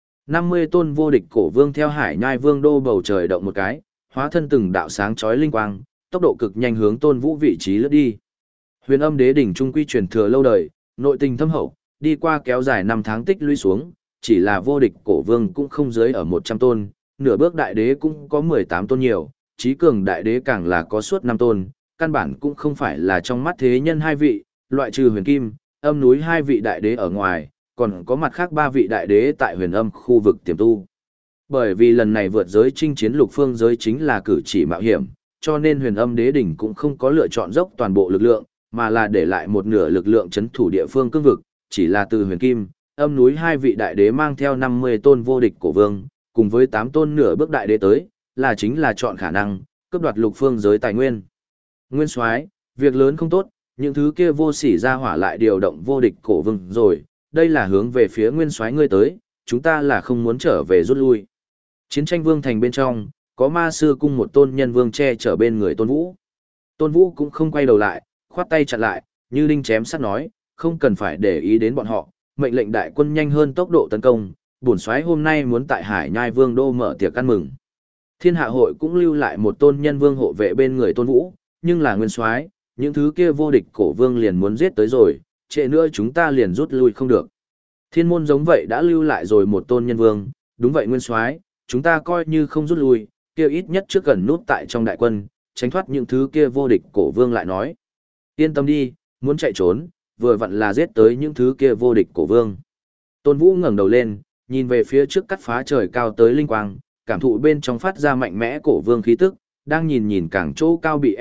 S1: 50 tôn vô địch cổ vương theo Hải Nhai Vương đô bầu trời động một cái, hóa thân từng đạo sáng chói linh quang, tốc độ cực nhanh hướng Tôn Vũ vị trí lướt đi. Huyền Âm Đế đỉnh trung quy truyền thừa lâu đời, nội tình thâm hậu, đi qua kéo dài 5 tháng tích lũy xuống, chỉ là vô địch cổ vương cũng không dưới ở 100 tôn, nửa bước đại đế cũng có 18 tôn nhiều, trí cường đại đế càng là có suốt 5 tôn, căn bản cũng không phải là trong mắt thế nhân hai vị, loại trừ Huyền Kim, Âm núi hai vị đại đế ở ngoài, còn có mặt khác 3 vị đại đế tại Huyền Âm khu vực tiềm tu. Bởi vì lần này vượt giới chinh chiến lục phương giới chính là cử chỉ mạo hiểm, cho nên Huyền Âm Đế đỉnh cũng không có lựa chọn dốc toàn bộ lực lượng, mà là để lại một nửa lực lượng chấn thủ địa phương cương vực, chỉ là từ Huyền Kim, Âm núi hai vị đại đế mang theo 50 tôn vô địch cổ vương, cùng với 8 tôn nửa bước đại đế tới, là chính là chọn khả năng cướp đoạt lục phương giới tài nguyên. Nguyên Soái, việc lớn không tốt, những thứ kia vô sỉ ra hỏa lại điều động vô địch cổ vương rồi, đây là hướng về phía Nguyên Soái ngươi tới, chúng ta là không muốn trở về rút lui. Chiến tranh vương thành bên trong, có ma sư cung một tôn nhân vương che chở bên người Tôn Vũ. Tôn Vũ cũng không quay đầu lại, khoát tay chặn lại, như đinh chém sắt nói, không cần phải để ý đến bọn họ, mệnh lệnh đại quân nhanh hơn tốc độ tấn công, bổn soái hôm nay muốn tại Hải Nhai Vương đô mở tiệc ăn mừng. Thiên Hạ hội cũng lưu lại một tôn nhân vương hộ vệ bên người Tôn Vũ, nhưng là Nguyên Soái, những thứ kia vô địch cổ vương liền muốn giết tới rồi, trễ nữa chúng ta liền rút lui không được. Thiên môn giống vậy đã lưu lại rồi một tôn nhân vương, đúng vậy Nguyên Soái, chúng ta coi như không rút lui, kia ít nhất trước gần nút tại trong đại quân, tránh thoát những thứ kia vô địch cổ vương lại nói. Yên tâm đi, muốn chạy trốn, vừa vặn là giết tới những thứ kia vô địch cổ vương. Tôn Vũ ngẩng đầu lên, nhìn về phía trước cắt phá trời cao tới linh quang, cảm thụ bên trong phát ra mạnh mẽ cổ vương khí tức, đang nhìn càng chỗ cao bị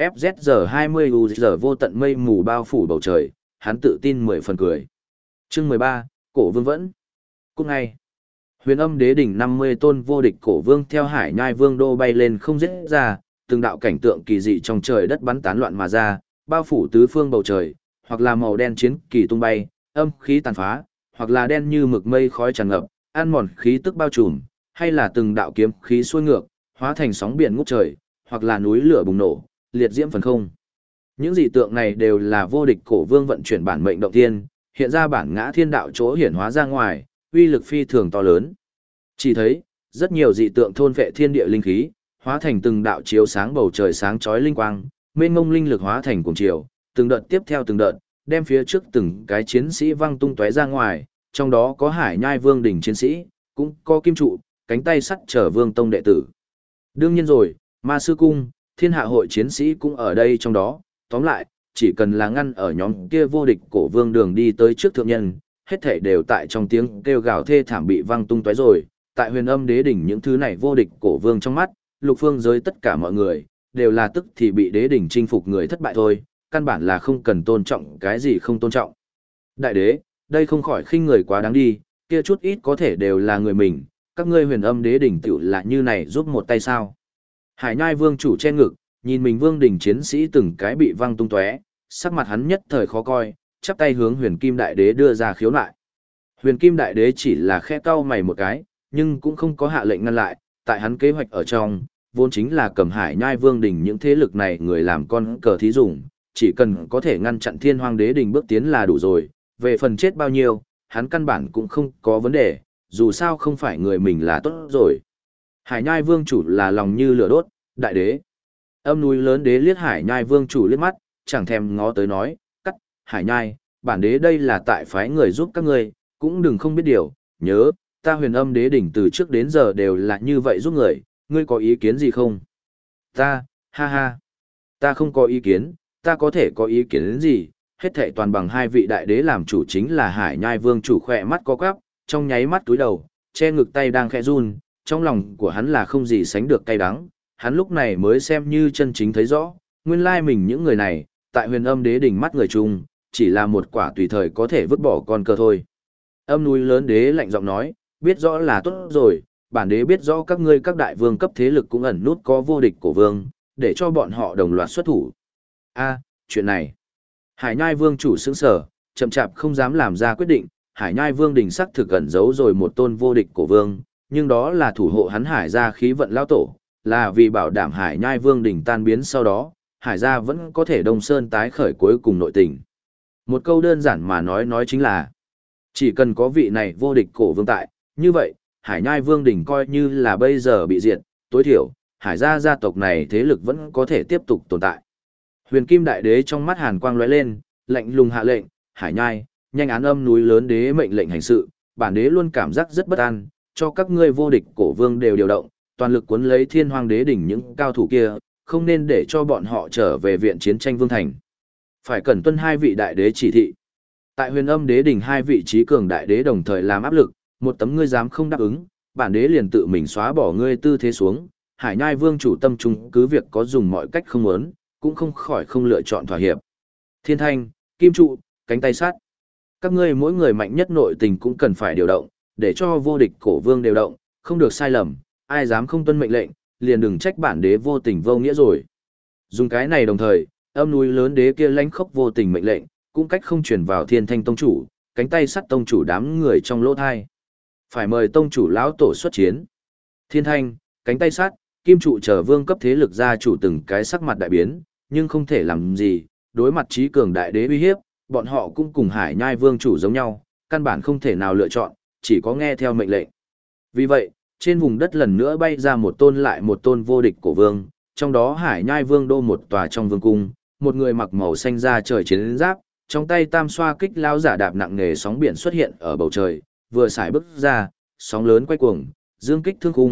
S1: FZR20 vô tận mây mù bao phủ bầu trời, hắn tự tin 10 phần cười. Chương 13, Cổ Vương vẫn. Cùng ngày, Huyền Âm Đế đỉnh 50 tôn vô địch cổ vương theo Hải Nhai Vương đô bay lên không dứt ra, từng đạo cảnh tượng kỳ dị trong trời đất bắn tán loạn mà ra, bao phủ tứ phương bầu trời, hoặc là màu đen chiến kỳ tung bay, âm khí tàn phá, hoặc là đen như mực mây khói tràn ngập, ăn mòn khí tức bao trùm, hay là từng đạo kiếm khí xuôi ngược, hóa thành sóng biển ngút trời, hoặc là núi lửa bùng nổ, liệt diễm phần không. Những dị tượng này đều là vô địch cổ vương vận chuyển bản mệnh động thiên, hiện ra bản ngã thiên đạo chỗ hiển hóa ra ngoài, uy lực phi thường to lớn. Chỉ thấy, rất nhiều dị tượng thôn vệ thiên địa linh khí, hóa thành từng đạo chiếu sáng bầu trời sáng chói linh quang, mênh mông linh lực hóa thành cuồng chiều, từng đợt tiếp theo từng đợt, đem phía trước từng cái chiến sĩ văng tung tóe ra ngoài, trong đó có Hải Nhai Vương đỉnh chiến sĩ, cũng có kim trụ, cánh tay sắt trở Vương tông đệ tử. Đương nhiên rồi, Ma sư cung, Thiên hạ hội chiến sĩ cũng ở đây trong đó, tóm lại, chỉ cần là ngăn ở nhóm kia vô địch cổ vương đường đi tới trước thượng nhân, hết thảy đều tại trong tiếng kêu gào thê thảm bị văng tung tóe rồi, tại Huyền Âm Đế đỉnh những thứ này vô địch cổ vương trong mắt, lục phương giới tất cả mọi người đều là tức thì bị đế đỉnh chinh phục người thất bại thôi, căn bản là không cần tôn trọng cái gì không tôn trọng. Đại đế, đây không khỏi khinh người quá đáng đi, kia chút ít có thể đều là người mình, các ngươi Huyền Âm Đế đỉnh tiểu là như này giúp một tay sao? Hải Nhai Vương chủ che ngực, nhìn mình Vương đỉnh chiến sĩ từng cái bị văng tung tóe, sắc mặt hắn nhất thời khó coi, chắp tay hướng Huyền Kim Đại Đế đưa ra khiếu nại. Huyền Kim Đại Đế chỉ là khẽ cau mày một cái, nhưng cũng không có hạ lệnh ngăn lại, tại hắn kế hoạch ở trong, vốn chính là cầm Hải Nhai Vương đỉnh những thế lực này người làm con cờ thí dùng, chỉ cần có thể ngăn chặn Thiên Hoang Đế đỉnh bước tiến là đủ rồi, về phần chết bao nhiêu, hắn căn bản cũng không có vấn đề, dù sao không phải người mình là tốt rồi. Hải Nhai Vương chủ là lòng như lửa đốt, đại đế. Âm núi lớn đế liếc Hải Nhai Vương chủ liếc mắt, chẳng thèm ngó tới nói, cắt, Hải Nhai, bản đế đây là tại phái người giúp các ngươi, cũng đừng không biết điều, nhớ, ta Huyền Âm Đế đỉnh từ trước đến giờ đều là như vậy giúp người, ngươi có ý kiến gì không? Ta, ha ha, ta không có ý kiến, ta có thể có ý kiến đến gì, hết thệ toàn bằng hai vị đại đế làm chủ chính là Hải Nhai Vương chủ khỏe mắt co quắp, trong nháy mắt túi đầu, che ngực tay đang khẽ run, trong lòng của hắn là không gì sánh được cay đắng, hắn lúc này mới xem như chân chính thấy rõ, nguyên lai mình những người này, tại Huyền Âm Đế đỉnh mắt người chung, chỉ là một quả tùy thời có thể vứt bỏ con cờ thôi. Âm núi lớn đế lạnh giọng nói, biết rõ là tốt rồi, bản đế biết rõ các ngươi các đại vương cấp thế lực cũng ẩn nút có vô địch cổ vương, để cho bọn họ đồng loạt xuất thủ. A, chuyện này. Hải Nhai Vương chủ sững sở, chậm chạp không dám làm ra quyết định, Hải Nhai Vương đỉnh sắc thực ẩn giấu rồi một tôn vô địch cổ vương, nhưng đó là thủ hộ hắn Hải gia khí vận lao tổ, là vì bảo đảm Hải Nhai Vương đỉnh tan biến sau đó, Hải gia vẫn có thể đông sơn tái khởi cuối cùng nội tình. Một câu đơn giản mà nói chính là, chỉ cần có vị này vô địch cổ vương tại, như vậy, Hải Nhai Vương đỉnh coi như là bây giờ bị diệt, tối thiểu, Hải gia gia tộc này thế lực vẫn có thể tiếp tục tồn tại. Huyền Kim Đại Đế trong mắt hàn quang lóe lên, lạnh lùng hạ lệnh, Hải Nhai, nhanh án âm núi lớn đế mệnh lệnh hành sự, bản đế luôn cảm giác rất bất an, cho các ngươi vô địch cổ vương đều điều động, toàn lực cuốn lấy Thiên Hoang Đế đỉnh những cao thủ kia, không nên để cho bọn họ trở về viện chiến tranh vương thành. Phải cẩn tuân hai vị đại đế chỉ thị. Tại Huyền Âm Đế đỉnh hai vị trí cường đại đế đồng thời làm áp lực, một tấm ngươi dám không đáp ứng, bản đế liền tự mình xóa bỏ ngươi tư thế xuống. Hải Nhai Vương chủ tâm trung cứ việc có dùng mọi cách không muốn, cũng không khỏi không lựa chọn thỏa hiệp. Thiên Thanh, Kim Trụ, cánh tay sát. Các ngươi mỗi người mạnh nhất nội tình cũng cần phải điều động, để cho vô địch cổ vương đều động, không được sai lầm, ai dám không tuân mệnh lệnh, liền đừng trách bản đế vô tình vô nghĩa rồi. Dùng cái này đồng thời, âm núi lớn đế kia lãnh khốc vô tình mệnh lệnh, cũng cách không truyền vào Thiên Thanh tông chủ, cánh tay sắt tông chủ đám người trong lỗ thai. Phải mời tông chủ lão tổ xuất chiến. Thiên Thanh, cánh tay sắt, Kim Trụ chờ vương cấp thế lực gia chủ từng cái sắc mặt đại biến, nhưng không thể làm gì, đối mặt trí cường đại đế uy hiếp, bọn họ cũng cùng Hải Nhai Vương chủ giống nhau, căn bản không thể nào lựa chọn, chỉ có nghe theo mệnh lệnh. Vì vậy, trên vùng đất lần nữa bay ra một tôn lại một tôn vô địch cổ vương, trong đó Hải Nhai Vương đô một tòa trong vương cung, một người mặc màu xanh da trời chiến giáp, trong tay tam xoa kích lao giả đạp nặng nề sóng biển xuất hiện ở bầu trời, vừa xài bước ra, sóng lớn quay cuồng, dương kích thương khung,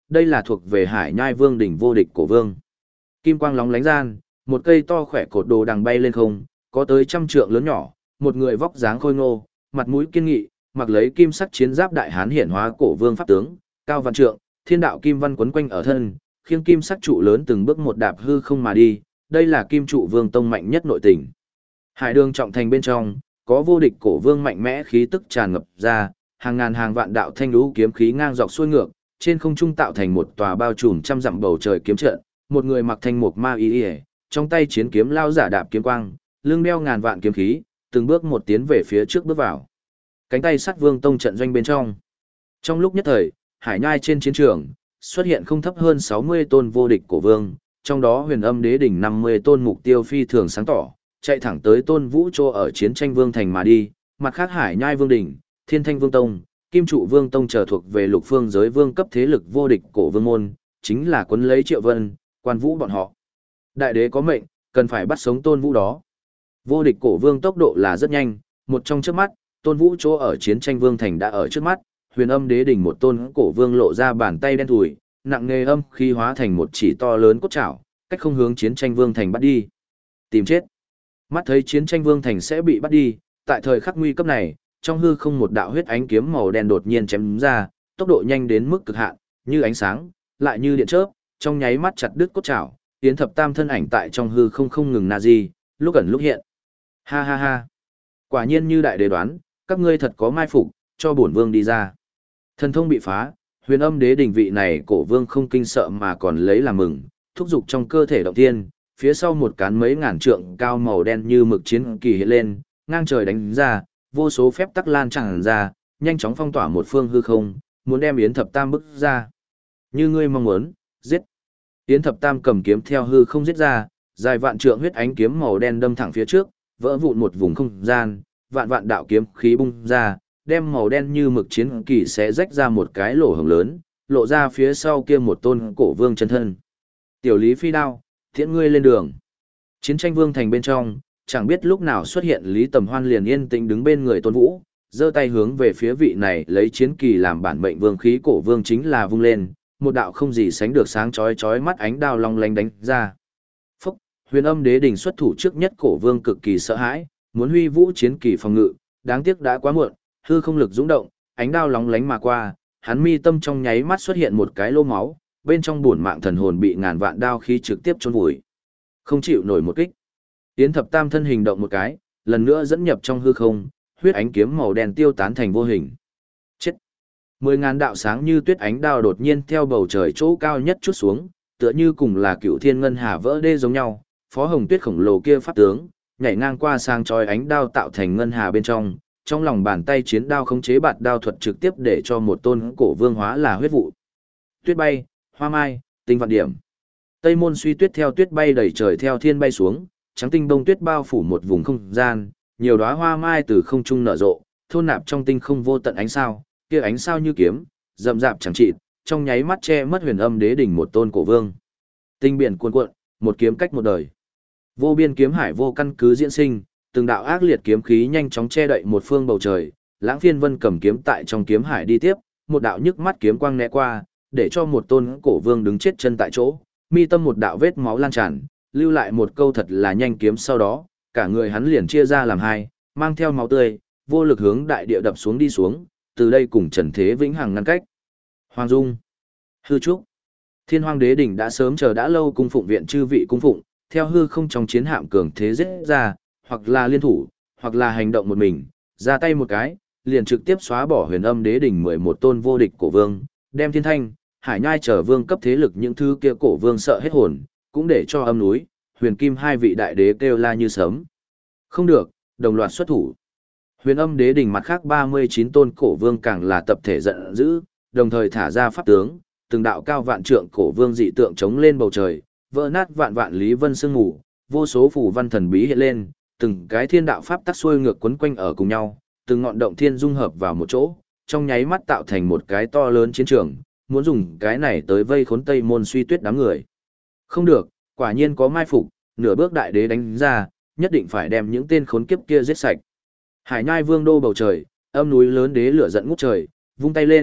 S1: đây là thuộc về Hải Nhai Vương đỉnh vô địch cổ vương. Kim quang lóng lánh gian, một cây to khỏe cột đồ đằng bay lên không, có tới 100 trượng lớn nhỏ, một người vóc dáng khôi ngô, mặt mũi kiên nghị, mặc lấy kim sắc chiến giáp đại hán hiển hóa cổ vương pháp tướng, cao văn trượng, thiên đạo kim văn quấn quanh ở thân, khiêng kim sắc trụ lớn từng bước một đạp hư không mà đi, đây là Kim trụ vương tông mạnh nhất nội tình. Hải đường trọng thành bên trong, có vô địch cổ vương mạnh mẽ khí tức tràn ngập ra, hàng ngàn hàng vạn đạo thanh lũ kiếm khí ngang dọc xuôi ngược, trên không trung tạo thành một tòa bao trùm trăm dặm bầu trời kiếm trận, một người mặc thanh mục ma y, trong tay chiến kiếm lao giả đạp kiếm quang, lưng đeo ngàn vạn kiếm khí, từng bước một tiến về phía trước bước vào. Cánh tay sắt vương tông trận doanh bên trong. Trong lúc nhất thời, Hải Nhai trên chiến trường xuất hiện không thấp hơn 60 tôn vô địch cổ vương, trong đó Huyền Âm Đế đỉnh 50 tôn mục tiêu phi thường sáng tỏ, chạy thẳng tới Tôn Vũ Trô ở chiến tranh vương thành mà đi, mặt khác Hải Nhai Vương đỉnh, Thiên Thanh Vương tông, Kim trụ vương tông trở thuộc về lục phương giới vương cấp thế lực vô địch cổ vương môn, chính là quấn lấy Triệu Vân, Quan Vũ bọn họ. Đại đế có mệnh, cần phải bắt sống Tôn Vũ đó. Vô địch cổ vương tốc độ là rất nhanh, một trong chớp mắt, Tôn Vũ Trô ở chiến tranh vương thành đã ở trước mắt, Huyền Âm Đế đỉnh một tôn cổ vương lộ ra bàn tay đen thùi, nặng nề âm khí hóa thành một chỉ to lớn cốt chảo, cách không hướng chiến tranh vương thành bắt đi. Tìm chết. Mắt thấy chiến tranh vương thành sẽ bị bắt đi, tại thời khắc nguy cấp này, trong hư không một đạo huyết ánh kiếm màu đen đột nhiên chém ra, tốc độ nhanh đến mức cực hạn, như ánh sáng, lại như điện chớp, trong nháy mắt chặt đứt cốt chảo, Yến Thập Tam thân ảnh tại trong hư không không ngừng nazi, lúc ẩn lúc hiện. Ha ha ha. Quả nhiên như đại đế đoán, các ngươi thật có mai phục, cho bổn vương đi ra. Thần thông bị phá, Huyền Âm Đế đỉnh vị này cổ vương không kinh sợ mà còn lấy làm mừng, thúc dục trong cơ thể động thiên, phía sau một cán mấy ngàn trượng cao màu đen như mực chiến kỳ hiện lên, ngang trời đánh ra, vô số phép tắc lan tràn ra, nhanh chóng phong tỏa một phương hư không, muốn đem Yến Thập Tam bức ra. Như ngươi mong muốn, giết. Yến Thập Tam cầm kiếm theo hư không giết ra, dài vạn trượng huyết ánh kiếm màu đen đâm thẳng phía trước, vỡ vụn một vùng không gian, vạn vạn đạo kiếm khí bung ra, đem màu đen như mực chiến kỳ sẽ rách ra một cái lỗ hổng lớn, lộ ra phía sau kia một tôn cổ vương chân thân. Tiểu Lý Phi đao, thiện ngươi lên đường. Chiến tranh vương thành bên trong, chẳng biết lúc nào xuất hiện Lý Tầm Hoan liền yên tĩnh đứng bên người Tôn Vũ, giơ tay hướng về phía vị này lấy chiến kỳ làm bản mệnh vương khí cổ vương chính là vung lên, một đạo không gì sánh được sáng chói chói mắt ánh đao long lanh đánh ra. Phúc, Huyền Âm Đế đỉnh xuất thủ trước nhất cổ vương cực kỳ sợ hãi, muốn huy vũ chiến kỳ phòng ngự, đáng tiếc đã quá muộn, hư không lực dũng động, ánh đao lóng lánh mà qua, hắn mi tâm trong nháy mắt xuất hiện một cái lô máu, bên trong bổn mạng thần hồn bị ngàn vạn đao khí trực tiếp chôn vùi. Không chịu nổi một kích. Yến Thập Tam thân hình động một cái, lần nữa dẫn nhập trong hư không, huyết ánh kiếm màu đen tiêu tán thành vô hình. Chết. 10.000 đạo sáng như tuyết ánh đao đột nhiên theo bầu trời chỗ cao nhất chút xuống, tựa như cùng là cựu thiên ngân hà vỡ đê giống nhau. Phó Hồng Tuyết khổng lồ kia pháp tướng, nhảy ngang qua sang chói ánh đao tạo thành ngân hà bên trong lòng bàn tay chiến đao khống chế bạt đao thuật trực tiếp để cho một tôn cổ vương hóa là huyết vụ. Tuyết bay, hoa mai, tinh vạn điểm. Tây môn suy tuyết theo tuyết bay đầy trời theo thiên bay xuống, trắng tinh bông tuyết bao phủ một vùng không gian, nhiều đóa hoa mai từ không trung nở rộ, thôn nạp trong tinh không vô tận ánh sao, kia ánh sao như kiếm, rậm rạp chẳng chịt, trong nháy mắt che mất Huyền Âm Đế đỉnh một tôn cổ vương. Tinh biển cuồn cuộn, một kiếm cách một đời. Vô biên kiếm hải vô căn cứ diễn sinh, từng đạo ác liệt kiếm khí nhanh chóng che đậy một phương bầu trời, Lãng Phiên Vân cầm kiếm tại trong kiếm hải đi tiếp, một đạo nhức mắt kiếm quang né qua, để cho một tôn cổ vương đứng chết chân tại chỗ, mi tâm một đạo vết máu lan tràn, lưu lại một câu thật là nhanh kiếm sau đó, cả người hắn liền chia ra làm hai, mang theo máu tươi, vô lực hướng đại địa đập xuống đi xuống, từ đây cùng Trần Thế Vĩnh Hằng ngăn cách. Hoàng Dung, Hư Trúc, Thiên Hoang Đế đỉnh đã sớm chờ đã lâu cung phụng viện chư vị cung phụng, theo hư không trong chiến hạm cường thế giết ra, hoặc là liên thủ, hoặc là hành động một mình, ra tay một cái, liền trực tiếp xóa bỏ Huyền Âm Đế đỉnh 11 tôn vô địch cổ vương, đem Thiên Thanh, Hải Nhai trở vương cấp thế lực những thứ kia cổ vương sợ hết hồn, cũng để cho Âm núi, Huyền Kim hai vị đại đế kêu la như sớm. Không được, đồng loạt xuất thủ. Huyền Âm Đế đỉnh mặt khác 39 tôn cổ vương càng là tập thể giận dữ, đồng thời thả ra pháp tướng, từng đạo cao vạn trượng cổ vương dị tượng chống lên bầu trời, vỡ nát vạn vạn lý vân sương ngủ, vô số phù văn thần bí hiện lên, từng cái thiên đạo pháp tắc xuôi ngược quấn quanh ở cùng nhau, từng ngọn động thiên dung hợp vào một chỗ, trong nháy mắt tạo thành một cái to lớn chiến trường, muốn dùng cái này tới vây khốn Tây Môn Suy Tuyết đám người. Không được, quả nhiên có mai phục, nửa bước đại đế đánh ra, nhất định phải đem những tên khốn kiếp kia giết sạch. Hải Nhai Vương đô bầu trời, Âm núi lớn đế lửa giận ngút trời, vung tay lên,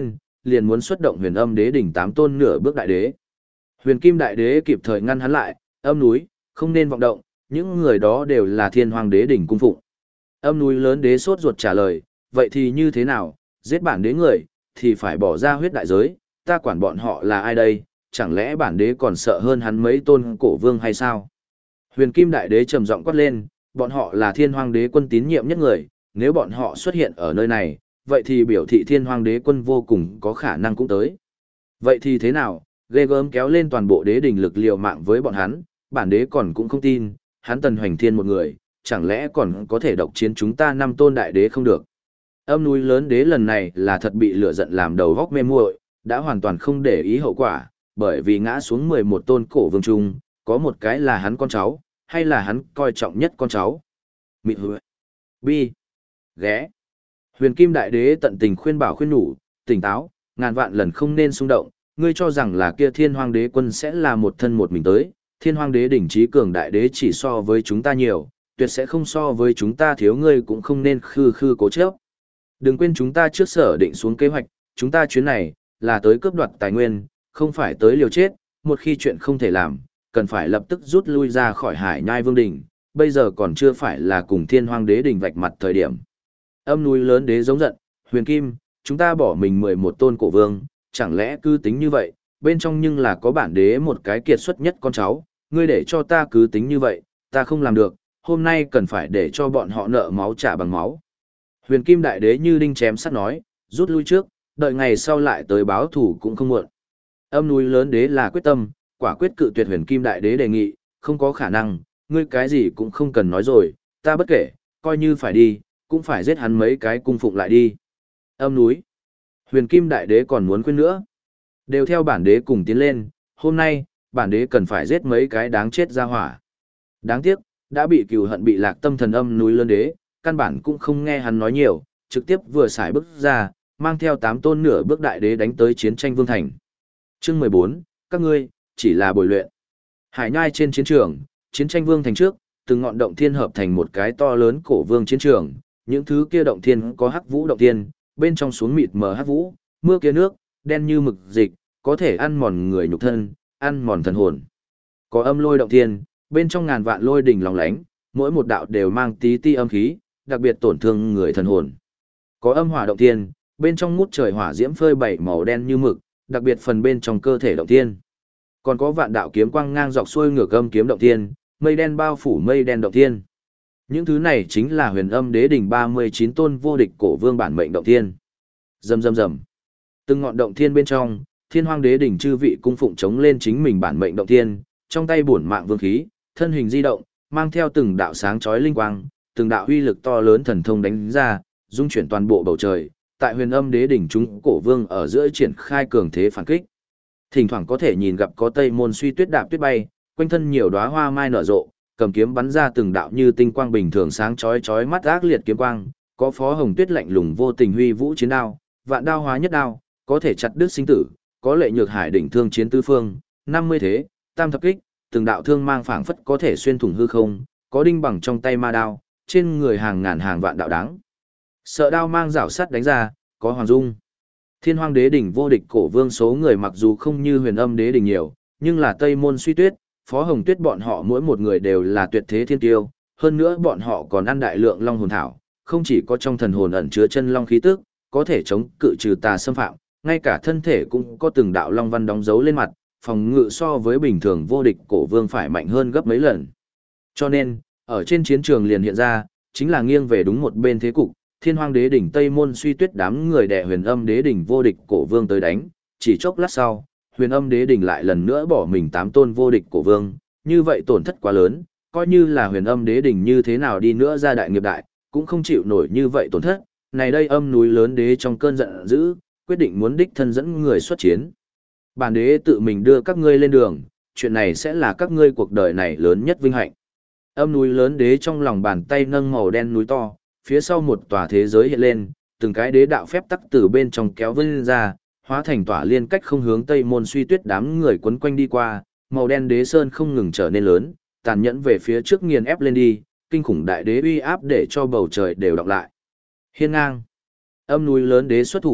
S1: liền muốn xuất động huyền âm đế đỉnh 8 tôn nửa bước đại đế. Huyền kim đại đế kịp thời ngăn hắn lại, âm núi, không nên vọng động, những người đó đều là thiên hoàng đế đỉnh cung phụng. Âm núi lớn đế sốt ruột trả lời, vậy thì như thế nào, giết bản đế người, thì phải bỏ ra huyết đại giới, ta quản bọn họ là ai đây, chẳng lẽ bản đế còn sợ hơn hắn mấy tôn cổ vương hay sao? Huyền kim đại đế trầm giọng quát lên, bọn họ là thiên hoàng đế quân tín nhiệm nhất người, nếu bọn họ xuất hiện ở nơi này, vậy thì biểu thị thiên hoàng đế quân vô cùng có khả năng cũng tới. Vậy thì thế nào, ghê gớm kéo lên toàn bộ đế đình lực liều mạng với bọn hắn, bản đế còn cũng không tin, hắn Tần Hoành Thiên một người, chẳng lẽ còn có thể độc chiến chúng ta 5 tôn đại đế không được. Âm núi lớn đế lần này là thật bị lửa giận làm đầu góc mê muội, đã hoàn toàn không để ý hậu quả, bởi vì ngã xuống 11 tôn cổ vương trung, có một cái là hắn con cháu, hay là hắn coi trọng nhất con cháu. Mị hứa. Bi. Ghé. Huyền Kim Đại Đế tận tình khuyên bảo khuyên nhủ, tỉnh táo, ngàn vạn lần không nên xung động, ngươi cho rằng là kia Thiên Hoang Đế quân sẽ là một thân một mình tới, Thiên Hoang Đế đỉnh trí cường đại đế chỉ so với chúng ta nhiều, tuyệt sẽ không so với chúng ta thiếu, ngươi cũng không nên khư khư cố chấp. Đừng quên chúng ta trước sở định xuống kế hoạch, chúng ta chuyến này là tới cướp đoạt tài nguyên, không phải tới liều chết, một khi chuyện không thể làm, cần phải lập tức rút lui ra khỏi Hải Nhai Vương đỉnh, bây giờ còn chưa phải là cùng Thiên Hoang Đế đỉnh vạch mặt thời điểm. Âm núi lớn đế giống giận, Huyền Kim, chúng ta bỏ mình 11 tôn cổ vương, chẳng lẽ cứ tính như vậy, bên trong nhưng là có bản đế một cái kiệt xuất nhất con cháu, ngươi để cho ta cứ tính như vậy, ta không làm được, hôm nay cần phải để cho bọn họ nợ máu trả bằng máu. Huyền Kim Đại Đế như đinh chém sắt nói, rút lui trước, đợi ngày sau lại tới báo thủ cũng không muộn. Âm núi lớn đế là quyết tâm, quả quyết cự tuyệt Huyền Kim Đại Đế đề nghị, không có khả năng, ngươi cái gì cũng không cần nói rồi, ta bất kể, coi như phải đi, cũng phải giết hắn mấy cái cung phụng lại đi. Âm núi. Huyền Kim Đại Đế còn muốn khuyên nữa. Đều theo bản đế cùng tiến lên, hôm nay, bản đế cần phải giết mấy cái đáng chết ra hỏa. Đáng tiếc, đã bị cừu hận bị lạc tâm thần âm núi lớn đế, căn bản cũng không nghe hắn nói nhiều, trực tiếp vừa xài bước ra, mang theo 8 tôn nửa bước đại đế đánh tới chiến tranh vương thành. Chương 14, các ngươi, chỉ là bồi luyện. Hải Nhai trên chiến trường, chiến tranh vương thành trước, từng ngọn động thiên hợp thành một cái to lớn cổ vương chiến trường, những thứ kia động thiên có hắc vũ động thiên, bên trong xuống mịt mờ hắc vũ, mưa kia nước, đen như mực dịch, có thể ăn mòn người nhục thân, ăn mòn thần hồn. Có âm lôi động thiên, bên trong ngàn vạn lôi đỉnh lóng lánh, mỗi một đạo đều mang tí ti âm khí, đặc biệt tổn thương người thần hồn. Có âm hỏa động thiên, bên trong ngút trời hỏa diễm phơi bảy màu đen như mực, đặc biệt phần bên trong cơ thể động thiên. Còn có vạn đạo kiếm quang ngang dọc xuôi ngược âm kiếm động thiên, mây đen bao phủ mây đen động thiên. Những thứ này chính là huyền âm đế đỉnh 39 tôn vô địch cổ vương bản mệnh động thiên. Rầm rầm rầm. Từng ngọn động thiên bên trong, Thiên Hoang Đế đỉnh chư vị cung phụng chống lên chính mình bản mệnh động thiên, trong tay bổn mạng vương khí, thân hình di động, mang theo từng đạo sáng chói linh quang, từng đạo uy lực to lớn thần thông đánh ra, dung chuyển toàn bộ bầu trời. Tại huyền âm đế đỉnh chúng cổ vương ở giữa triển khai cường thế phản kích. Thỉnh thoảng có thể nhìn gặp có Tây Môn Suy Tuyết đạp tuyết bay, quanh thân nhiều đóa hoa mai nở rộ, cầm kiếm bắn ra từng đạo như tinh quang bình thường sáng chói chói mắt ác liệt kiếm quang, có Phó Hồng Tuyết lạnh lùng vô tình huy vũ chiến đao, vạn đao hóa nhất đao, có thể chặt đứt sinh tử, có Lệ Nhược Hải đỉnh thương chiến tứ phương, 50 thế, tam thập kích, từng đạo thương mang phảng phất có thể xuyên thủng hư không, có đinh bằng trong tay ma đao, trên người hàng ngàn hàng vạn đạo đáng. Sợ đao mang rảo sắt đánh ra, có Hoàng Dung. Thiên Hoang Đế đỉnh vô địch cổ vương số người mặc dù không như huyền âm đế đỉnh nhiều, nhưng là Tây Môn Suy Tuyết, Phó Hồng Tuyết bọn họ mỗi một người đều là tuyệt thế thiên tiêu, hơn nữa bọn họ còn ăn đại lượng long hồn thảo, không chỉ có trong thần hồn ẩn chứa chân long khí tức, có thể chống cự trừ tà xâm phạm, ngay cả thân thể cũng có từng đạo long văn đóng dấu lên mặt, phòng ngự so với bình thường vô địch cổ vương phải mạnh hơn gấp mấy lần. Cho nên, ở trên chiến trường liền hiện ra, chính là nghiêng về đúng một bên thế cục, Thiên Hoang Đế đỉnh Tây Môn Suy Tuyết đám người đè huyền âm đế đỉnh vô địch cổ vương tới đánh, chỉ chốc lát sau, huyền âm đế đỉnh lại lần nữa bỏ mình 8 tôn vô địch cổ vương, như vậy tổn thất quá lớn, coi như là huyền âm đế đỉnh như thế nào đi nữa ra đại nghiệp đại, cũng không chịu nổi như vậy tổn thất. Này đây âm núi lớn đế trong cơn giận dữ, quyết định muốn đích thân dẫn người xuất chiến. Bản đế tự mình đưa các ngươi lên đường, chuyện này sẽ là các ngươi cuộc đời này lớn nhất vinh hạnh. Âm núi lớn đế trong lòng bàn tay nâng màu đen núi to, phía sau một tòa thế giới hiện lên, từng cái đế đạo phép tắc từ bên trong kéo vươn ra, hóa thành tỏa liên cách không hướng Tây Môn Suy Tuyết đám người quấn quanh đi qua, màu đen đế sơn không ngừng trở nên lớn, tàn nhẫn về phía trước nghiền ép lên đi, kinh khủng đại đế uy áp để cho bầu trời đều đọc lại. Hiên ngang. Âm núi lớn đế xuất thủ,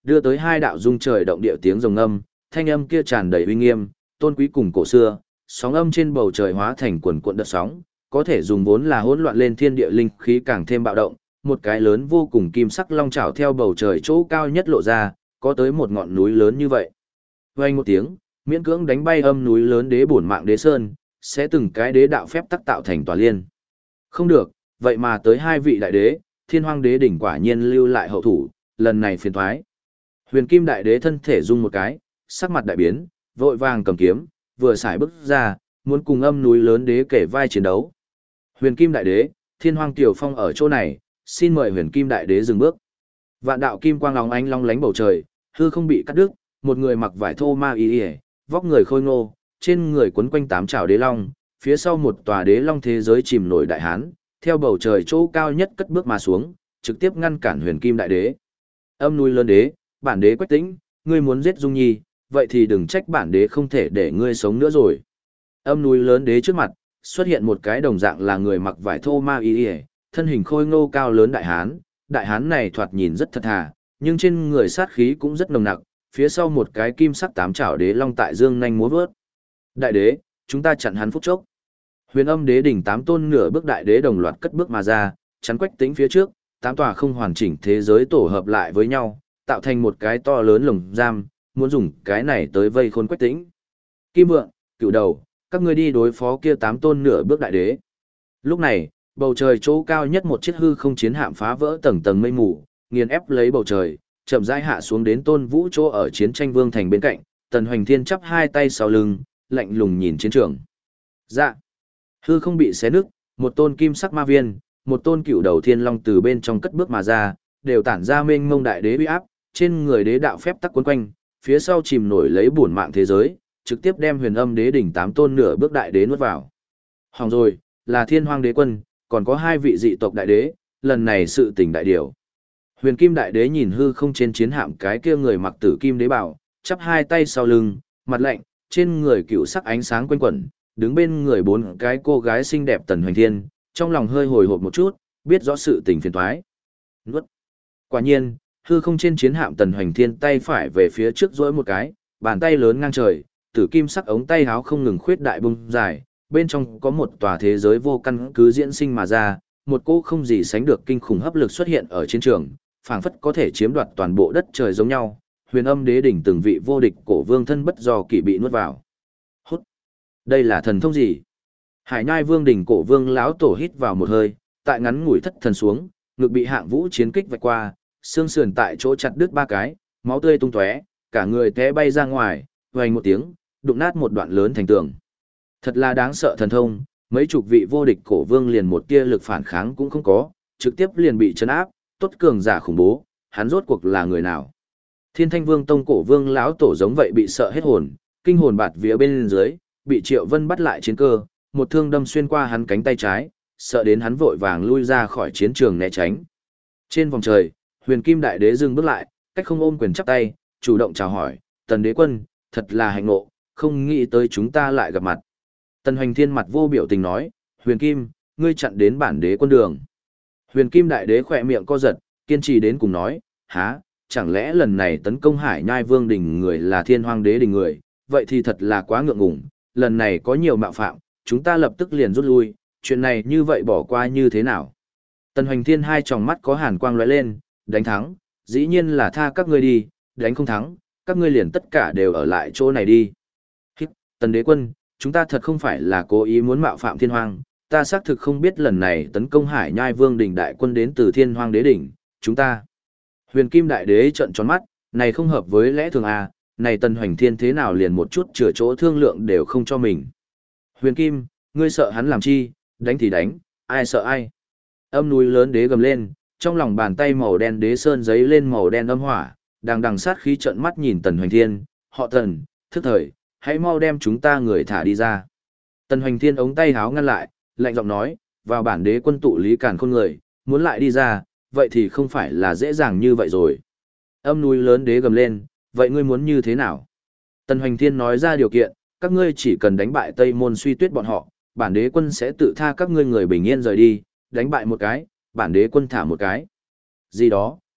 S1: đưa tới hai đạo rung trời động địa tiếng rồng âm, thanh âm kia tràn đầy uy nghiêm, tôn quý cùng cổ xưa, sóng âm trên bầu trời hóa thành quần cuộn đợt sóng, có thể dùng vốn là hỗn loạn lên thiên địa linh khí càng thêm bạo động, một cái lớn vô cùng kim sắc long chảo theo bầu trời chỗ cao nhất lộ ra, có tới một ngọn núi lớn như vậy. Vang một tiếng, miễn cưỡng đánh bay âm núi lớn đế bổn mạng đế sơn, sẽ từng cái đế đạo phép tắc tạo thành tòa liên. Không được, vậy mà tới hai vị đại đế, Thiên Hoang đế đỉnh quả nhiên lưu lại hậu thủ, lần này phiền toái. Huyền Kim đại đế thân thể rung một cái, sắc mặt đại biến, vội vàng cầm kiếm, vừa xài bước ra, muốn cùng âm núi lớn đế kể vai chiến đấu. Huyền Kim đại đế, Thiên Hoang Tiểu Phong ở chỗ này, xin mời Huyền Kim đại đế dừng bước. Vạn đạo kim quang long ánh long lánh bầu trời, hư không bị cắt đứt, một người mặc vải thô ma y, vóc người khôi ngô, trên người quấn quanh tám trảo đế long, phía sau một tòa đế long thế giới chìm nổi đại hán, theo bầu trời chỗ cao nhất cất bước mà xuống, trực tiếp ngăn cản Huyền Kim đại đế. Âm núi lớn đế, bản đế Quách Tĩnh, ngươi muốn giết Dung Nhi, vậy thì đừng trách bản đế không thể để ngươi sống nữa rồi. Âm núi lớn đế trước mặt, xuất hiện một cái đồng dạng là người mặc vải thô ma y, thân hình khôi ngô cao lớn đại hán này thoạt nhìn rất thật thà, nhưng trên người sát khí cũng rất nồng nặc, phía sau một cái kim sắc tám trảo đế long tại dương nhanh múa vớt. Đại đế, chúng ta chặn hắn phút chốc. Huyền Âm đế đỉnh tám tôn nửa bước đại đế đồng loạt cất bước mà ra, chắn Quách Tĩnh phía trước, tám tòa không hoàn chỉnh thế giới tổ hợp lại với nhau, tạo thành một cái to lớn lồng giam, muốn dùng cái này tới vây khốn Quách Tĩnh. Kim Vượng, Cựu Đầu, các ngươi đi đối phó kia tám tôn nửa bước đại đế. Lúc này, bầu trời chỗ cao nhất một chiếc hư không chiến hạm phá vỡ tầng tầng mây mù, nghiền ép lấy bầu trời, chậm rãi hạ xuống đến Tôn Vũ chỗ ở chiến tranh vương thành bên cạnh. Tần Hoành Thiên chắp hai tay sau lưng, lạnh lùng nhìn chiến trường. Dạ. Hư không bị xé nứt, một tôn kim sắc ma viên, một tôn cựu đầu thiên long từ bên trong cất bước mà ra, đều tản ra mênh mông đại đế uy áp, trên người đế đạo phép tắc quấn quanh, phía sau chìm nổi lấy bổn mạng thế giới, trực tiếp đem Huyền Âm đế đỉnh tám tôn nửa bước đại đế nuốt vào. Hỏng rồi, là Thiên Hoang đế quân, còn có hai vị dị tộc đại đế, lần này sự tình đại điều. Huyền Kim đại đế nhìn hư không trên chiến hạm cái kia người mặc tử kim đế bảo, chắp hai tay sau lưng, mặt lạnh, trên người cựu sắc ánh sáng quanh quẩn, đứng bên người bốn cái cô gái xinh đẹp Tần Hoành Thiên, trong lòng hơi hồi hộp một chút, biết rõ sự tình phiền toái. Nuốt. Quả nhiên, hư không trên chiến hạm Tần Hoành Thiên tay phải về phía trước duỗi một cái, bàn tay lớn ngang trời, tử kim sắc ống tay háo không ngừng khuyết đại bung dài, bên trong có một tòa thế giới vô căn cứ diễn sinh mà ra, một cô không gì sánh được kinh khủng hấp lực xuất hiện ở chiến trường, phảng phất có thể chiếm đoạt toàn bộ đất trời giống nhau. Huyền Âm đế đỉnh từng vị vô địch cổ vương thân bất do kỳ bị nuốt vào. Hút. Đây là thần thông gì? Hải Nhai Vương đỉnh cổ vương lão tổ hít vào một hơi, tại ngắn ngủi thất thần xuống, ngực bị Hạng Vũ chiến kích vạch qua, xương sườn tại chỗ chặt đứt ba cái, máu tươi tung tóe, cả người té bay ra ngoài, vang một tiếng, đụng nát một đoạn lớn thành tường. Thật là đáng sợ thần thông, mấy chục vị vô địch cổ vương liền một tia lực phản kháng cũng không có, trực tiếp liền bị trấn áp, tốt cường giả khủng bố, hắn rốt cuộc là người nào? Thiên Thanh Vương tông cổ vương lão tổ giống vậy bị sợ hết hồn, kinh hồn bạt vía bên dưới, bị Triệu Vân bắt lại chiến cơ, một thương đâm xuyên qua hắn cánh tay trái, sợ đến hắn vội vàng lui ra khỏi chiến trường né tránh. Trên vòng trời, Huyền Kim đại đế dừng bước lại, cách không ôm quyền chắp tay, chủ động chào hỏi, Tần đế quân, thật là hạnh ngộ, không nghĩ tới chúng ta lại gặp mặt. Tần Hoành Thiên mặt vô biểu tình nói, Huyền Kim, ngươi chặn đến bản đế quân đường. Huyền Kim đại đế khỏe miệng co giật, kiên trì đến cùng nói, há, chẳng lẽ lần này tấn công Hải Nhai Vương đỉnh người là Thiên Hoang đế đỉnh người, vậy thì thật là quá ngượng ngùng, lần này có nhiều mạo phạm, chúng ta lập tức liền rút lui, chuyện này như vậy bỏ qua như thế nào? Tần Hoành Thiên hai tròng mắt có hàn quang lóe lên, đánh thắng, dĩ nhiên là tha các ngươi đi, đánh không thắng, các ngươi liền tất cả đều ở lại chỗ này đi. Hít, Tần đế quân, chúng ta thật không phải là cố ý muốn mạo phạm Thiên Hoang, ta xác thực không biết lần này tấn công Hải Nhai Vương đỉnh đại quân đến từ Thiên Hoang đế đỉnh, chúng ta. Huyền Kim đại đế trợn tròn mắt, này không hợp với lẽ thường à, này Tần Hoành Thiên thế nào liền một chút chừa chỗ thương lượng đều không cho mình. Huyền Kim, ngươi sợ hắn làm chi, đánh thì đánh, ai sợ ai. Âm núi lớn đế gầm lên, trong lòng bàn tay màu đen đế sơn giấy lên màu đen âm hỏa, đằng sát khí trợn mắt nhìn Tần Hoành Thiên, họ Tần, thức thời, hãy mau đem chúng ta người thả đi ra. Tần Hoành Thiên ống tay háo ngăn lại, lạnh giọng nói, vào bản đế quân tụ lý càn khôn người, muốn lại đi ra, vậy thì không phải là dễ dàng như vậy rồi. Âm núi lớn đế gầm lên, vậy ngươi muốn như thế nào? Tần Hoành Thiên nói ra điều kiện, các ngươi chỉ cần đánh bại Tây Môn Suy Tuyết bọn họ, bản đế quân sẽ tự tha các ngươi người bình yên rời đi, đánh bại một cái, bản đế quân thả một cái. Gì đó,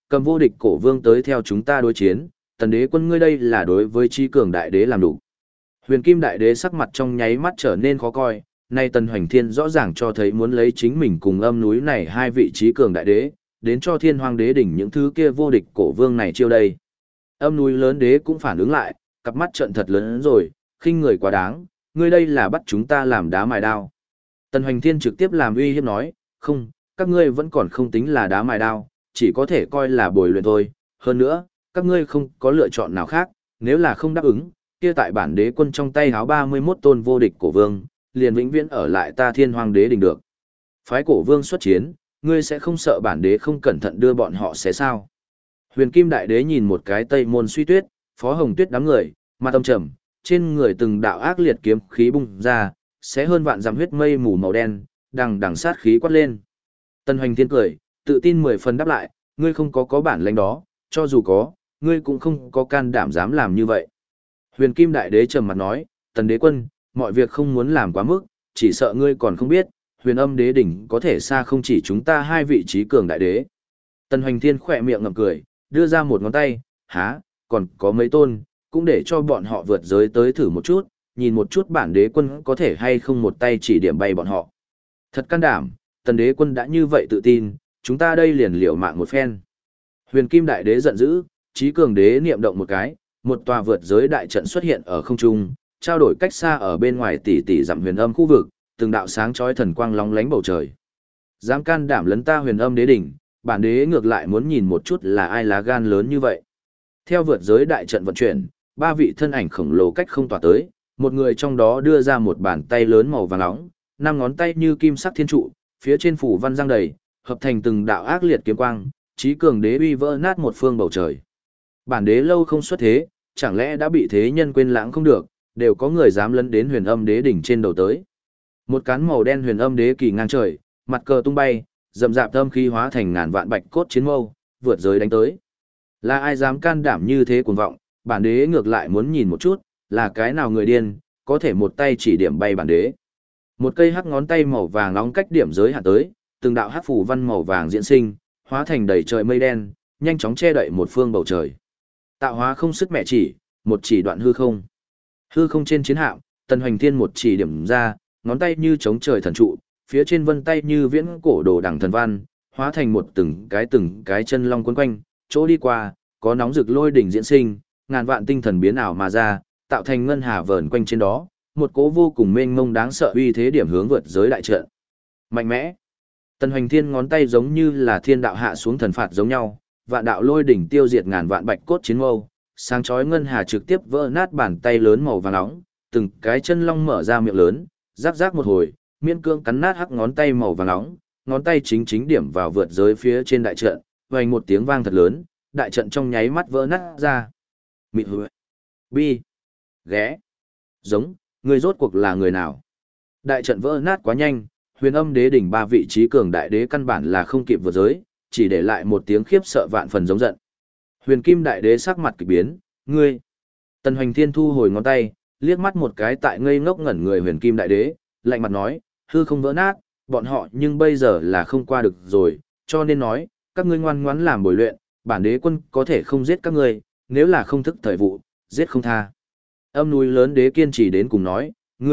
S1: cầm vô địch cổ vương tới theo chúng ta đối chiến, tần đế quân ngươi đây là đối với trí cường đại đế làm đủ. Huyền Kim đại đế sắc mặt trong nháy mắt trở nên khó coi, nay Tần Hoành Thiên rõ ràng cho thấy muốn lấy chính mình cùng âm núi này hai vị trí cường đại đế, đến cho Thiên Hoang đế đỉnh những thứ kia vô địch cổ vương này chiêu đây. Âm núi lớn đế cũng phản ứng lại, cặp mắt trợn thật lớn rồi, khinh người quá đáng, ngươi đây là bắt chúng ta làm đá mài đao. Tần Hoành Thiên trực tiếp làm uy hiếp nói, không, các ngươi vẫn còn không tính là đá mài đao, chỉ có thể coi là bồi luyện thôi, hơn nữa, các ngươi không có lựa chọn nào khác, nếu là không đáp ứng, kia tại bản đế quân trong tay háo 31 tôn vô địch cổ vương, liền vĩnh viễn ở lại ta Thiên Hoang đế đỉnh được. Phái cổ vương xuất chiến, ngươi sẽ không sợ bản đế không cẩn thận đưa bọn họ sẽ sao? Huyền Kim đại đế nhìn một cái Tây Môn Suy Tuyết, Phó Hồng Tuyết đám người, mặt âm trầm, trên người từng đạo ác liệt kiếm khí bung ra, sẽ hơn vạn dặm huyết mây mù màu đen, đằng đằng sát khí quát lên. Tần Hoành Thiên cười, tự tin 10 phần đáp lại, ngươi không có bản lĩnh đó, cho dù có, ngươi cũng không có can đảm dám làm như vậy. Huyền Kim đại đế trầm mặt nói, Tần đế quân, mọi việc không muốn làm quá mức, chỉ sợ ngươi còn không biết, Huyền Âm đế đỉnh có thể xa không chỉ chúng ta hai vị trí cường đại đế. Tần Hoành Thiên khỏe miệng ngậm cười, đưa ra một ngón tay, há, còn có mấy tôn, cũng để cho bọn họ vượt giới tới thử một chút, nhìn một chút bản đế quân có thể hay không một tay chỉ điểm bay bọn họ. Thật can đảm, Tần đế quân đã như vậy tự tin, chúng ta đây liền liều mạng một phen. Huyền Kim đại đế giận dữ, trí cường đế niệm động một cái, một tòa vượt giới đại trận xuất hiện ở không trung, trao đổi cách xa ở bên ngoài tỷ tỷ dặm Huyền Âm khu vực, từng đạo sáng chói thần quang lóng lánh bầu trời. Dám can đảm lấn ta Huyền Âm đế đỉnh, bản đế ngược lại muốn nhìn một chút là ai lá gan lớn như vậy. Theo vượt giới đại trận vận chuyển, ba vị thân ảnh khổng lồ cách không tỏa tới, một người trong đó đưa ra một bàn tay lớn màu vàng nóng, năm ngón tay như kim sắc thiên trụ, phía trên phủ văn giang đầy, hợp thành từng đạo ác liệt kiếm quang, trí cường đế uy vỡ nát một phương bầu trời. Bản đế lâu không xuất thế, chẳng lẽ đã bị thế nhân quên lãng không được, đều có người dám lấn đến Huyền Âm đế đỉnh trên đầu tới. Một cán màu đen Huyền Âm đế kỳ ngang trời, mặt cờ tung bay, rậm rạp âm khí hóa thành ngàn vạn bạch cốt chiến mâu, vượt giới đánh tới. Là ai dám can đảm như thế cuồng vọng, bản đế ngược lại muốn nhìn một chút, là cái nào người điên, có thể một tay chỉ điểm bay bản đế. Một cây hắc ngón tay màu vàng nóng cách điểm giới hạn tới, từng đạo hắc phù văn màu vàng diễn sinh, hóa thành đầy trời mây đen, nhanh chóng che đậy một phương bầu trời. Tạo hóa không sức mẹ chỉ, một chỉ đoạn hư không. Hư không trên chiến hạm, Tần Hoành Thiên một chỉ điểm ra, ngón tay như chống trời thần trụ, phía trên vân tay như viễn cổ đồ đằng thần văn, hóa thành một từng cái chân long quấn quanh, chỗ đi qua, có nóng rực lôi đỉnh diễn sinh, ngàn vạn tinh thần biến ảo mà ra, tạo thành ngân hà vờn quanh trên đó, một cỗ vô cùng mênh mông đáng sợ uy thế điểm hướng vượt giới đại trận. Mạnh mẽ. Tần Hoành Thiên ngón tay giống như là thiên đạo hạ xuống thần phạt giống nhau, vạn đạo lôi đỉnh tiêu diệt ngàn vạn bạch cốt chiến mâu, sáng chói ngân hà trực tiếp vỡ nát bàn tay lớn màu vàng nóng, từng cái chân long mở ra miệng lớn, rắc rắc một hồi, miễn cương cắn nát hắc ngón tay màu vàng nóng, ngón tay chính điểm vào vượt giới phía trên đại trận, vang một tiếng vang thật lớn, đại trận trong nháy mắt vỡ nát ra. Mịt hứa. Bi. Ghé. Giống, người rốt cuộc là người nào? Đại trận vỡ nát quá nhanh, Huyền Âm đế đỉnh ba vị trí cường đại đế căn bản là không kịp vượt giới, chỉ để lại một tiếng khiếp sợ vạn phần giống giận. Huyền Kim đại đế sắc mặt kỳ biến, ngươi. Tần Hoành Thiên thu hồi ngón tay, liếc mắt một cái tại ngây ngốc ngẩn người Huyền Kim đại đế, lạnh mặt nói, hư không vỡ nát, bọn họ nhưng bây giờ là không qua được rồi, cho nên nói, các ngươi ngoan ngoãn làm bồi luyện, bản đế quân có thể không giết các ngươi, nếu là không thức thời vụ, giết không tha. Âm núi lớn đế kiên trì đến cùng nói,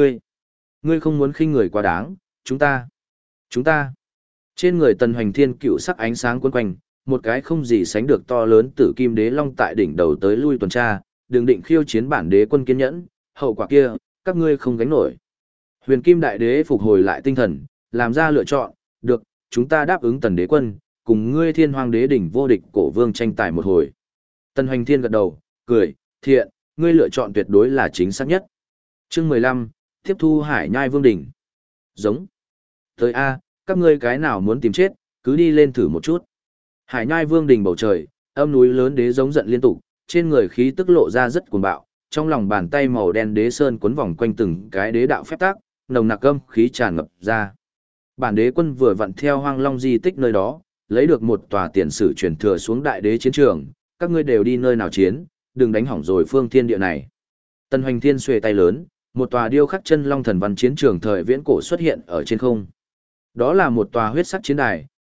S1: ngươi không muốn khinh người quá đáng, chúng ta. Trên người Tần Hoành Thiên cựu sắc ánh sáng quấn quanh, một cái không gì sánh được to lớn tử kim đế long tại đỉnh đầu tới lui tuần tra, đừng định khiêu chiến bản đế quân kiên nhẫn, hậu quả kia, các ngươi không gánh nổi. Huyền Kim đại đế phục hồi lại tinh thần, làm ra lựa chọn, được, chúng ta đáp ứng Tần đế quân, cùng ngươi Thiên Hoang đế đỉnh vô địch cổ vương tranh tài một hồi. Tần Hoành Thiên gật đầu, cười, thiện, ngươi lựa chọn tuyệt đối là chính xác nhất. Chương 15, tiếp thu Hải Nhai Vương đỉnh. Giống. Tới A, các ngươi cái nào muốn tìm chết, cứ đi lên thử một chút. Hải Nhai Vương đỉnh bầu trời, âm núi lớn đế giống giận liên tục, trên người khí tức lộ ra rất cuồng bạo, trong lòng bàn tay màu đen đế sơn quấn vòng quanh từng cái đế đạo phép tác, nồng nặc âm khí tràn ngập ra. Bản đế quân vừa vặn theo Hoang Long di tích nơi đó, lấy được một tòa tiền sử truyền thừa xuống đại đế chiến trường, các ngươi đều đi nơi nào chiến, đừng đánh hỏng rồi phương thiên địa này. Tần Hoành Thiên xuề tay lớn, một tòa điêu khắc chân long thần văn chiến trường thời viễn cổ xuất hiện ở trên không. Đó là một tòa huyết sắc chiến đài,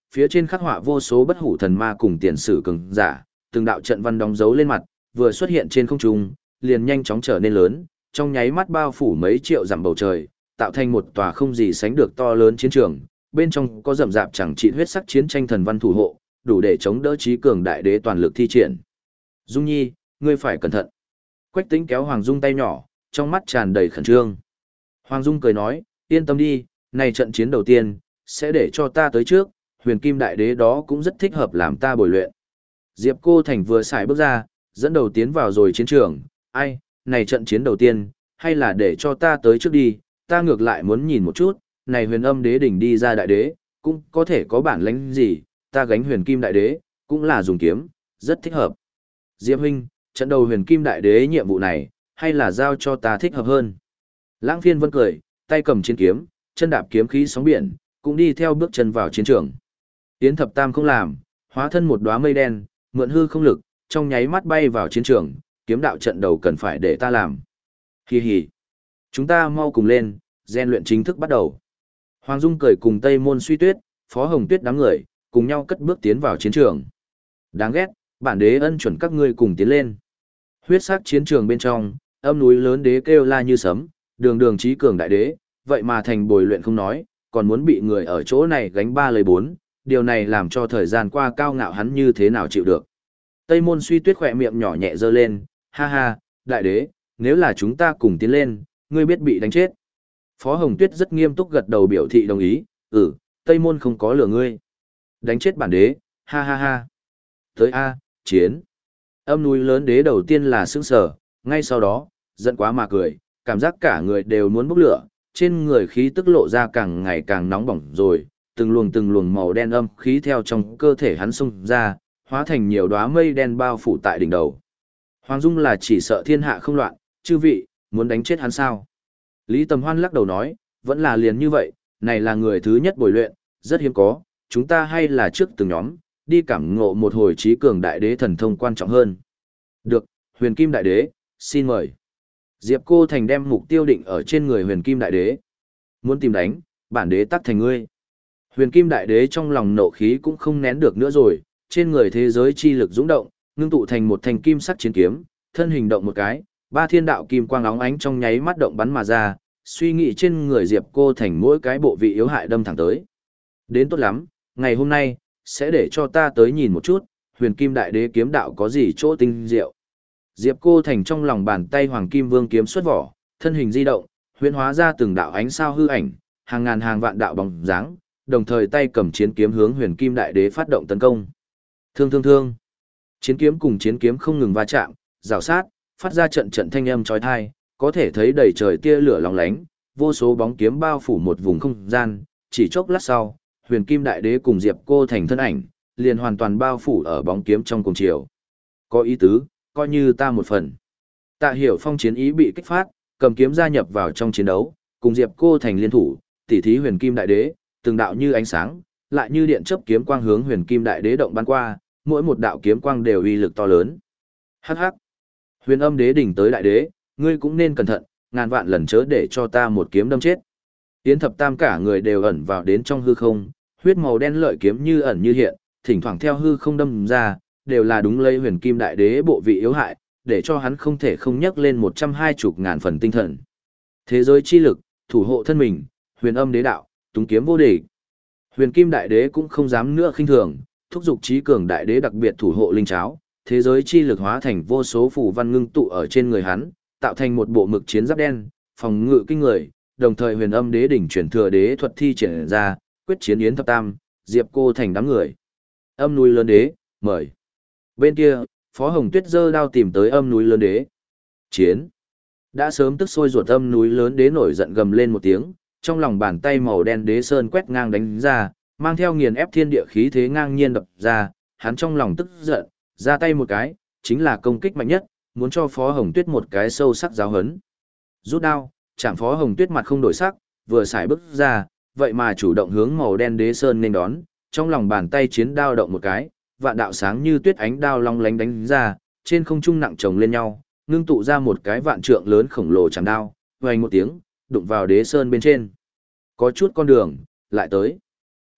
S1: phía trên khắc họa vô số bất hủ thần ma cùng tiền sử cường giả, từng đạo trận văn đóng dấu lên mặt, vừa xuất hiện trên không trung, liền nhanh chóng trở nên lớn, trong nháy mắt bao phủ mấy triệu dặm bầu trời, tạo thành một tòa không gì sánh được to lớn chiến trường, bên trong có rậm rạp chẳng trị huyết sắc chiến tranh thần văn thủ hộ, đủ để chống đỡ trí cường đại đế toàn lực thi triển. Dung Nhi, ngươi phải cẩn thận. Quách Tĩnh kéo Hoàng Dung tay nhỏ, trong mắt tràn đầy khẩn trương. Hoàng Dung cười nói, yên tâm đi, này trận chiến đầu tiên, sẽ để cho ta tới trước, huyền kim đại đế đó cũng rất thích hợp làm ta bồi luyện. Diệp Cô Thành vừa xài bước ra, dẫn đầu tiến vào rồi chiến trường, ai, này trận chiến đầu tiên, hay là để cho ta tới trước đi, ta ngược lại muốn nhìn một chút, này huyền âm đế đỉnh đi ra đại đế, cũng có thể có bản lĩnh gì, ta gánh huyền kim đại đế, cũng là dùng kiếm, rất thích hợp. Diệp huynh, trận đầu huyền kim đại đế nhiệm vụ này, hay là giao cho ta thích hợp hơn. Lãng Phiên Vân cười, tay cầm chiến kiếm, chân đạp kiếm khí sóng biển, cũng đi theo bước chân vào chiến trường. Yến Thập Tam không làm, hóa thân một đóa mây đen, mượn hư không lực, trong nháy mắt bay vào chiến trường, kiếm đạo trận đầu cần phải để ta làm. Hi hi. Chúng ta mau cùng lên, rèn luyện chính thức bắt đầu. Hoàng Dung cười cùng Tây Môn Suy Tuyết, Phó Hồng Tuyết đám người, cùng nhau cất bước tiến vào chiến trường. Đáng ghét, bản đế ân chuẩn các ngươi cùng tiến lên. Huyết sắc chiến trường bên trong, âm núi lớn đế kêu la như sấm, đường đường trí cường đại đế, vậy mà thành bồi luyện không nói, còn muốn bị người ở chỗ này gánh 3 lấy 4, điều này làm cho thời gian qua cao ngạo hắn như thế nào chịu được. Tây Môn Suy Tuyết khỏe miệng nhỏ nhẹ giơ lên, ha ha, đại đế, nếu là chúng ta cùng tiến lên, ngươi biết bị đánh chết. Phó Hồng Tuyết rất nghiêm túc gật đầu biểu thị đồng ý, Tây Môn không có lừa ngươi. Đánh chết bản đế, ha ha ha. Tới A, chiến. Âm núi lớn đế đầu tiên là sững sờ, ngay sau đó, giận quá mà cười, cảm giác cả người đều muốn bốc lửa, trên người khí tức lộ ra càng ngày càng nóng bỏng rồi, từng luồng màu đen âm khí theo trong cơ thể hắn xung ra, hóa thành nhiều đóa mây đen bao phủ tại đỉnh đầu. Hoàng Dung là chỉ sợ thiên hạ không loạn, chư vị, muốn đánh chết hắn sao? Lý Tầm Hoan lắc đầu nói, vẫn là liền như vậy, này là người thứ nhất bồi luyện, rất hiếm có, chúng ta hay là trước từng nhóm, đi cảm ngộ một hồi trí cường đại đế thần thông quan trọng hơn. Được, huyền kim đại đế, xin mời. Diệp Cô Thành đem mục tiêu định ở trên người huyền kim đại đế. Muốn tìm đánh, bản đế tắc thành ngươi. Huyền kim đại đế trong lòng nộ khí cũng không nén được nữa rồi, trên người thế giới chi lực dũng động, ngưng tụ thành một thanh kim sắc chiến kiếm, thân hình động một cái, 3 thiên đạo kim quang óng ánh trong nháy mắt động bắn mà ra, suy nghĩ trên người Diệp Cô Thành mỗi cái bộ vị yếu hại đâm thẳng tới. Đến tốt lắm, ngày hôm nay, sẽ để cho ta tới nhìn một chút, huyền kim đại đế kiếm đạo có gì chỗ tinh diệu. Diệp Cô Thành trong lòng bàn tay hoàng kim vương kiếm xuất vỏ, thân hình di động, huyễn hóa ra từng đạo ánh sao hư ảnh, hàng ngàn hàng vạn đạo bóng dáng, đồng thời tay cầm chiến kiếm hướng huyền kim đại đế phát động tấn công. Thương thương thương. Chiến kiếm cùng chiến kiếm không ngừng va chạm, rào sát, phát ra trận trận thanh âm chói tai, có thể thấy đầy trời tia lửa lóng lánh, vô số bóng kiếm bao phủ một vùng không gian, chỉ chốc lát sau, huyền kim đại đế cùng Diệp Cô Thành thân ảnh, liền hoàn toàn bao phủ ở bóng kiếm trong cùng chiều. Có ý tứ, coi như ta một phần. Tạ Hiểu Phong chiến ý bị kích phát, cầm kiếm gia nhập vào trong chiến đấu, cùng Diệp Cô Thành liên thủ, tỉ thí huyền kim đại đế, từng đạo như ánh sáng, lại như điện chớp kiếm quang hướng huyền kim đại đế động bắn qua, mỗi một đạo kiếm quang đều uy lực to lớn. Hắc hắc. Huyền âm đế đỉnh tới đại đế, ngươi cũng nên cẩn thận, ngàn vạn lần chớ để cho ta một kiếm đâm chết. Yến Thập Tam cả người đều ẩn vào đến trong hư không, huyết màu đen lợi kiếm như ẩn như hiện, thỉnh thoảng theo hư không đâm ra, đều là đúng lấy huyền kim đại đế bộ vị yếu hại, để cho hắn không thể không nhấc lên 120.000 phần tinh thần. Thế giới chi lực, thủ hộ thân mình, huyền âm đế đạo, túng kiếm vô địch. Huyền kim đại đế cũng không dám nữa khinh thường, thúc giục trí cường đại đế đặc biệt thủ hộ linh cháo, thế giới chi lực hóa thành vô số phù văn ngưng tụ ở trên người hắn, tạo thành một bộ mực chiến giáp đen, phòng ngự kinh người, đồng thời huyền âm đế đỉnh chuyển thừa đế thuật thi triển ra, quyết chiến Yến Thập Tam, Diệp Cô Thành đám người. Âm núi lớn đế, mời. Bên kia, Phó Hồng Tuyết giơ đao tìm tới âm núi lớn đế. Chiến. Đã sớm tức sôi ruột âm núi lớn đế nổi giận gầm lên một tiếng, trong lòng bàn tay màu đen đế sơn quét ngang đánh ra, mang theo nghiền ép thiên địa khí thế ngang nhiên đập ra, hắn trong lòng tức giận, ra tay một cái, chính là công kích mạnh nhất, muốn cho Phó Hồng Tuyết một cái sâu sắc giáo hấn. Rút đao, chạm Phó Hồng Tuyết mặt không đổi sắc, vừa xài bước ra, vậy mà chủ động hướng màu đen đế sơn nên đón, trong lòng bàn tay chiến đao động một cái, vạn đạo sáng như tuyết ánh đao long lánh đánh ra, trên không trung nặng chồng lên nhau, ngưng tụ ra một cái vạn trượng lớn khổng lồ chạm đao, vang một tiếng, đụng vào đế sơn bên trên. Có chút con đường, lại tới.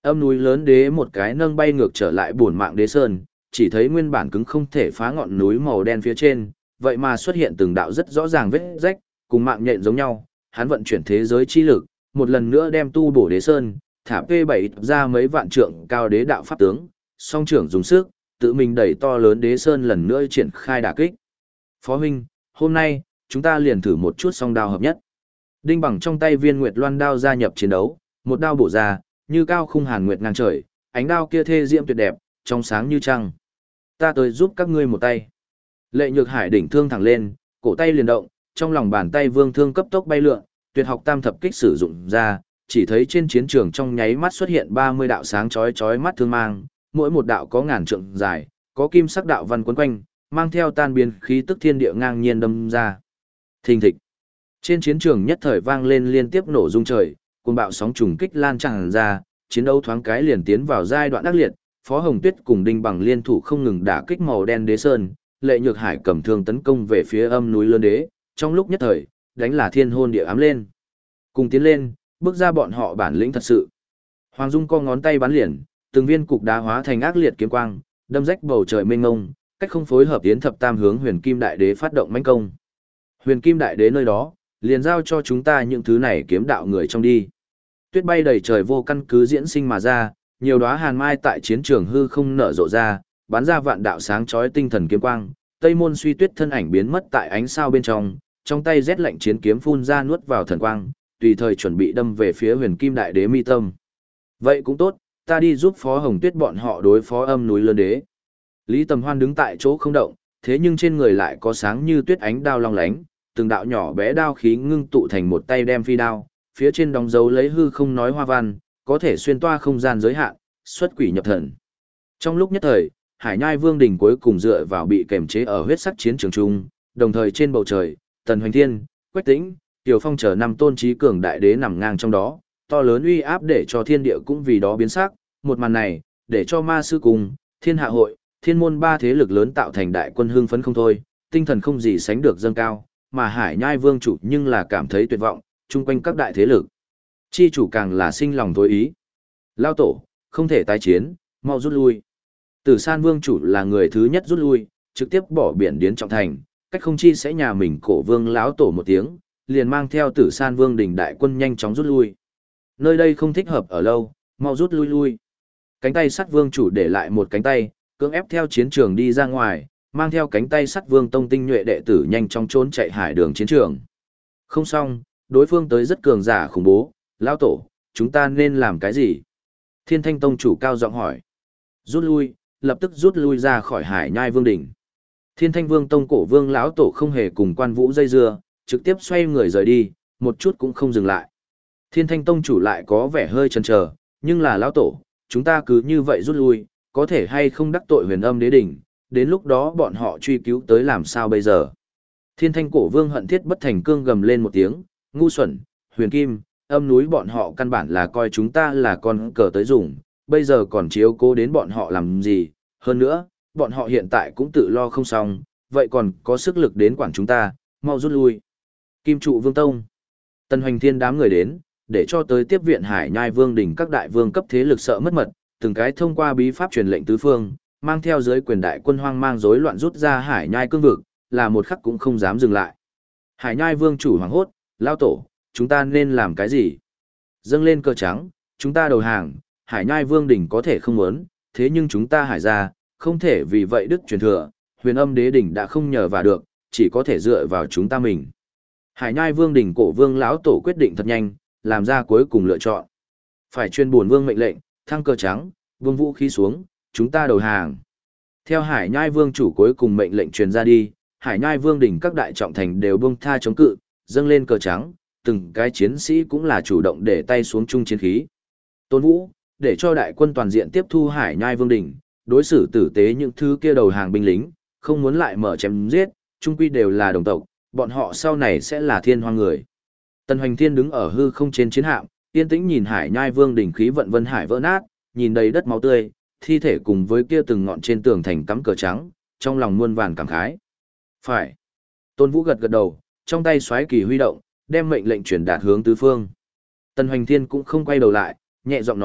S1: Âm núi lớn đế một cái nâng bay ngược trở lại bổn mạng đế sơn, chỉ thấy nguyên bản cứng không thể phá ngọn núi màu đen phía trên, vậy mà xuất hiện từng đạo rất rõ ràng vết rách, cùng mạng nhện giống nhau, hắn vận chuyển thế giới chi lực, một lần nữa đem tu bổ đế sơn, thả P7 ra mấy vạn trượng cao đế đạo pháp tướng, song trưởng dùng sức, tự mình đẩy to lớn đế sơn lần nữa triển khai đả kích. Phó huynh, hôm nay, chúng ta liền thử một chút song đao hợp nhất. Đinh Bằng trong tay viên nguyệt loan đao gia nhập chiến đấu, một đao bổ ra, như cao khung hàn nguyệt ngang trời, ánh đao kia thê diễm tuyệt đẹp, trong sáng như trăng. Ta tới giúp các ngươi một tay. Lệ Nhược Hải đỉnh thương thẳng lên, cổ tay liền động, trong lòng bàn tay vương thương cấp tốc bay lượn, tuyệt học tam thập kích sử dụng ra, chỉ thấy trên chiến trường trong nháy mắt xuất hiện 30 đạo sáng chói chói mắt thương mang, mỗi một đạo có ngàn trượng dài, có kim sắc đạo văn quấn quanh, mang theo tan biến khí tức thiên địa ngang nhiên đâm ra. Thình thịch. Trên chiến trường nhất thời vang lên liên tiếp nổ rung trời, cuồng bạo sóng trùng kích lan tràn ra, chiến đấu thoáng cái liền tiến vào giai đoạn ác liệt, Phó Hồng Tuyết cùng Đinh Bằng liên thủ không ngừng đả kích màu đen đế sơn, Lệ Nhược Hải cầm thương tấn công về phía âm núi lớn đế, trong lúc nhất thời, đánh là thiên hôn địa ám lên. Cùng tiến lên, bước ra bọn họ bản lĩnh thật sự. Hoàng Dung co ngón tay bắn liền, từng viên cục đá hóa thành ác liệt kiếm quang, đâm rách bầu trời mênh mông, cách không phối hợp tiến thập tam hướng Huyền Kim Đại Đế phát động mãnh công. Huyền Kim Đại Đế nơi đó, liền giao cho chúng ta những thứ này kiếm đạo người trong đi. Tuyết bay đầy trời vô căn cứ diễn sinh mà ra, nhiều đóa hàn mai tại chiến trường hư không nở rộ ra, bắn ra vạn đạo sáng chói tinh thần kiếm quang, Tây Môn Suy Tuyết thân ảnh biến mất tại ánh sao bên trong tay rét lạnh chiến kiếm phun ra nuốt vào thần quang, tùy thời chuẩn bị đâm về phía Huyền Kim Đại Đế mi tâm. Vậy cũng tốt, ta đi giúp Phó Hồng Tuyết bọn họ đối phó âm núi lớn đế. Lý Tầm Hoan đứng tại chỗ không động, thế nhưng trên người lại có sáng như tuyết ánh đao long lánh, từng đạo nhỏ bé đao khí ngưng tụ thành một tay đem phi đao, phía trên đóng dấu lấy hư không nói hoa văn, có thể xuyên toa không gian giới hạn, xuất quỷ nhập thần. Trong lúc nhất thời, Hải Nhai Vương đỉnh cuối cùng dựa vào bị kềm chế ở huyết sắc chiến trường trung, đồng thời trên bầu trời, Tần Hoành Thiên, Quách Tĩnh, Tiểu Phong chờ năm tôn trí cường đại đế nằm ngang trong đó, to lớn uy áp để cho thiên địa cũng vì đó biến sắc, một màn này, để cho Ma sư cùng, Thiên Hạ hội, Thiên môn ba thế lực lớn tạo thành đại quân hưng phấn không thôi, tinh thần không gì sánh được dâng cao, mà Hải Nhai Vương chủ nhưng là cảm thấy tuyệt vọng, chung quanh các đại thế lực. Chi chủ càng là sinh lòng tối ý. Lao tổ, không thể tái chiến, mau rút lui. Tử San Vương chủ là người thứ nhất rút lui, trực tiếp bỏ biển điến trọng thành, cách không chi sẽ nhà mình cổ vương lão tổ một tiếng, liền mang theo Tử San Vương đỉnh đại quân nhanh chóng rút lui. Nơi đây không thích hợp ở lâu, mau rút lui lui. Cánh tay sắt vương chủ để lại một cánh tay, cưỡng ép theo chiến trường đi ra ngoài, mang theo cánh tay sắt vương tông tinh nhuệ đệ tử nhanh chóng trốn chạy hải đường chiến trường. Không xong, đối phương tới rất cường giả khủng bố, lão tổ, chúng ta nên làm cái gì? Thiên Thanh tông chủ cao giọng hỏi. Rút lui, lập tức rút lui ra khỏi Hải Nhai Vương đỉnh. Thiên Thanh Vương tông cổ vương lão tổ không hề cùng Quan Vũ dây dưa, trực tiếp xoay người rời đi, một chút cũng không dừng lại. Thiên Thanh tông chủ lại có vẻ hơi chần chờ, nhưng là lão tổ, chúng ta cứ như vậy rút lui, có thể hay không đắc tội Huyền Âm Đế đỉnh, đến lúc đó bọn họ truy cứu tới làm sao bây giờ? Thiên Thanh cổ vương hận thiết bất thành cương gầm lên một tiếng, ngu xuẩn, Huyền Kim, Âm núi bọn họ căn bản là coi chúng ta là con cờ tới dùng, bây giờ còn chiếu cố đến bọn họ làm gì, hơn nữa, bọn họ hiện tại cũng tự lo không xong, vậy còn có sức lực đến quản chúng ta, mau rút lui. Kim trụ vương tông, Tần Hoành Thiên đám người đến, để cho tới tiếp viện Hải Nhai Vương đỉnh các đại vương cấp thế lực sợ mất mật, từng cái thông qua bí pháp truyền lệnh tứ phương, mang theo giới quyền đại quân hoang mang rối loạn rút ra Hải Nhai cương vực, là một khắc cũng không dám dừng lại. Hải Nhai Vương chủ hoảng hốt, lao tổ, chúng ta nên làm cái gì? Dâng lên cờ trắng, chúng ta đầu hàng, Hải Nhai Vương đỉnh có thể không muốn, thế nhưng chúng ta Hải gia, không thể vì vậy đức truyền thừa, Huyền Âm Đế đỉnh đã không nhờ vào được, chỉ có thể dựa vào chúng ta mình. Hải Nhai Vương đỉnh cổ vương lão tổ quyết định thật nhanh, làm ra cuối cùng lựa chọn. Phải truyền bổn vương mệnh lệnh, thăng cờ trắng, vương vũ khí xuống, chúng ta đầu hàng. Theo Hải Nhai Vương chủ cuối cùng mệnh lệnh truyền ra đi, Hải Nhai Vương đỉnh các đại trọng thành đều buông tha chống cự, dâng lên cờ trắng, từng cái chiến sĩ cũng là chủ động để tay xuống chung chiến khí. Tôn Vũ, để cho đại quân toàn diện tiếp thu Hải Nhai Vương đỉnh, đối xử tử tế những thứ kia đầu hàng binh lính, không muốn lại mở chém giết, chung quy đều là đồng tộc, bọn họ sau này sẽ là thiên hoang người. Tần Hoành Thiên đứng ở hư không trên chiến hạm, yên tĩnh nhìn Hải Nhai Vương đỉnh khí vận vân hải vỡ nát, nhìn đầy đất máu tươi, thi thể cùng với kia từng ngọn trên tường thành cắm cờ trắng, trong lòng muôn vàn cảm khái. Phải. Tôn Vũ gật gật đầu, trong tay xoáy kỳ huy động, đem mệnh lệnh truyền đạt hướng tứ phương. Tần Hoành Thiên cũng không quay đầu lại, nhẹ giọng nói,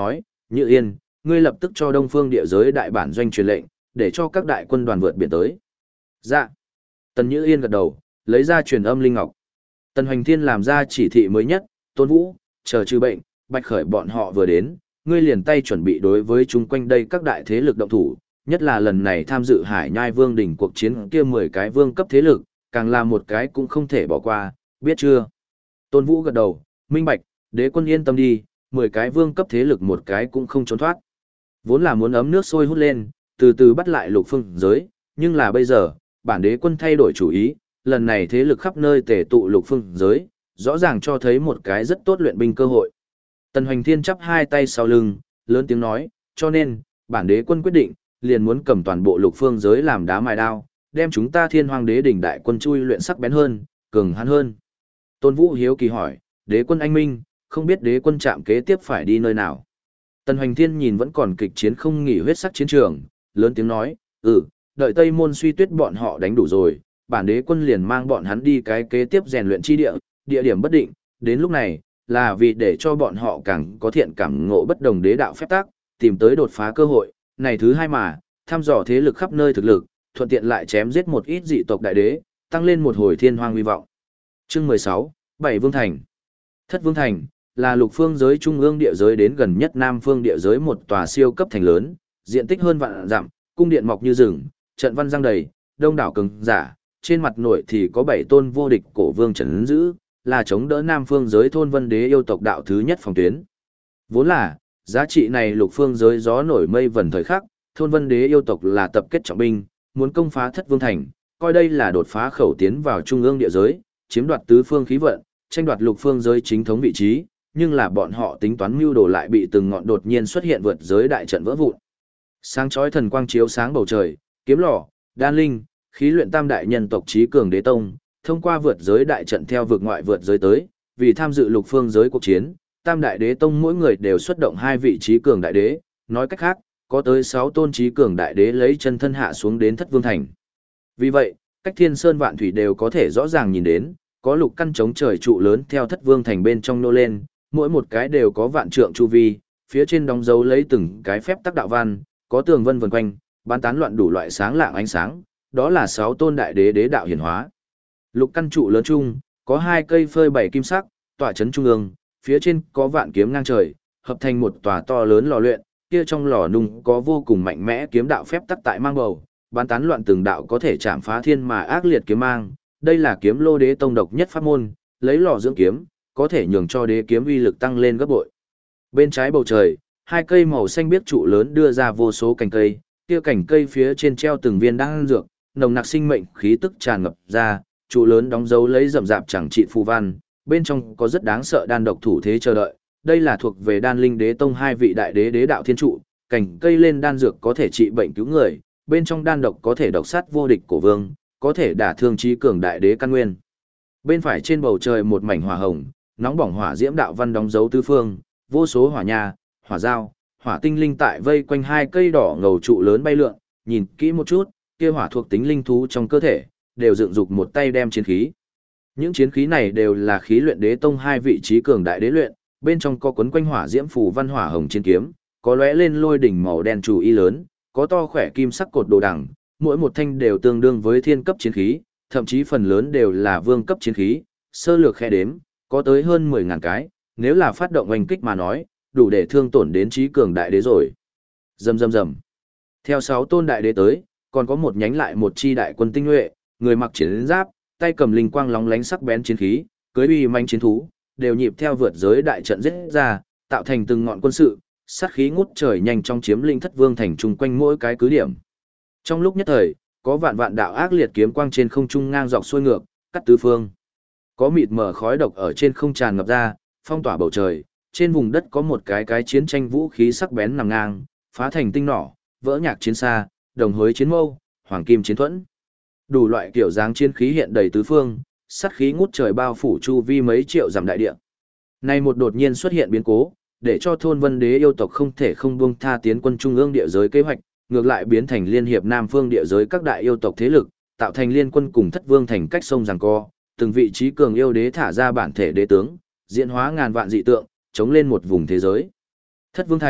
S1: Như Yên, ngươi lập tức cho Đông Phương địa giới đại bản doanh truyền lệnh, để cho các đại quân đoàn vượt biển tới. Dạ. Tần Như Yên gật đầu, lấy ra truyền âm linh ngọc. Tần Hoành Thiên làm ra chỉ thị mới nhất, Tôn Vũ, chờ trừ bệnh, Bạch Khởi bọn họ vừa đến, ngươi liền tay chuẩn bị đối với chúng quanh đây các đại thế lực động thủ, nhất là lần này tham dự Hải Nhai Vương đỉnh cuộc chiến kia 10 cái vương cấp thế lực, càng là một cái cũng không thể bỏ qua, biết chưa? Tôn Vũ gật đầu, minh bạch, đế quân yên tâm đi, 10 cái vương cấp thế lực một cái cũng không trốn thoát. Vốn là muốn ấm nước sôi hút lên, từ từ bắt lại lục phương giới, nhưng là bây giờ, bản đế quân thay đổi chủ ý, lần này thế lực khắp nơi tề tụ lục phương giới, rõ ràng cho thấy một cái rất tốt luyện binh cơ hội. Tần Hoành Thiên chắp hai tay sau lưng, lớn tiếng nói, cho nên, bản đế quân quyết định, liền muốn cầm toàn bộ lục phương giới làm đá mài đao, đem chúng ta Thiên Hoàng đế đỉnh đại quân chui luyện sắc bén hơn, cường hãn hơn. Tôn Vũ hiếu kỳ hỏi, đế quân anh minh, không biết đế quân chạm kế tiếp phải đi nơi nào. Tần Hoành Thiên nhìn vẫn còn kịch chiến không nghỉ huyết sắc chiến trường, lớn tiếng nói, đợi Tây Môn Suy Tuyết bọn họ đánh đủ rồi, bản đế quân liền mang bọn hắn đi cái kế tiếp rèn luyện chi địa, địa điểm bất định, đến lúc này, là vì để cho bọn họ càng có thiện cảm ngộ bất đồng đế đạo phép tắc, tìm tới đột phá cơ hội, này thứ hai mà, thăm dò thế lực khắp nơi thực lực, thuận tiện lại chém giết một ít dị tộc đại đế, tăng lên một hồi thiên hoang huy vọng. Chương 16, Bảy Vương Thành. Thất Vương Thành là lục phương giới trung ương địa giới đến gần nhất Nam phương địa giới một tòa siêu cấp thành lớn, diện tích hơn vạn dặm, cung điện mọc như rừng, trận văn giăng đầy, đông đảo cường giả, trên mặt nội thì có 7 tôn vô địch cổ vương trấn giữ, là chống đỡ Nam phương giới thôn vân đế yêu tộc đạo thứ nhất phòng tuyến. Vốn là, giá trị này lục phương giới gió nổi mây vần thời khắc, thôn vân đế yêu tộc là tập kết trọng binh, muốn công phá Thất Vương Thành, coi đây là đột phá khẩu tiến vào trung ương địa giới, chiếm đoạt tứ phương khí vận, tranh đoạt lục phương giới chính thống vị trí, nhưng là bọn họ tính toán mưu đồ lại bị từng ngọn đột nhiên xuất hiện vượt giới đại trận vỡ vụn. Sáng chói thần quang chiếu sáng bầu trời, kiếm lò, đan linh, khí luyện tam đại nhân tộc chí cường đế tông, thông qua vượt giới đại trận theo vực ngoại vượt giới tới, vì tham dự lục phương giới cuộc chiến, tam đại đế tông mỗi người đều xuất động 2 vị chí cường đại đế, nói cách khác, có tới 6 tôn chí cường đại đế lấy chân thân hạ xuống đến Thất Vương Thành. Vì vậy, cách thiên sơn vạn thủy đều có thể rõ ràng nhìn đến, có lục căn chống trời trụ lớn theo Thất Vương Thành bên trong nô lên, mỗi một cái đều có vạn trượng chu vi, phía trên đóng dấu lấy từng cái phép tắc đạo văn, có tường vân vần quanh, bán tán loạn đủ loại sáng lạng ánh sáng, đó là 6 tôn đại đế đế đạo hiển hóa. Lục căn trụ lớn chung, có 2 cây phơi bảy kim sắc, tỏa chấn trung ương, phía trên có vạn kiếm ngang trời, hợp thành một tòa to lớn lò luyện, kia trong lò nung có vô cùng mạnh mẽ kiếm đạo phép tắc tại mang bầu, bán tán loạn từng đạo có thể chạm phá thiên mà ác liệt kiếm mang, đây là kiếm lô đế tông độc nhất pháp môn, lấy lò dưỡng kiếm, có thể nhường cho đế kiếm uy lực tăng lên gấp bội. Bên trái bầu trời, 2 cây màu xanh biếc trụ lớn đưa ra vô số cành cây, kia cành cây phía trên treo từng viên đan dược, nồng nặc sinh mệnh khí tức tràn ngập ra, trụ lớn đóng dấu lấy rậm rạp chẳng trị phù văn, bên trong có rất đáng sợ đan độc thủ thế chờ đợi. Đây là thuộc về Đan Linh Đế Tông 2 vị đại đế đế đạo thiên trụ, cành cây lên đan dược có thể trị bệnh cứu người, bên trong đan độc có thể độc sát vô địch cổ vương, có thể đả thương chí cường đại đế căn nguyên. Bên phải trên bầu trời một mảnh hỏa hồng, nóng bỏng hỏa diễm đạo văn đóng dấu tứ phương, vô số hỏa nha, hỏa dao, hỏa tinh linh tại vây quanh 2 cây đỏ ngầu trụ lớn bay lượn, nhìn kỹ một chút, kia hỏa thuộc tính linh thú trong cơ thể, đều dựng dục một tay đem chiến khí. Những chiến khí này đều là khí luyện đế tông 2 vị trí cường đại đế luyện, bên trong có quấn quanh hỏa diễm phù văn hỏa hồng chiến kiếm, có lóe lên lôi đỉnh màu đen chủ y lớn, có to khỏe kim sắc cột đồ đằng, mỗi một thanh đều tương đương với thiên cấp chiến khí, thậm chí phần lớn đều là vương cấp chiến khí, sơ lược khe đếm, có tới hơn 10.000 cái, nếu là phát động oanh kích mà nói, đủ để thương tổn đến trí cường đại đế rồi. Rầm rầm rầm. Theo 6 tôn đại đế tới, còn có một nhánh lại một chi đại quân tinh nhuệ, người mặc chiến giáp, tay cầm linh quang lóng lánh sắc bén chiến khí, cưỡi uy manh chiến thú, đều nhịp theo vượt giới đại trận giết ra, tạo thành từng ngọn quân sự, sát khí ngút trời nhanh trong chiếm lĩnh Thất Vương Thành chung quanh mỗi cái cứ điểm. Trong lúc nhất thời, có vạn vạn đạo ác liệt kiếm quang trên không trung ngang dọc xuôi ngược, cắt tứ phương. Có mịt mờ khói độc ở trên không tràn ngập ra, phong tỏa bầu trời, trên vùng đất có một cái chiến tranh vũ khí sắc bén nằm ngang, phá thành tinh nỏ, vỡ nhạc chiến xa, đồng hối chiến mâu, hoàng kim chiến thuẫn. Đủ loại kiểu dáng chiến khí hiện đầy tứ phương, sát khí ngút trời bao phủ chu vi mấy triệu dặm đại địa. Nay một đột nhiên xuất hiện biến cố, để cho thôn vân đế yêu tộc không thể không buông tha tiến quân trung ương địa giới kế hoạch, ngược lại biến thành liên hiệp nam phương địa giới các đại yêu tộc thế lực, tạo thành liên quân cùng Thất Vương Thành cách sông giằng co, từng vị trí cường yêu đế thả ra bản thể đế tướng, diễn hóa ngàn vạn dị tượng, chống lên một vùng thế giới. Thất Vương Thành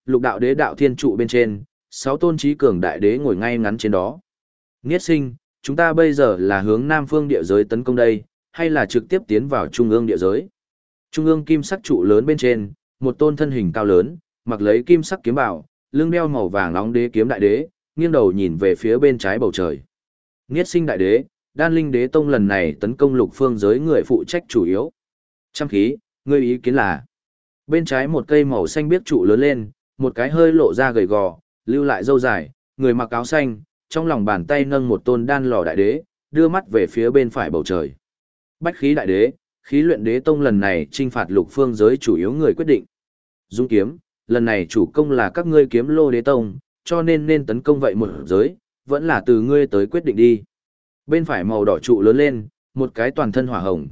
S1: lục đạo đế đạo thiên trụ bên trên, 6 tôn trí cường đại đế ngồi ngay ngắn trên đó. Niết sinh, chúng ta bây giờ là hướng Nam Phương địa giới tấn công đây, hay là trực tiếp tiến vào Trung ương địa giới? Trung ương kim sắc trụ lớn bên trên, một tôn thân hình cao lớn, mặc lấy kim sắc kiếm bào, lưng đeo màu vàng nóng đế kiếm đại đế, nghiêng đầu nhìn về phía bên trái bầu trời. Niết sinh đại đế, Đan Linh Đế Tông lần này tấn công lục phương giới người phụ trách chủ yếu. Trăm khí, ngươi ý kiến là? Bên trái một cây màu xanh biếc trụ lớn lên, một cái hơi lộ ra gầy gò, lưu lại râu dài, người mặc áo xanh, trong lòng bàn tay nâng một tôn đan lò đại đế, đưa mắt về phía bên phải bầu trời. Bách khí đại đế, khí luyện đế tông lần này trinh phạt lục phương giới chủ yếu người quyết định. Dung kiếm, lần này chủ công là các ngươi kiếm lô đế tông, cho nên tấn công vậy một giới, vẫn là từ ngươi tới quyết định đi. Bên phải màu đỏ trụ lớn lên, một cái toàn thân hỏa hồng,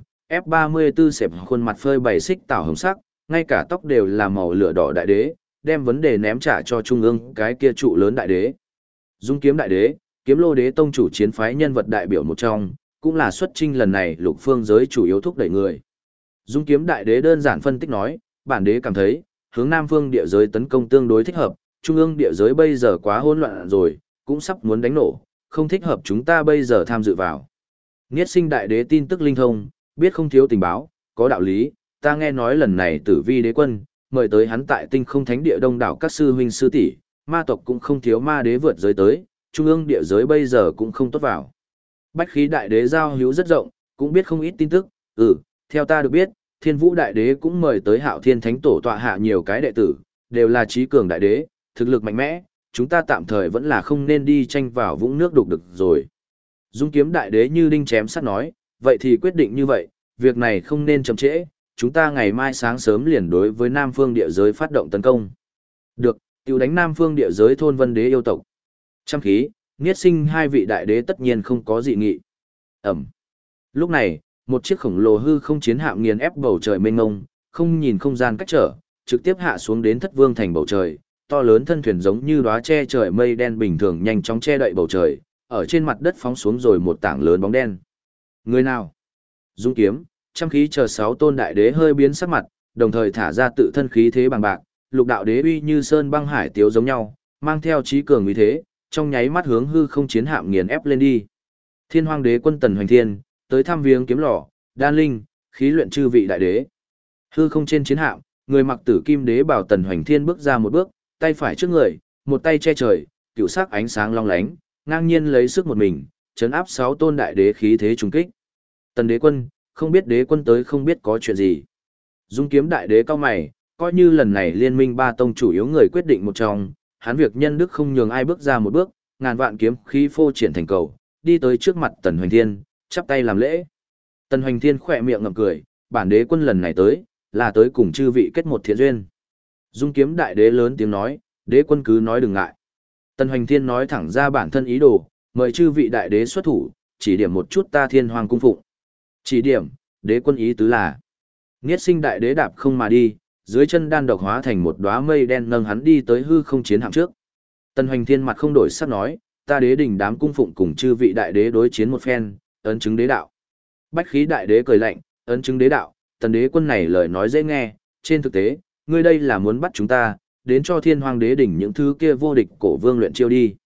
S1: F34 xẹp khuôn mặt phơi bày xích tảo hồng sắc, ngay cả tóc đều là màu lửa đỏ đại đế, đem vấn đề ném trả cho trung ương cái kia trụ lớn đại đế. Dung kiếm đại đế, kiếm lô đế tông chủ chiến phái nhân vật đại biểu một trong, cũng là xuất chinh lần này lục phương giới chủ yếu thúc đẩy người. Dung kiếm đại đế đơn giản phân tích nói, bản đế cảm thấy, hướng Nam Phương địa giới tấn công tương đối thích hợp, trung ương địa giới bây giờ quá hỗn loạn rồi, cũng sắp muốn đánh nổ, không thích hợp chúng ta bây giờ tham dự vào. Niết sinh đại đế tin tức linh thông, biết không thiếu tình báo, có đạo lý, ta nghe nói lần này Tử Vi đế quân, mời tới hắn tại tinh không thánh địa đông đảo các sư huynh sư tỷ, ma tộc cũng không thiếu ma đế vượt giới tới, trung ương địa giới bây giờ cũng không tốt vào. Bách khí đại đế giao hữu rất rộng, cũng biết không ít tin tức, theo ta được biết, Thiên Vũ đại đế cũng mời tới Hạo Thiên Thánh tổ tọa hạ nhiều cái đệ tử, đều là trí cường đại đế, thực lực mạnh mẽ, chúng ta tạm thời vẫn là không nên đi tranh vào vũng nước đục được rồi. Dung kiếm đại đế như đinh chém sắt nói, vậy thì quyết định như vậy, việc này không nên chậm trễ, chúng ta ngày mai sáng sớm liền đối với Nam Phương địa giới phát động tấn công. Được, tiêu đánh Nam Phương địa giới thôn vân đế yêu tộc. Trăm khí, Niết sinh hai vị đại đế tất nhiên không có dị nghị. Ẩm. Lúc này, một chiếc khổng lồ hư không chiến hạm nghiền ép bầu trời mênh mông, không nhìn không gian cách trở, trực tiếp hạ xuống đến Thất Vương thành bầu trời, to lớn thân thuyền giống như đóa che trời mây đen bình thường nhanh chóng che đậy bầu trời, ở trên mặt đất phóng xuống rồi một tảng lớn bóng đen. Người nào? Dung kiếm, trăm khí chờ 6 tôn đại đế hơi biến sắc mặt, đồng thời thả ra tự thân khí thế bằng bạc, lục đạo đế uy như sơn băng hải tiếu giống nhau, mang theo trí cường uy thế, trong nháy mắt hướng hư không chiến hạm nghiền ép lên đi. Thiên Hoang đế quân Tần Hoành Thiên, tới thăm viếng kiếm lò, đan linh, khí luyện chư vị đại đế. Hư không trên chiến hạm, người mặc tử kim đế bảo Tần Hoành Thiên bước ra một bước, tay phải trước người, một tay che trời, cựu sắc ánh sáng long lánh, ngang nhiên lấy sức một mình, chấn áp 6 tôn đại đế khí thế trùng kích. Tần đế quân, không biết đế quân tới không biết có chuyện gì. Dung kiếm đại đế cao mày, coi như lần này liên minh ba tông chủ yếu người quyết định một trong, hắn việc nhân đức không nhường ai bước ra một bước, ngàn vạn kiếm khí phô triển thành cầu, đi tới trước mặt Tần Hoành Thiên, chắp tay làm lễ. Tần Hoành Thiên khỏe miệng ngậm cười, bản đế quân lần này tới, là tới cùng chư vị kết một thiện duyên. Dung kiếm đại đế lớn tiếng nói, đế quân cứ nói đừng ngại. Tần Hoành Thiên nói thẳng ra bản thân ý đồ, mời chư vị đại đế xuất thủ, chỉ điểm một chút ta Thiên Hoàng cung phụng. Chỉ điểm, đế quân ý tứ là, Niết sinh đại đế đạp không mà đi, dưới chân đan độc hóa thành một đóa mây đen nâng hắn đi tới hư không chiến hạm trước. Tần Hoành Thiên mặt không đổi sắc nói, ta đế đỉnh đám cung phụng cùng chư vị đại đế đối chiến một phen, ấn chứng đế đạo. Bách khí đại đế cười lạnh, ấn chứng đế đạo, tần đế quân này lời nói dễ nghe, trên thực tế, ngươi đây là muốn bắt chúng ta, đến cho Thiên Hoàng đế đỉnh những thứ kia vô địch cổ vương luyện chiêu đi.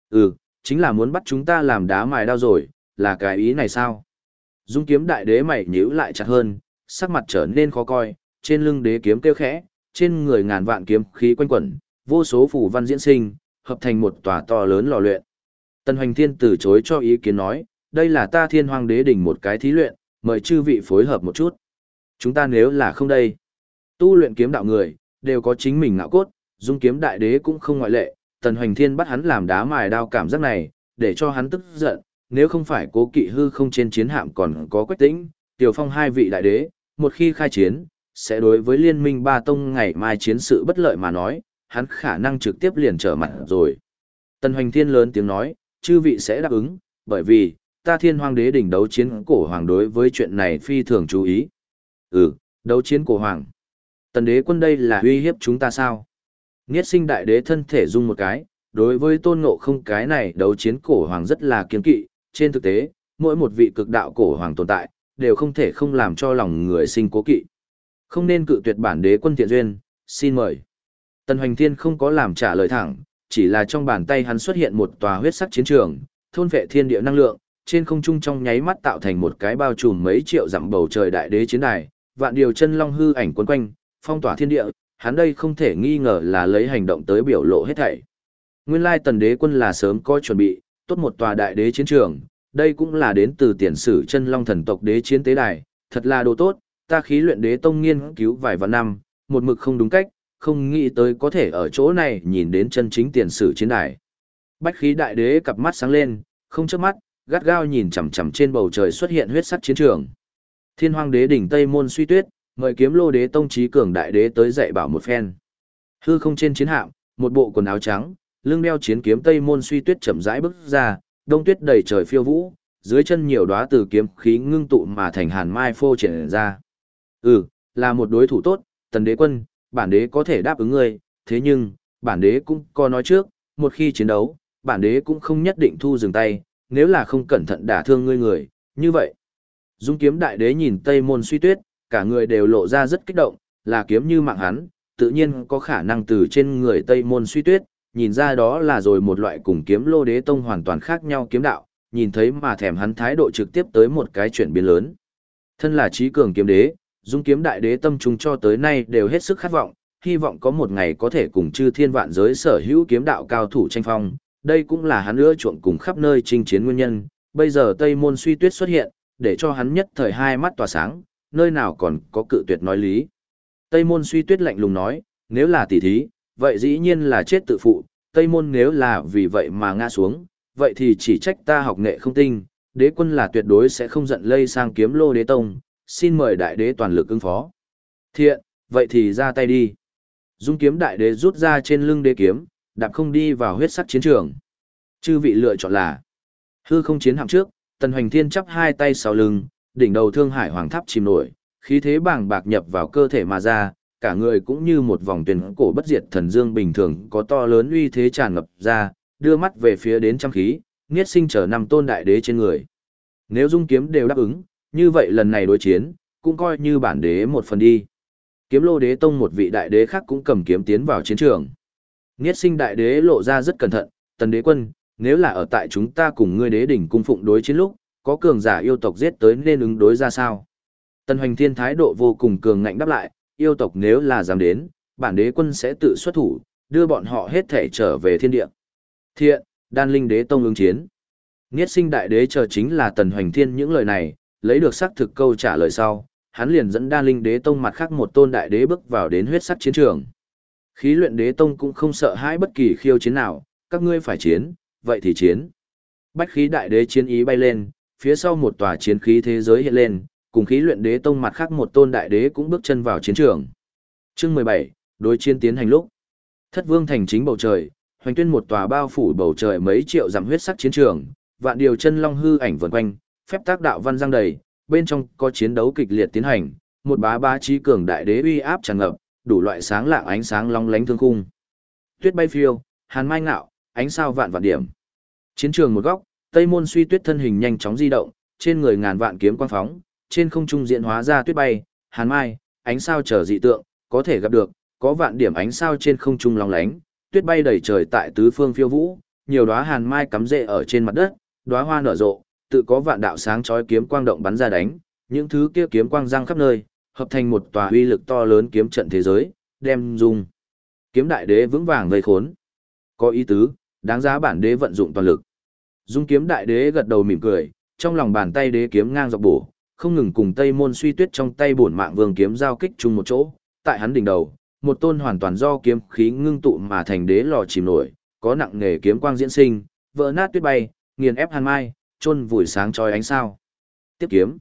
S1: Chính là muốn bắt chúng ta làm đá mài đao rồi, là cái ý này sao? Dung kiếm đại đế mày nhíu lại chặt hơn, sắc mặt trở nên khó coi, trên lưng đế kiếm kêu khẽ, trên người ngàn vạn kiếm khí quanh quẩn, vô số phù văn diễn sinh, hợp thành một tòa to lớn lò luyện. Tần Hoành Thiên từ chối cho ý kiến nói, đây là ta Thiên Hoàng đế đỉnh một cái thí luyện, mời chư vị phối hợp một chút. Chúng ta nếu là không đây, tu luyện kiếm đạo người, đều có chính mình ngạo cốt, Dung kiếm đại đế cũng không ngoại lệ, Tần Hoành Thiên bắt hắn làm đá mài đao cảm giác này, để cho hắn tức giận, nếu không phải cố kỵ hư không trên chiến hạm còn có Quách Tĩnh, Tiểu Phong hai vị đại đế, một khi khai chiến, sẽ đối với liên minh ba tông ngày mai chiến sự bất lợi mà nói, hắn khả năng trực tiếp liền trở mặt rồi. Tần Hoành Thiên lớn tiếng nói, chư vị sẽ đáp ứng, bởi vì, ta Thiên Hoàng đế đỉnh đấu chiến cổ hoàng đối với chuyện này phi thường chú ý. Đấu chiến cổ hoàng. Tần đế quân đây là uy hiếp chúng ta sao? Niết sinh đại đế thân thể rung một cái, đối với Tôn Ngộ Không cái này đấu chiến cổ hoàng rất là kiêng kỵ, trên thực tế, mỗi một vị cực đạo cổ hoàng tồn tại, đều không thể không làm cho lòng người sinh cố kỵ. Không nên cự tuyệt bản đế quân thiện duyên, xin mời. Tần Hoành Thiên không có làm trả lời thẳng, chỉ là trong bàn tay hắn xuất hiện một tòa huyết sắc chiến trường, thôn vệ thiên địa năng lượng, trên không trung trong nháy mắt tạo thành một cái bao trùm mấy triệu dặm bầu trời đại đế chiến đài, vạn điều chân long hư ảnh quấn quanh, phong tỏa thiên địa, hắn đây không thể nghi ngờ là lấy hành động tới biểu lộ hết thảy. Nguyên lai Tần Đế Quân là sớm có chuẩn bị, tốt một tòa đại đế chiến trường, đây cũng là đến từ tiền sử chân long thần tộc đế chiến tế đài, thật là đồ tốt, ta khí luyện đế tông nghiên cứu vài vạn năm, một mực không đúng cách, không nghĩ tới có thể ở chỗ này nhìn đến chân chính tiền sử chiến đài. Bách khí đại đế cặp mắt sáng lên, không chớp mắt, gắt gao nhìn chằm chằm trên bầu trời xuất hiện huyết sắc chiến trường. Thiên Hoang Đế đỉnh Tây Môn Suy Tuyết, mời Kiếm Lô Đế tông trí cường đại đế tới dạy bảo một phen. Hư không trên chiến hạm, một bộ quần áo trắng, lưng đeo chiến kiếm Tây Môn Suy Tuyết chậm rãi bước ra, đông tuyết đầy trời phiêu vũ, dưới chân nhiều đóa từ kiếm khí ngưng tụ mà thành hàn mai phô triển ra. Là một đối thủ tốt, Tần Đế Quân, bản đế có thể đáp ứng ngươi, thế nhưng, bản đế cũng có nói trước, một khi chiến đấu, bản đế cũng không nhất định thu dừng tay, nếu là không cẩn thận đả thương ngươi người, như vậy. Dung Kiếm đại đế nhìn Tây Môn Suy Tuyết, cả người đều lộ ra rất kích động, là kiếm như mạng hắn, tự nhiên có khả năng từ trên người Tây Môn Suy Tuyết, nhìn ra đó là rồi một loại cùng Kiếm Lô Đế tông hoàn toàn khác nhau kiếm đạo, nhìn thấy mà thèm hắn thái độ trực tiếp tới một cái chuyển biến lớn. Thân là trí cường kiếm đế, Dung Kiếm đại đế tâm trung cho tới nay đều hết sức khát vọng, hy vọng có một ngày có thể cùng chư thiên vạn giới sở hữu kiếm đạo cao thủ tranh phong, đây cũng là hắn ưa chuộng cùng khắp nơi chinh chiến nguyên nhân, bây giờ Tây Môn Suy Tuyết xuất hiện, để cho hắn nhất thời hai mắt tỏa sáng, nơi nào còn có cự tuyệt nói lý. Tây Môn Suy Tuyết lạnh lùng nói, nếu là tỷ thí, vậy dĩ nhiên là chết tự phụ, Tây Môn nếu là vì vậy mà ngã xuống, vậy thì chỉ trách ta học nghệ không tinh, Đế Quân là tuyệt đối sẽ không giận lây sang Kiếm Lô Đế tông, xin mời đại đế toàn lực ứng phó. Thiện, vậy thì ra tay đi. Dung Kiếm đại đế rút ra trên lưng đế kiếm, đạp không đi vào huyết sắc chiến trường. Chư vị lựa chọn là hư không chiến hạm trước, Tần Hoành Thiên chắp hai tay sau lưng, đỉnh đầu Thương Hải Hoàng Tháp chìm nổi, khí thế bàng bạc nhập vào cơ thể mà ra, cả người cũng như một vòng tuyển cổ bất diệt thần dương bình thường có to lớn uy thế tràn ngập ra, đưa mắt về phía đến trăm khí, Niết Sinh trở năm tôn đại đế trên người. Nếu Dung Kiếm đều đáp ứng, như vậy lần này đối chiến, cũng coi như bản đế một phần đi. Kiếm Lô Đế tông một vị đại đế khác cũng cầm kiếm tiến vào chiến trường. Niết Sinh đại đế lộ ra rất cẩn thận, Tần Đế Quân, nếu là ở tại chúng ta cùng ngươi đế đỉnh cung phụng đối chiến lúc, có cường giả yêu tộc giết tới nên ứng đối ra sao? Tần Hoành Thiên thái độ vô cùng cường ngạnh đáp lại, yêu tộc nếu là dám đến, bản đế quân sẽ tự xuất thủ, đưa bọn họ hết thể trở về thiên địa. Thiện, Đan Linh Đế tông ứng chiến. Niết Sinh đại đế chờ chính là Tần Hoành Thiên những lời này, lấy được xác thực câu trả lời sau, hắn liền dẫn Đan Linh Đế tông mặt khác một tôn đại đế bước vào đến huyết sắc chiến trường. Khí luyện đế tông cũng không sợ hãi bất kỳ khiêu chiến nào, các ngươi phải chiến, vậy thì chiến. Bách khí đại đế chiến ý bay lên, phía sau một tòa chiến khí thế giới hiện lên, cùng khí luyện đế tông mặt khác một tôn đại đế cũng bước chân vào chiến trường. Chương 17, đối chiến tiến hành lúc. Thất Vương thành chính bầu trời, Hoành Tuyên một tòa bao phủ bầu trời mấy triệu dặm huyết sắc chiến trường, vạn điều chân long hư ảnh vần quanh, phép tác đạo văn giang đầy, bên trong có chiến đấu kịch liệt tiến hành, một bá trí cường đại đế uy áp tràn ngập, đủ loại sáng lạng ánh sáng long lánh thương khung. Tuyết bay phiêu, hàn mai ngạo, ánh sao vạn vạn điểm. Chiến trường một góc, Tây Môn Suy Tuyết thân hình nhanh chóng di động, trên người ngàn vạn kiếm quang phóng, trên không trung diễn hóa ra tuyết bay, hàn mai, ánh sao trở dị tượng, có thể gặp được, có vạn điểm ánh sao trên không trung long lánh, tuyết bay đầy trời tại tứ phương phiêu vũ, nhiều đóa hàn mai cắm rễ ở trên mặt đất, đóa hoa nở rộ, tự có vạn đạo sáng chói kiếm quang động bắn ra đánh, những thứ kia kiếm quang giăng khắp nơi, hợp thành một tòa uy lực to lớn kiếm trận thế giới, đem dùng kiếm đại đế vững vàng vây khốn. Có ý tứ, đáng giá bản đế vận dụng toàn lực. Dung Kiếm đại đế gật đầu mỉm cười, trong lòng bàn tay đế kiếm ngang dọc bổ, không ngừng cùng Tây Môn Suy Tuyết trong tay bổn mạng vương kiếm giao kích chung một chỗ, tại hắn đỉnh đầu, một tôn hoàn toàn do kiếm khí ngưng tụ mà thành đế lò chìm nổi, có nặng nghề kiếm quang diễn sinh, vỡ nát tuyết bay, nghiền ép hàn mai, chôn vùi sáng chói ánh sao. Tiếp kiếm,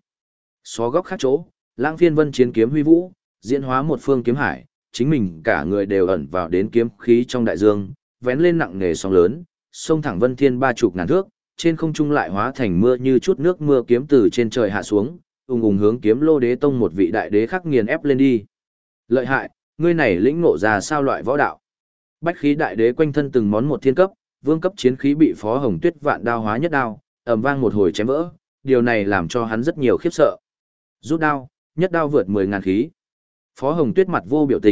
S1: xó góc khác chỗ, Lãng Phiên Vân chiến kiếm huy vũ, diễn hóa một phương kiếm hải, chính mình cả người đều ẩn vào đến kiếm khí trong đại dương, vén lên nặng nghề sóng lớn, sông thẳng vân thiên 30 ngàn thước, trên không trung lại hóa thành mưa như chút nước mưa kiếm từ trên trời hạ xuống, ùng ùng hướng Kiếm Lô Đế tông một vị đại đế khác nghiền ép lên đi. Lợi hại, ngươi này lĩnh ngộ ra sao loại võ đạo? Bách khí đại đế quanh thân từng món một thiên cấp, vương cấp chiến khí bị Phó Hồng Tuyết vạn đao hóa nhất đao, ầm vang một hồi chém vỡ, điều này làm cho hắn rất nhiều khiếp sợ. Rút đao, nhất đao vượt 10.000 khí. Phó Hồng Tuyết mặt vô biểu tình,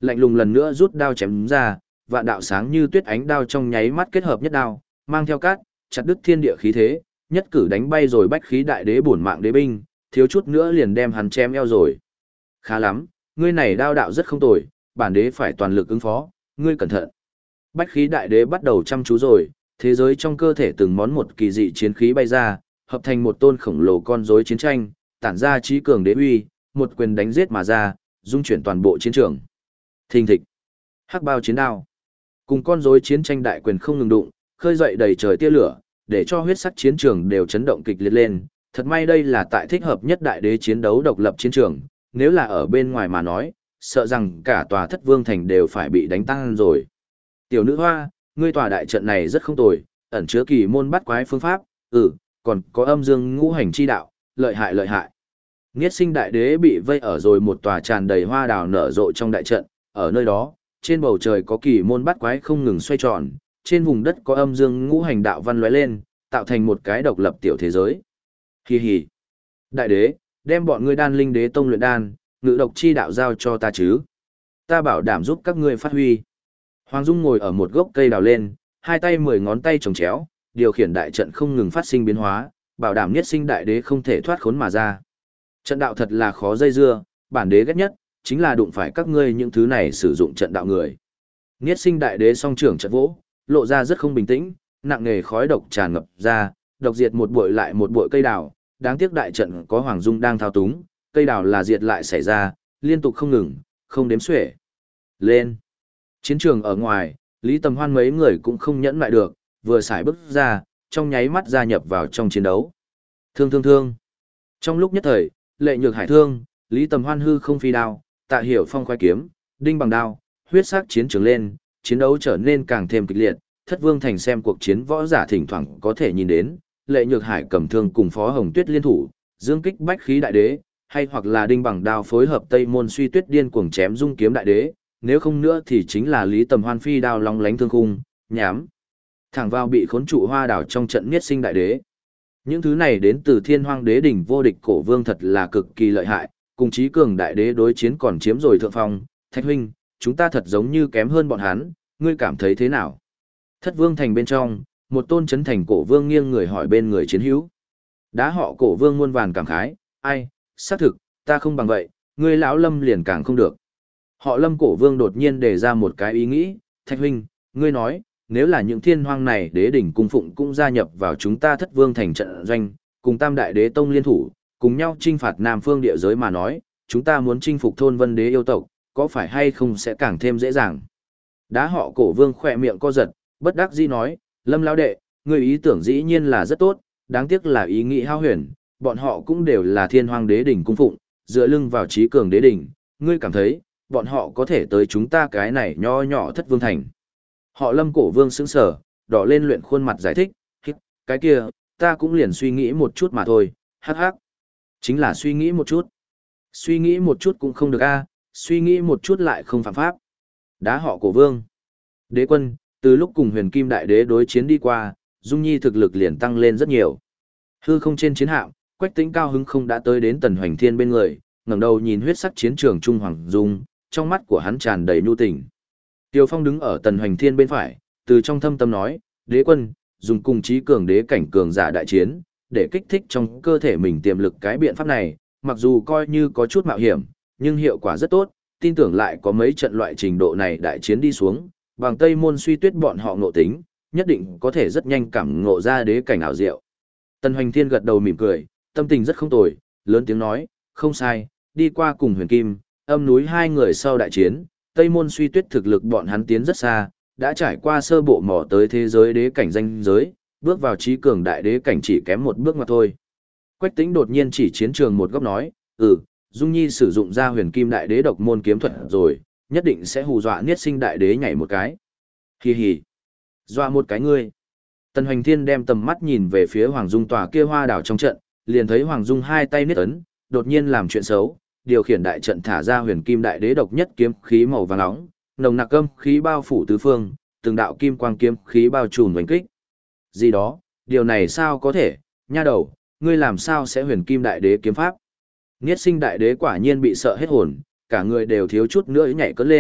S1: lạnh lùng lần nữa rút đao chém ra, vạn đạo sáng như tuyết ánh đao trong nháy mắt kết hợp nhất đao, mang theo cát, chặt đứt thiên địa khí thế, nhất cử đánh bay rồi bách khí đại đế bổn mạng đế binh, thiếu chút nữa liền đem hắn chém eo rồi. Khá lắm, ngươi này đao đạo rất không tồi, bản đế phải toàn lực ứng phó, ngươi cẩn thận. Bách khí đại đế bắt đầu chăm chú rồi, thế giới trong cơ thể từng món một kỳ dị chiến khí bay ra, hợp thành một tôn khổng lồ con rối chiến tranh, tản ra trí cường đế uy, một quyền đánh giết mà ra, dung chuyển toàn bộ chiến trường. Thình thịch, hắc bao chiến đao, cùng con rối chiến tranh đại quyền không ngừng đụng, khơi dậy đầy trời tia lửa, để cho huyết sắc chiến trường đều chấn động kịch liệt lên. Thật may đây là tại thích hợp nhất đại đế chiến đấu độc lập chiến trường, nếu là ở bên ngoài mà nói, sợ rằng cả tòa Thất Vương thành đều phải bị đánh tan rồi. Tiểu nữ hoa, ngươi tòa đại trận này rất không tồi, ẩn chứa kỳ môn bắt quái phương pháp, còn có âm dương ngũ hành chi đạo, lợi hại lợi hại. Niết sinh đại đế bị vây ở rồi một tòa tràn đầy hoa đào nở rộ trong đại trận, ở nơi đó, trên bầu trời có kỳ môn bắt quái không ngừng xoay tròn, trên vùng đất có âm dương ngũ hành đạo văn lóe lên, tạo thành một cái độc lập tiểu thế giới. Hi hi. Đại đế, đem bọn ngươi đan linh đế tông luyện đan, ngự độc chi đạo giao cho ta chứ. Ta bảo đảm giúp các ngươi phát huy. Hoàng Dung ngồi ở một gốc cây đào lên, hai tay 10 ngón tay chồng chéo, điều khiển đại trận không ngừng phát sinh biến hóa, bảo đảm Niết sinh đại đế không thể thoát khốn mà ra. Trận đạo thật là khó dây dưa, bản đế ghét nhất, chính là đụng phải các ngươi những thứ này sử dụng trận đạo người. Niết sinh đại đế song trưởng trận vỗ, lộ ra rất không bình tĩnh, nặng nề khói độc tràn ngập ra, độc diệt một bụi lại một bụi cây đào, đáng tiếc đại trận có Hoàng Dung đang thao túng, cây đào là diệt lại xảy ra, liên tục không ngừng, không đếm xuể. Lên. Chiến trường ở ngoài, Lý Tầm Hoan mấy người cũng không nhẫn lại được, vừa xài bước ra, trong nháy mắt gia nhập vào trong chiến đấu. Thương. Trong lúc nhất thời, Lệ Nhược Hải thương, Lý Tầm Hoan hư không phi đao, Tạ Hiểu Phong khoái kiếm, đinh bằng đao, huyết sắc chiến trường lên, chiến đấu trở nên càng thêm kịch liệt, Thất Vương thành xem cuộc chiến võ giả thỉnh thoảng có thể nhìn đến, Lệ Nhược Hải cầm thương cùng Phó Hồng Tuyết liên thủ, dương kích bách khí đại đế, hay hoặc là đinh bằng đao phối hợp Tây Môn Suy Tuyết điên cuồng chém dung kiếm đại đế, nếu không nữa thì chính là Lý Tầm Hoan phi đao long lánh thương khung, nhám thẳng vào bị khốn trụ hoa đảo trong trận Niết sinh đại đế. Những thứ này đến từ Thiên Hoang đế đỉnh vô địch cổ vương thật là cực kỳ lợi hại, cùng chí cường đại đế đối chiến còn chiếm rồi thượng phong. Thạch huynh, chúng ta thật giống như kém hơn bọn hắn, ngươi cảm thấy thế nào? Thất Vương thành bên trong, một tôn chấn thành cổ vương nghiêng người hỏi bên người chiến hữu. Đá họ cổ vương muôn vàn cảm khái, ai, xác thực, ta không bằng vậy, ngươi lão Lâm liền càng không được. Họ Lâm cổ vương đột nhiên đề ra một cái ý nghĩ, Thạch huynh, ngươi nói, nếu là những Thiên Hoang này đế đỉnh cung phụng cũng gia nhập vào chúng ta Thất Vương thành trận doanh, cùng Tam đại đế tông liên thủ, cùng nhau chinh phạt Nam phương địa giới mà nói, chúng ta muốn chinh phục thôn Vân đế yêu tộc, có phải hay không sẽ càng thêm dễ dàng. Đá họ cổ vương khỏe miệng co giật, bất đắc dĩ nói, Lâm lão đệ, ngươi ý tưởng dĩ nhiên là rất tốt, đáng tiếc là ý nghĩ hao huyền, bọn họ cũng đều là Thiên Hoang đế đỉnh cung phụng, dựa lưng vào trí cường đế đỉnh, ngươi cảm thấy, bọn họ có thể tới chúng ta cái này nho nhỏ Thất Vương thành. Họ Lâm cổ vương sững sờ, đỏ lên luyện khuôn mặt giải thích, cái kia, ta cũng liền suy nghĩ một chút mà thôi, hắc hắc. Chính là suy nghĩ một chút. Suy nghĩ một chút cũng không được a, suy nghĩ một chút lại không phạm pháp. Đá họ cổ vương. Đế quân, từ lúc cùng Huyền Kim đại đế đối chiến đi qua, Dung Nhi thực lực liền tăng lên rất nhiều. Hư không trên chiến hạm, Quách Tĩnh cao hứng không đã tới đến Tần Hoành Thiên bên người, ngẩng đầu nhìn huyết sắc chiến trường trung hoàng dung, trong mắt của hắn tràn đầy nhu tình. Tiêu Phong đứng ở Tần Hoành Thiên bên phải, từ trong thâm tâm nói, đế quân, dùng cùng chí cường đế cảnh cường giả đại chiến, để kích thích trong cơ thể mình tiềm lực cái biện pháp này, mặc dù coi như có chút mạo hiểm, nhưng hiệu quả rất tốt, tin tưởng lại có mấy trận loại trình độ này đại chiến đi xuống, bằng Tây Môn Suy Tuyết bọn họ ngộ tính, nhất định có thể rất nhanh cảm ngộ ra đế cảnh ảo diệu. Tần Hoành Thiên gật đầu mỉm cười, tâm tình rất không tồi, lớn tiếng nói, không sai, đi qua cùng Huyền Kim, Âm núi hai người sau đại chiến, Tây Môn Suy Tuyết thực lực bọn hắn tiến rất xa, đã trải qua sơ bộ mò tới thế giới đế cảnh danh giới, bước vào trí cường đại đế cảnh chỉ kém một bước mà thôi. Quách Tĩnh đột nhiên chỉ chiến trường một góc nói, Dung Nhi sử dụng ra Huyền Kim đại đế độc môn kiếm thuật rồi, nhất định sẽ hù dọa Niết sinh đại đế nhảy một cái. Hì hì, dọa một cái ngươi. Tần Hoành Thiên đem tầm mắt nhìn về phía Hoàng Dung tòa kia hoa đảo trong trận, liền thấy Hoàng Dung hai tay niết ấn, đột nhiên làm chuyện xấu, điều khiển đại trận thả ra Huyền Kim đại đế độc nhất kiếm khí màu vàng nóng, nồng nặc âm khí bao phủ tứ phương, từng đạo kim quang kiếm khí bao trùm đánh kích. Gì đó, điều này sao có thể, nha đầu, ngươi làm sao sẽ Huyền Kim đại đế kiếm pháp? Niết sinh đại đế quả nhiên bị sợ hết hồn, cả người đều thiếu chút nữa nhảy cất lên,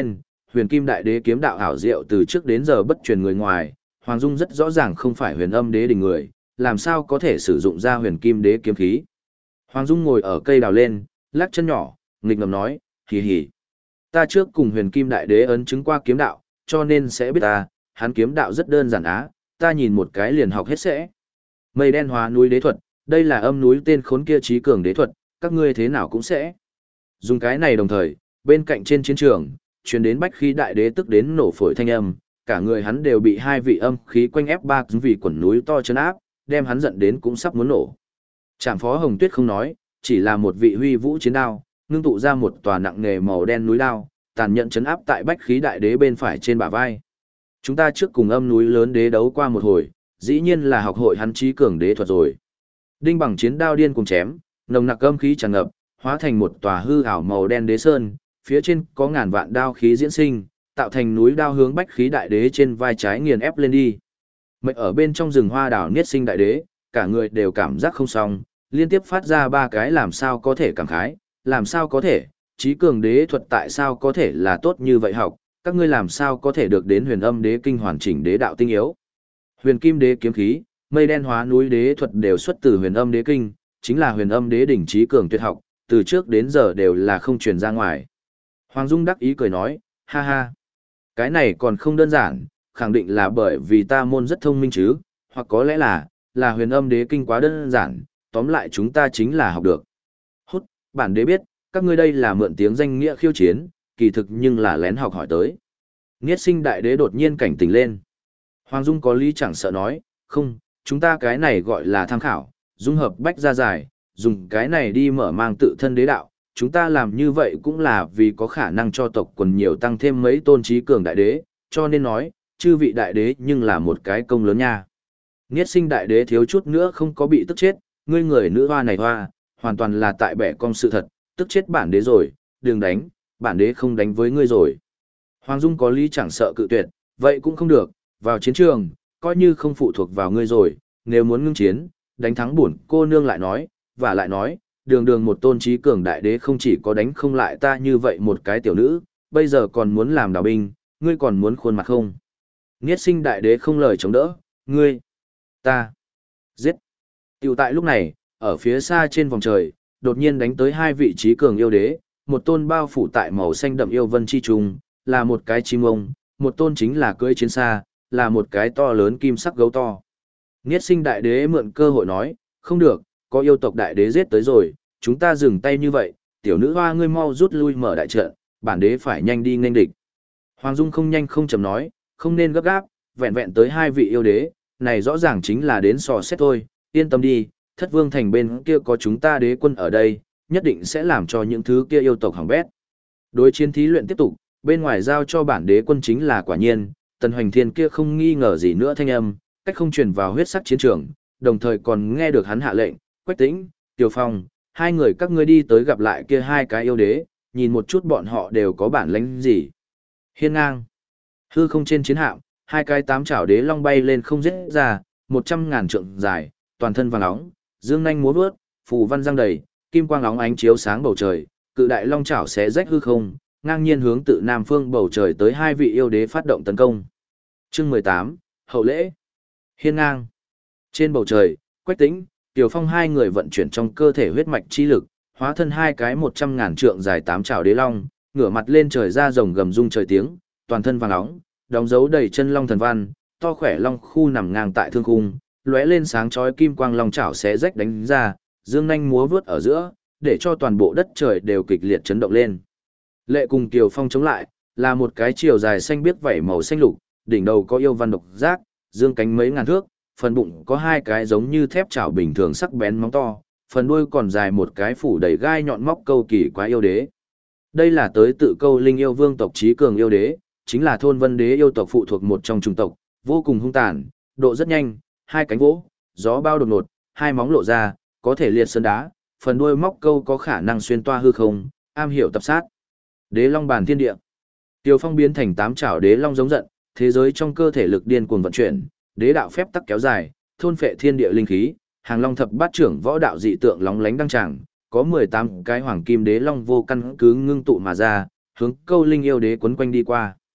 S1: huyền kim đại đế kiếm đạo ảo diệu từ trước đến giờ bất truyền người ngoài, Hoàng Dung rất rõ ràng không phải huyền âm đế đình người, làm sao có thể sử dụng ra huyền kim đế kiếm khí. Hoàng Dung ngồi ở cây đào lên, lắc chân nhỏ, nghịch ngầm nói, hì hì. Ta trước cùng huyền kim đại đế ấn chứng qua kiếm đạo, cho nên sẽ biết ta, hắn kiếm đạo rất đơn giản á, ta nhìn một cái liền học hết sẽ. Mây đen hóa núi đế thuật, đây là âm núi tên khốn kia trí cường đế thuật, các ngươi thế nào cũng sẽ. Dùng cái này đồng thời, bên cạnh trên chiến trường, truyền đến bách khí đại đế tức đến nổ phổi thanh âm, cả người hắn đều bị hai vị âm khí quanh ép ba vì quần núi to chấn áp, đem hắn giận đến cũng sắp muốn nổ. Trạm Phó Hồng Tuyết không nói, chỉ là một vị huy vũ chiến đao, ngưng tụ ra một tòa nặng nghề màu đen núi đao, tàn nhẫn chấn áp tại bách khí đại đế bên phải trên bả vai. Chúng ta trước cùng âm núi lớn đế đấu qua một hồi, dĩ nhiên là học hội hắn trí cường đế thuật rồi. Đinh bằng chiến đao điên cùng chém, nồng nặc âm khí tràn ngập, hóa thành một tòa hư ảo màu đen đế sơn, phía trên có ngàn vạn đao khí diễn sinh, tạo thành núi đao hướng bách khí đại đế trên vai trái nghiền ép lên đi. Mệnh ở bên trong rừng hoa đảo niết sinh đại đế, cả người đều cảm giác không xong, liên tiếp phát ra ba cái làm sao có thể cảm khái, làm sao có thể, trí cường đế thuật tại sao có thể là tốt như vậy học, các ngươi làm sao có thể được đến huyền âm đế kinh hoàn chỉnh đế đạo tinh yếu. Huyền kim đế kiếm khí, mây đen hóa núi đế thuật đều xuất từ huyền âm đế kinh, chính là huyền âm đế đỉnh trí cường tuyệt học, từ trước đến giờ đều là không truyền ra ngoài. Hoàng Dung đắc ý cười nói, ha ha, cái này còn không đơn giản, khẳng định là bởi vì ta môn rất thông minh chứ, hoặc có lẽ là huyền âm đế kinh quá đơn giản, tóm lại chúng ta chính là học được. Hút, bản đế biết, các ngươi đây là mượn tiếng danh nghĩa khiêu chiến, kỳ thực nhưng là lén học hỏi tới. Niết sinh đại đế đột nhiên cảnh tỉnh lên. Hoàng Dung có lý chẳng sợ nói, không, chúng ta cái này gọi là tham khảo, dung hợp bách gia giải, dùng cái này đi mở mang tự thân đế đạo, chúng ta làm như vậy cũng là vì có khả năng cho tộc quần nhiều tăng thêm mấy tôn trí cường đại đế, cho nên nói, chư vị đại đế nhưng là một cái công lớn nha. Niết sinh đại đế thiếu chút nữa không có bị tức chết, ngươi người nữ hoa này hoa, hoàn toàn là tại bẻ cong sự thật, tức chết bản đế rồi, đừng đánh, bản đế không đánh với ngươi rồi. Hoàng Dung có lý chẳng sợ cự tuyệt, vậy cũng không được, vào chiến trường, coi như không phụ thuộc vào ngươi rồi, nếu muốn ngưng chiến, đánh thắng bổn cô nương lại nói, và lại nói, đường đường một tôn trí cường đại đế không chỉ có đánh không lại ta như vậy một cái tiểu nữ, bây giờ còn muốn làm đào binh, ngươi còn muốn khuôn mặt không? Niết sinh đại đế không lời chống đỡ, ngươi, ta, giết. Tiểu tại lúc này, ở phía xa trên vòng trời, đột nhiên đánh tới hai vị trí cường yêu đế, một tôn bao phủ tại màu xanh đậm yêu vân chi trùng, là một cái chim ông, một tôn chính là cưỡi chiến xa, là một cái to lớn kim sắc gấu to. Niết sinh đại đế mượn cơ hội nói, không được, có yêu tộc đại đế giết tới rồi, chúng ta dừng tay như vậy, tiểu nữ hoa ngươi mau rút lui mở đại trận, bản đế phải nhanh đi nghênh địch. Hoàng Dung không nhanh không chậm nói, không nên gấp gáp, vẹn vẹn tới hai vị yêu đế, này rõ ràng chính là đến sò xét thôi, yên tâm đi, Thất Vương thành bên kia có chúng ta đế quân ở đây, nhất định sẽ làm cho những thứ kia yêu tộc hỏng bét. Đối chiến thí luyện tiếp tục, bên ngoài giao cho bản đế quân chính là quả nhiên, Tần Hoành Thiên kia không nghi ngờ gì nữa thanh âm, cách không truyền vào huyết sắc chiến trường, đồng thời còn nghe được hắn hạ lệnh, Quách Tĩnh, Tiêu Phong, hai người các ngươi đi tới gặp lại kia hai cái yêu đế, nhìn một chút bọn họ đều có bản lĩnh gì. Hiên ngang, hư không trên chiến hạm, hai cái tám chảo đế long bay lên không giết ra, 100.000 trượng dài, toàn thân vàng óng, dương nhanh múa vớt, phù văn răng đầy, kim quang óng ánh chiếu sáng bầu trời, cự đại long chảo xé rách hư không, ngang nhiên hướng tự nam phương bầu trời tới hai vị yêu đế phát động tấn công. Chương 18, hậu lễ. Hiên ngang. Trên bầu trời, Quách Tĩnh, Tiểu Phong hai người vận chuyển trong cơ thể huyết mạch chi lực, hóa thân hai cái 100.000 trượng dài tám chảo đế long, ngửa mặt lên trời ra rồng gầm rung trời tiếng, toàn thân vàng óng, đóng dấu đầy chân long thần văn, to khỏe long khu nằm ngang tại thương khung, lóe lên sáng chói kim quang long chảo xé rách đánh ra, dương nhanh múa vớt ở giữa, để cho toàn bộ đất trời đều kịch liệt chấn động lên. Lệ cùng Kiều Phong chống lại, là một cái chiều dài xanh biếc vảy màu xanh lục, đỉnh đầu có yêu văn độc giác, dương cánh mấy ngàn thước, phần bụng có hai cái giống như thép chảo bình thường sắc bén móng to, phần đuôi còn dài một cái phủ đầy gai nhọn móc câu kỳ quái yêu đế. Đây là tới tự câu linh yêu vương tộc trí cường yêu đế, chính là thôn vân đế yêu tộc phụ thuộc một trong chủng tộc, vô cùng hung tàn, độ rất nhanh, hai cánh vỗ, gió bao đột ngột, hai móng lộ ra, có thể liệt sơn đá, phần đuôi móc câu có khả năng xuyên toa hư không, am hiểu tập sát. Đế long bàn thiên địa. Tiêu Phong biến thành tám chảo đế long giống giận, thế giới trong cơ thể lực điên cuồng vận chuyển, đế đạo phép tắc kéo dài, thôn phệ thiên địa linh khí, hàng long thập bát trưởng võ đạo dị tượng lóng lánh đăng tràng, có 18 cái hoàng kim đế long vô căn cứ ngưng tụ mà ra, hướng câu linh yêu đế quấn quanh đi qua.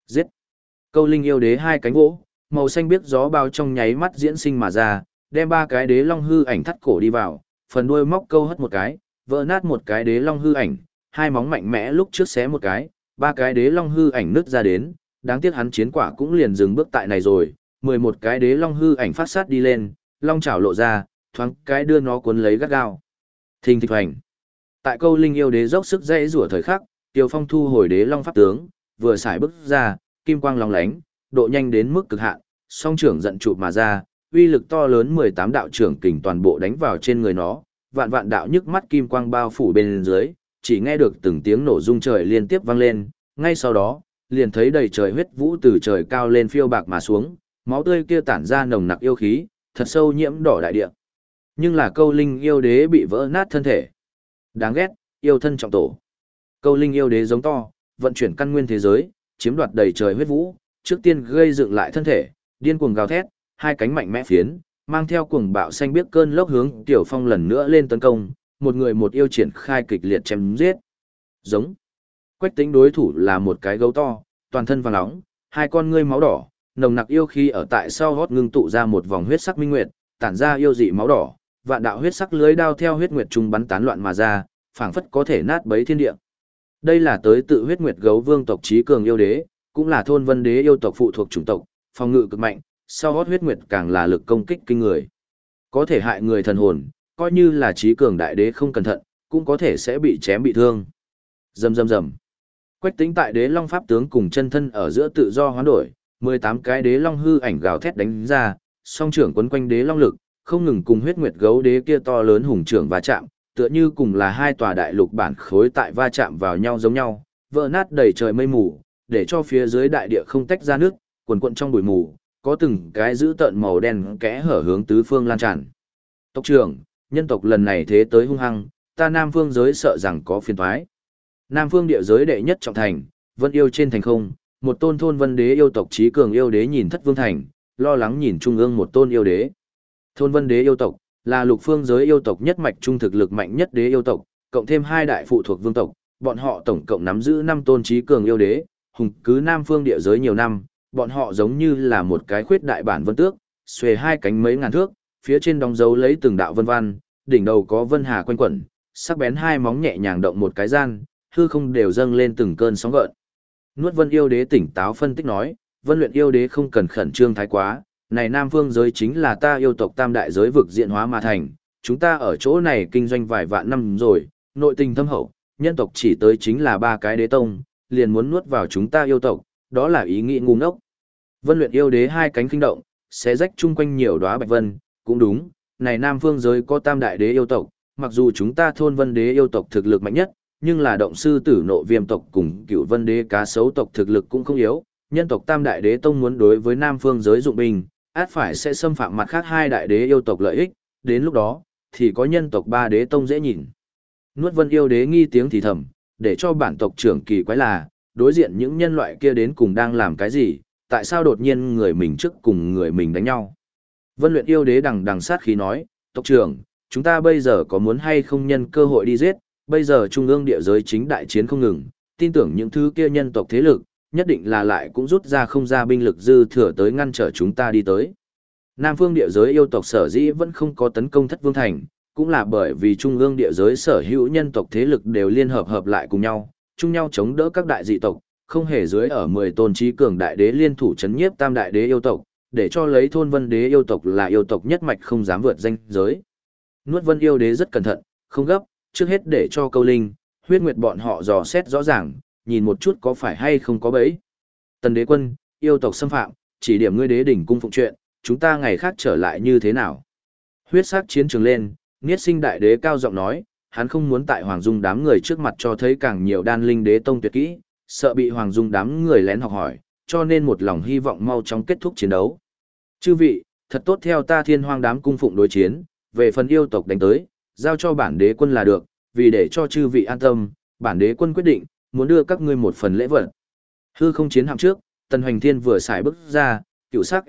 S1: Giết! Câu linh yêu đế hai cánh vỗ, màu xanh biếc gió bao trong nháy mắt diễn sinh mà ra, đem ba cái đế long hư ảnh thắt cổ đi vào, phần đuôi móc câu hất một cái, vỡ nát một cái đế long hư ảnh, hai móng mạnh mẽ lúc trước xé một cái, ba cái đế long hư ảnh nứt ra đến, đáng tiếc hắn chiến quả cũng liền dừng bước tại này rồi, 11 cái đế long hư ảnh phát sát đi lên, long chảo lộ ra, thoáng cái đưa nó cuốn lấy gắt gao. Thình thịch hoành. Tại câu linh yêu đế dốc sức dãy rủa thời khắc, Tiêu Phong thu hồi đế long pháp tướng, vừa xài bước ra, kim quang long lánh, độ nhanh đến mức cực hạn, song trưởng giận chụp mà ra, uy lực to lớn 18 đạo trưởng kình toàn bộ đánh vào trên người nó, vạn vạn đạo nhức mắt kim quang bao phủ bên dưới, chỉ nghe được từng tiếng nổ rung trời liên tiếp vang lên, ngay sau đó, liền thấy đầy trời huyết vũ từ trời cao lên phiêu bạc mà xuống, máu tươi kia tản ra nồng nặc yêu khí, thật sâu nhiễm đỏ đại địa. Nhưng là câu linh yêu đế bị vỡ nát thân thể. Đáng ghét, yêu thân trọng tổ. Câu linh yêu đế giống to, vận chuyển căn nguyên thế giới, chiếm đoạt đầy trời huyết vũ, trước tiên gây dựng lại thân thể, điên cuồng gào thét, hai cánh mạnh mẽ phiến, mang theo cuồng bạo xanh biếc cơn lốc hướng Tiểu Phong lần nữa lên tấn công, một người một yêu triển khai kịch liệt chém giết. Giống. Quách Tĩnh đối thủ là một cái gấu to, toàn thân vàng nóng, hai con ngươi máu đỏ, nồng nặc yêu khí ở tại sau hót ngưng tụ ra một vòng huyết sắc minh nguyệt, tản ra yêu dị máu đỏ, vạn đạo huyết sắc lưới đao theo huyết nguyệt trung bắn tán loạn mà ra, phảng phất có thể nát bấy thiên địa. Đây là tới tự huyết nguyệt gấu vương tộc trí cường yêu đế, cũng là thôn vân đế yêu tộc phụ thuộc chủng tộc, phòng ngự cực mạnh, sau hót huyết nguyệt càng là lực công kích kinh người. Có thể hại người thần hồn, coi như là trí cường đại đế không cẩn thận, cũng có thể sẽ bị chém bị thương. Rầm rầm rầm. Quách Tĩnh tại đế long pháp tướng cùng chân thân ở giữa tự do hoán đổi, 18 cái đế long hư ảnh gào thét đánh ra, song trưởng quấn quanh đế long lực, không ngừng cùng huyết nguyệt gấu đế kia to lớn hùng trưởng va chạm, tựa như cùng là hai tòa đại lục bản khối tại va chạm vào nhau giống nhau, vỡ nát đầy trời mây mù, để cho phía dưới đại địa không tách ra nước, quần quận trong bụi mù, có từng cái dữ tợn màu đen kẽ hở hướng tứ phương lan tràn. Tộc trưởng, nhân tộc lần này thế tới hung hăng, ta Nam Phương giới sợ rằng có phiền toái. Nam Phương địa giới đệ nhất trọng thành, Vân Yêu trên thành không, một tôn thôn Vân đế yêu tộc trí cường yêu đế nhìn Thất Vương thành, lo lắng nhìn trung ương một tôn yêu đế. Thôn Vân đế yêu tộc là lục phương giới yêu tộc nhất mạch trung thực lực mạnh nhất đế yêu tộc, cộng thêm hai đại phụ thuộc vương tộc, bọn họ tổng cộng nắm giữ 5 tôn trí cường yêu đế, hùng cứ Nam Phương địa giới nhiều năm, bọn họ giống như là một cái khuyết đại bản vân tước, xuề hai cánh mấy ngàn thước, phía trên đóng dấu lấy từng đạo vân văn, đỉnh đầu có vân hà quanh quẩn, sắc bén hai móng nhẹ nhàng động một cái gian, hư không đều dâng lên từng cơn sóng gợn. Nuốt Vân yêu đế tỉnh táo phân tích nói, Vân Luyện yêu đế không cần khẩn trương thái quá, này Nam Phương giới chính là ta yêu tộc tam đại giới vực diện hóa mà thành, chúng ta ở chỗ này kinh doanh vài vạn năm rồi, nội tình thâm hậu, nhân tộc chỉ tới chính là 3 cái đế tông, liền muốn nuốt vào chúng ta yêu tộc, đó là ý nghĩ ngu ngốc. Vân Luyện yêu đế hai cánh kinh động, xé rách chung quanh nhiều đóa bạch vân, cũng đúng, này Nam Phương giới có tam đại đế yêu tộc, mặc dù chúng ta thôn Vân đế yêu tộc thực lực mạnh nhất, nhưng là động sư tử nộ viêm tộc cùng cựu Vân đế cá sấu tộc thực lực cũng không yếu, nhân tộc tam đại đế tông muốn đối với Nam Phương giới dụng binh, át phải sẽ xâm phạm mặt khác hai đại đế yêu tộc lợi ích, đến lúc đó, thì có nhân tộc ba đế tông dễ nhìn. Nuốt Vân yêu đế nghi tiếng thì thầm, để cho bản tộc trưởng kỳ quái là, đối diện những nhân loại kia đến cùng đang làm cái gì, tại sao đột nhiên người mình trước cùng người mình đánh nhau. Vân Luyện yêu đế đằng đằng sát khí nói, tộc trưởng, chúng ta bây giờ có muốn hay không nhân cơ hội đi giết, bây giờ trung ương địa giới chính đại chiến không ngừng, tin tưởng những thứ kia nhân tộc thế lực, nhất định là lại cũng rút ra không ra binh lực dư thừa tới ngăn trở chúng ta đi tới. Nam phương địa giới yêu tộc sở dĩ vẫn không có tấn công Thất Vương thành, cũng là bởi vì trung ương địa giới sở hữu nhân tộc thế lực đều liên hợp lại cùng nhau, chung nhau chống đỡ các đại dị tộc, không hề dưới ở 10 tôn trí cường đại đế liên thủ chấn nhiếp tam đại đế yêu tộc, để cho lấy thôn Vân đế yêu tộc là yêu tộc nhất mạch không dám vượt danh giới. Nuốt Vân yêu đế rất cẩn thận, không gấp, trước hết để cho Câu Linh, Huyết Nguyệt bọn họ dò xét rõ ràng, nhìn một chút có phải hay không có bẫy. Tần đế quân, yêu tộc xâm phạm, chỉ điểm ngươi đế đỉnh cung phụng chuyện, chúng ta ngày khác trở lại như thế nào? Huyết sắc chiến trường lên, Niết Sinh đại đế cao giọng nói, hắn không muốn tại Hoàng Dung đám người trước mặt cho thấy càng nhiều đan linh đế tông tuyệt kỹ, sợ bị Hoàng Dung đám người lén học hỏi, cho nên một lòng hy vọng mau chóng kết thúc chiến đấu. Chư vị, thật tốt theo ta Thiên Hoang đám cung phụng đối chiến, về phần yêu tộc đánh tới, giao cho bản đế quân là được, vì để cho chư vị an tâm, bản đế quân quyết định, muốn đưa các ngươi một phần lễ vật. Hư không chiến hạm trước, Tần Hoành Thiên vừa xài bước ra, cựu sắc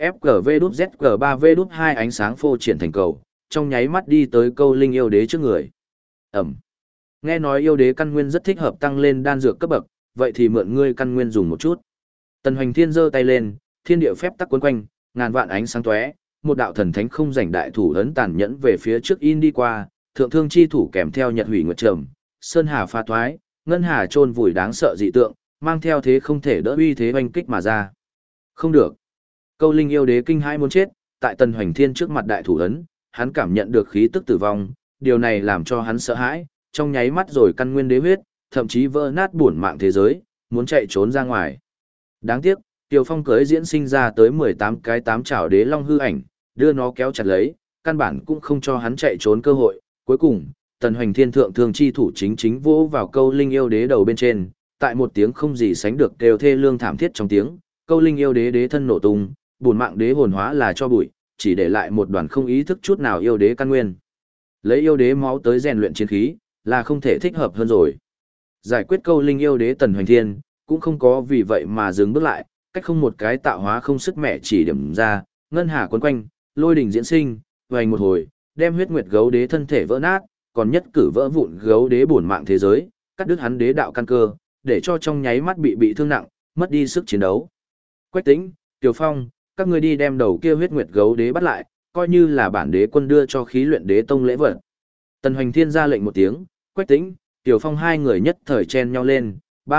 S1: FGV-ZG3V-2 ánh sáng phô triển thành cầu, trong nháy mắt đi tới Câu Linh yêu đế trước người. Ẩm. Nghe nói yêu đế căn nguyên rất thích hợp tăng lên đan dược cấp bậc, vậy thì mượn ngươi căn nguyên dùng một chút. Tần Hoành Thiên giơ tay lên, thiên địa phép tắc quấn quanh, ngàn vạn ánh sáng tóe, một đạo thần thánh không rảnh đại thủ ấn tàn nhẫn về phía trước in đi qua, thượng thương chi thủ kèm theo nhật hủy nguyệt trầm, sơn hà pha thoái, ngân hà chôn vùi đáng sợ dị tượng, mang theo thế không thể đỡ uy thế oanh kích mà ra. Không được. Câu Linh yêu đế kinh hãi muốn chết, tại Tần Hoành Thiên trước mặt đại thủ ấn, hắn cảm nhận được khí tức tử vong, điều này làm cho hắn sợ hãi, trong nháy mắt rồi căn nguyên đế huyết, thậm chí vỡ nát bổn mạng thế giới, muốn chạy trốn ra ngoài. Đáng tiếc, Tiêu Phong cưới diễn sinh ra tới 18 cái tám trảo đế long hư ảnh, đưa nó kéo chặt lấy, căn bản cũng không cho hắn chạy trốn cơ hội. Cuối cùng, Tần Hoành Thiên thượng thương chi thủ chính vỗ vào Câu Linh yêu đế đầu bên trên, tại một tiếng không gì sánh được kêu thê lương thảm thiết trong tiếng, Câu Linh yêu đế đế thân nổ tung, bổn mạng đế hồn hóa là cho bụi, chỉ để lại một đoàn không ý thức chút nào yêu đế căn nguyên. Lấy yêu đế máu tới rèn luyện chiến khí, là không thể thích hợp hơn rồi. Giải quyết Câu Linh yêu đế Tần Hoành Thiên, cũng không có vì vậy mà dừng bước lại, cách không một cái tạo hóa không sức mẹ chỉ điểm ra, ngân hà quấn quanh, lôi đỉnh diễn sinh, vành một hồi, đem huyết nguyệt gấu đế thân thể vỡ nát, còn nhất cử vỡ vụn gấu đế bổn mạng thế giới, cắt đứt hắn đế đạo căn cơ, để cho trong nháy mắt bị thương nặng, mất đi sức chiến đấu. Quách Tĩnh, Tiểu Phong, các ngươi đi đem đầu kia huyết nguyệt gấu đế bắt lại, coi như là bản đế quân đưa cho khí luyện đế tông lễ vật. Tần Hoành Thiên ra lệnh một tiếng, Quách Tĩnh, Tiểu Phong hai người nhất thời chen nhau lên,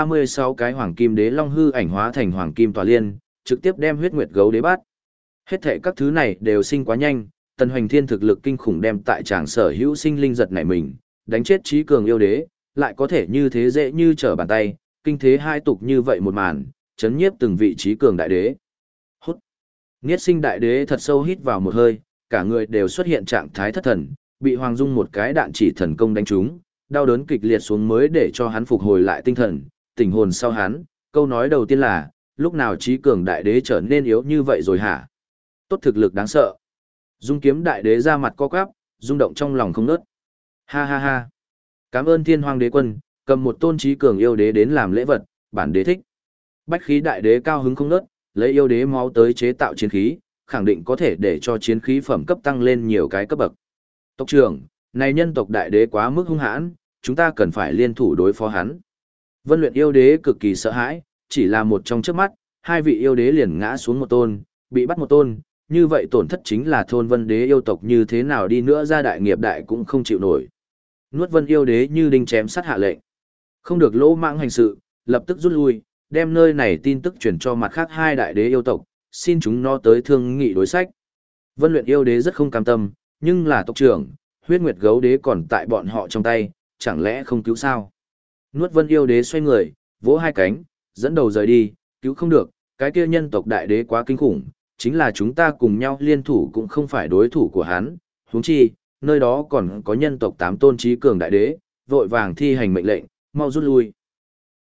S1: 36 cái hoàng kim đế long hư ảnh hóa thành hoàng kim tòa liên, trực tiếp đem huyết nguyệt gấu đế bắt. Hết thệ các thứ này đều sinh quá nhanh, Tần Hoành Thiên thực lực kinh khủng đem tại tràng sở hữu sinh linh giật nảy mình, đánh chết trí cường yêu đế, lại có thể như thế dễ như trở bàn tay, kinh thế hai tục như vậy một màn, chấn nhiếp từng vị trí cường đại đế. Hút. Niết Sinh đại đế thật sâu hít vào một hơi, cả người đều xuất hiện trạng thái thất thần, bị Hoàng Dung một cái đạn chỉ thần công đánh trúng, đau đớn kịch liệt xuống mới để cho hắn phục hồi lại tinh thần, tỉnh hồn sau hắn, câu nói đầu tiên là, lúc nào trí cường đại đế trở nên yếu như vậy rồi hả? Tốt thực lực đáng sợ. Dung Kiếm đại đế ra mặt co quắp, rung động trong lòng không ngớt. Ha ha ha. Cảm ơn Thiên Hoàng đế quân, cầm một tôn trí cường yêu đế đến làm lễ vật, bản đế thích. Bách Khí đại đế cao hứng không ngớt, lấy yêu đế máu tới chế tạo chiến khí, khẳng định có thể để cho chiến khí phẩm cấp tăng lên nhiều cái cấp bậc. Tộc trưởng, này nhân tộc đại đế quá mức hung hãn, chúng ta cần phải liên thủ đối phó hắn. Vân Luyện yêu đế cực kỳ sợ hãi, chỉ là một trong chớp mắt, hai vị yêu đế liền ngã xuống một tôn, bị bắt một tôn, như vậy tổn thất chính là thôn Vân đế yêu tộc như thế nào đi nữa ra đại nghiệp đại cũng không chịu nổi. Nuốt Vân yêu đế như đinh chém sắt hạ lệnh. Không được lỗ mãng hành sự, lập tức rút lui, đem nơi này tin tức truyền cho mặt khác hai đại đế yêu tộc, xin chúng nó tới thương nghị đối sách. Vân Luyện yêu đế rất không cam tâm, nhưng là tộc trưởng, huyết nguyệt gấu đế còn tại bọn họ trong tay, chẳng lẽ không cứu sao? Nuốt Vân yêu đế xoay người, vỗ hai cánh, dẫn đầu rời đi, cứu không được, cái kia nhân tộc đại đế quá kinh khủng, chính là chúng ta cùng nhau liên thủ cũng không phải đối thủ của hắn, huống chi, nơi đó còn có nhân tộc 8 tôn trí cường đại đế, vội vàng thi hành mệnh lệnh, mau rút lui.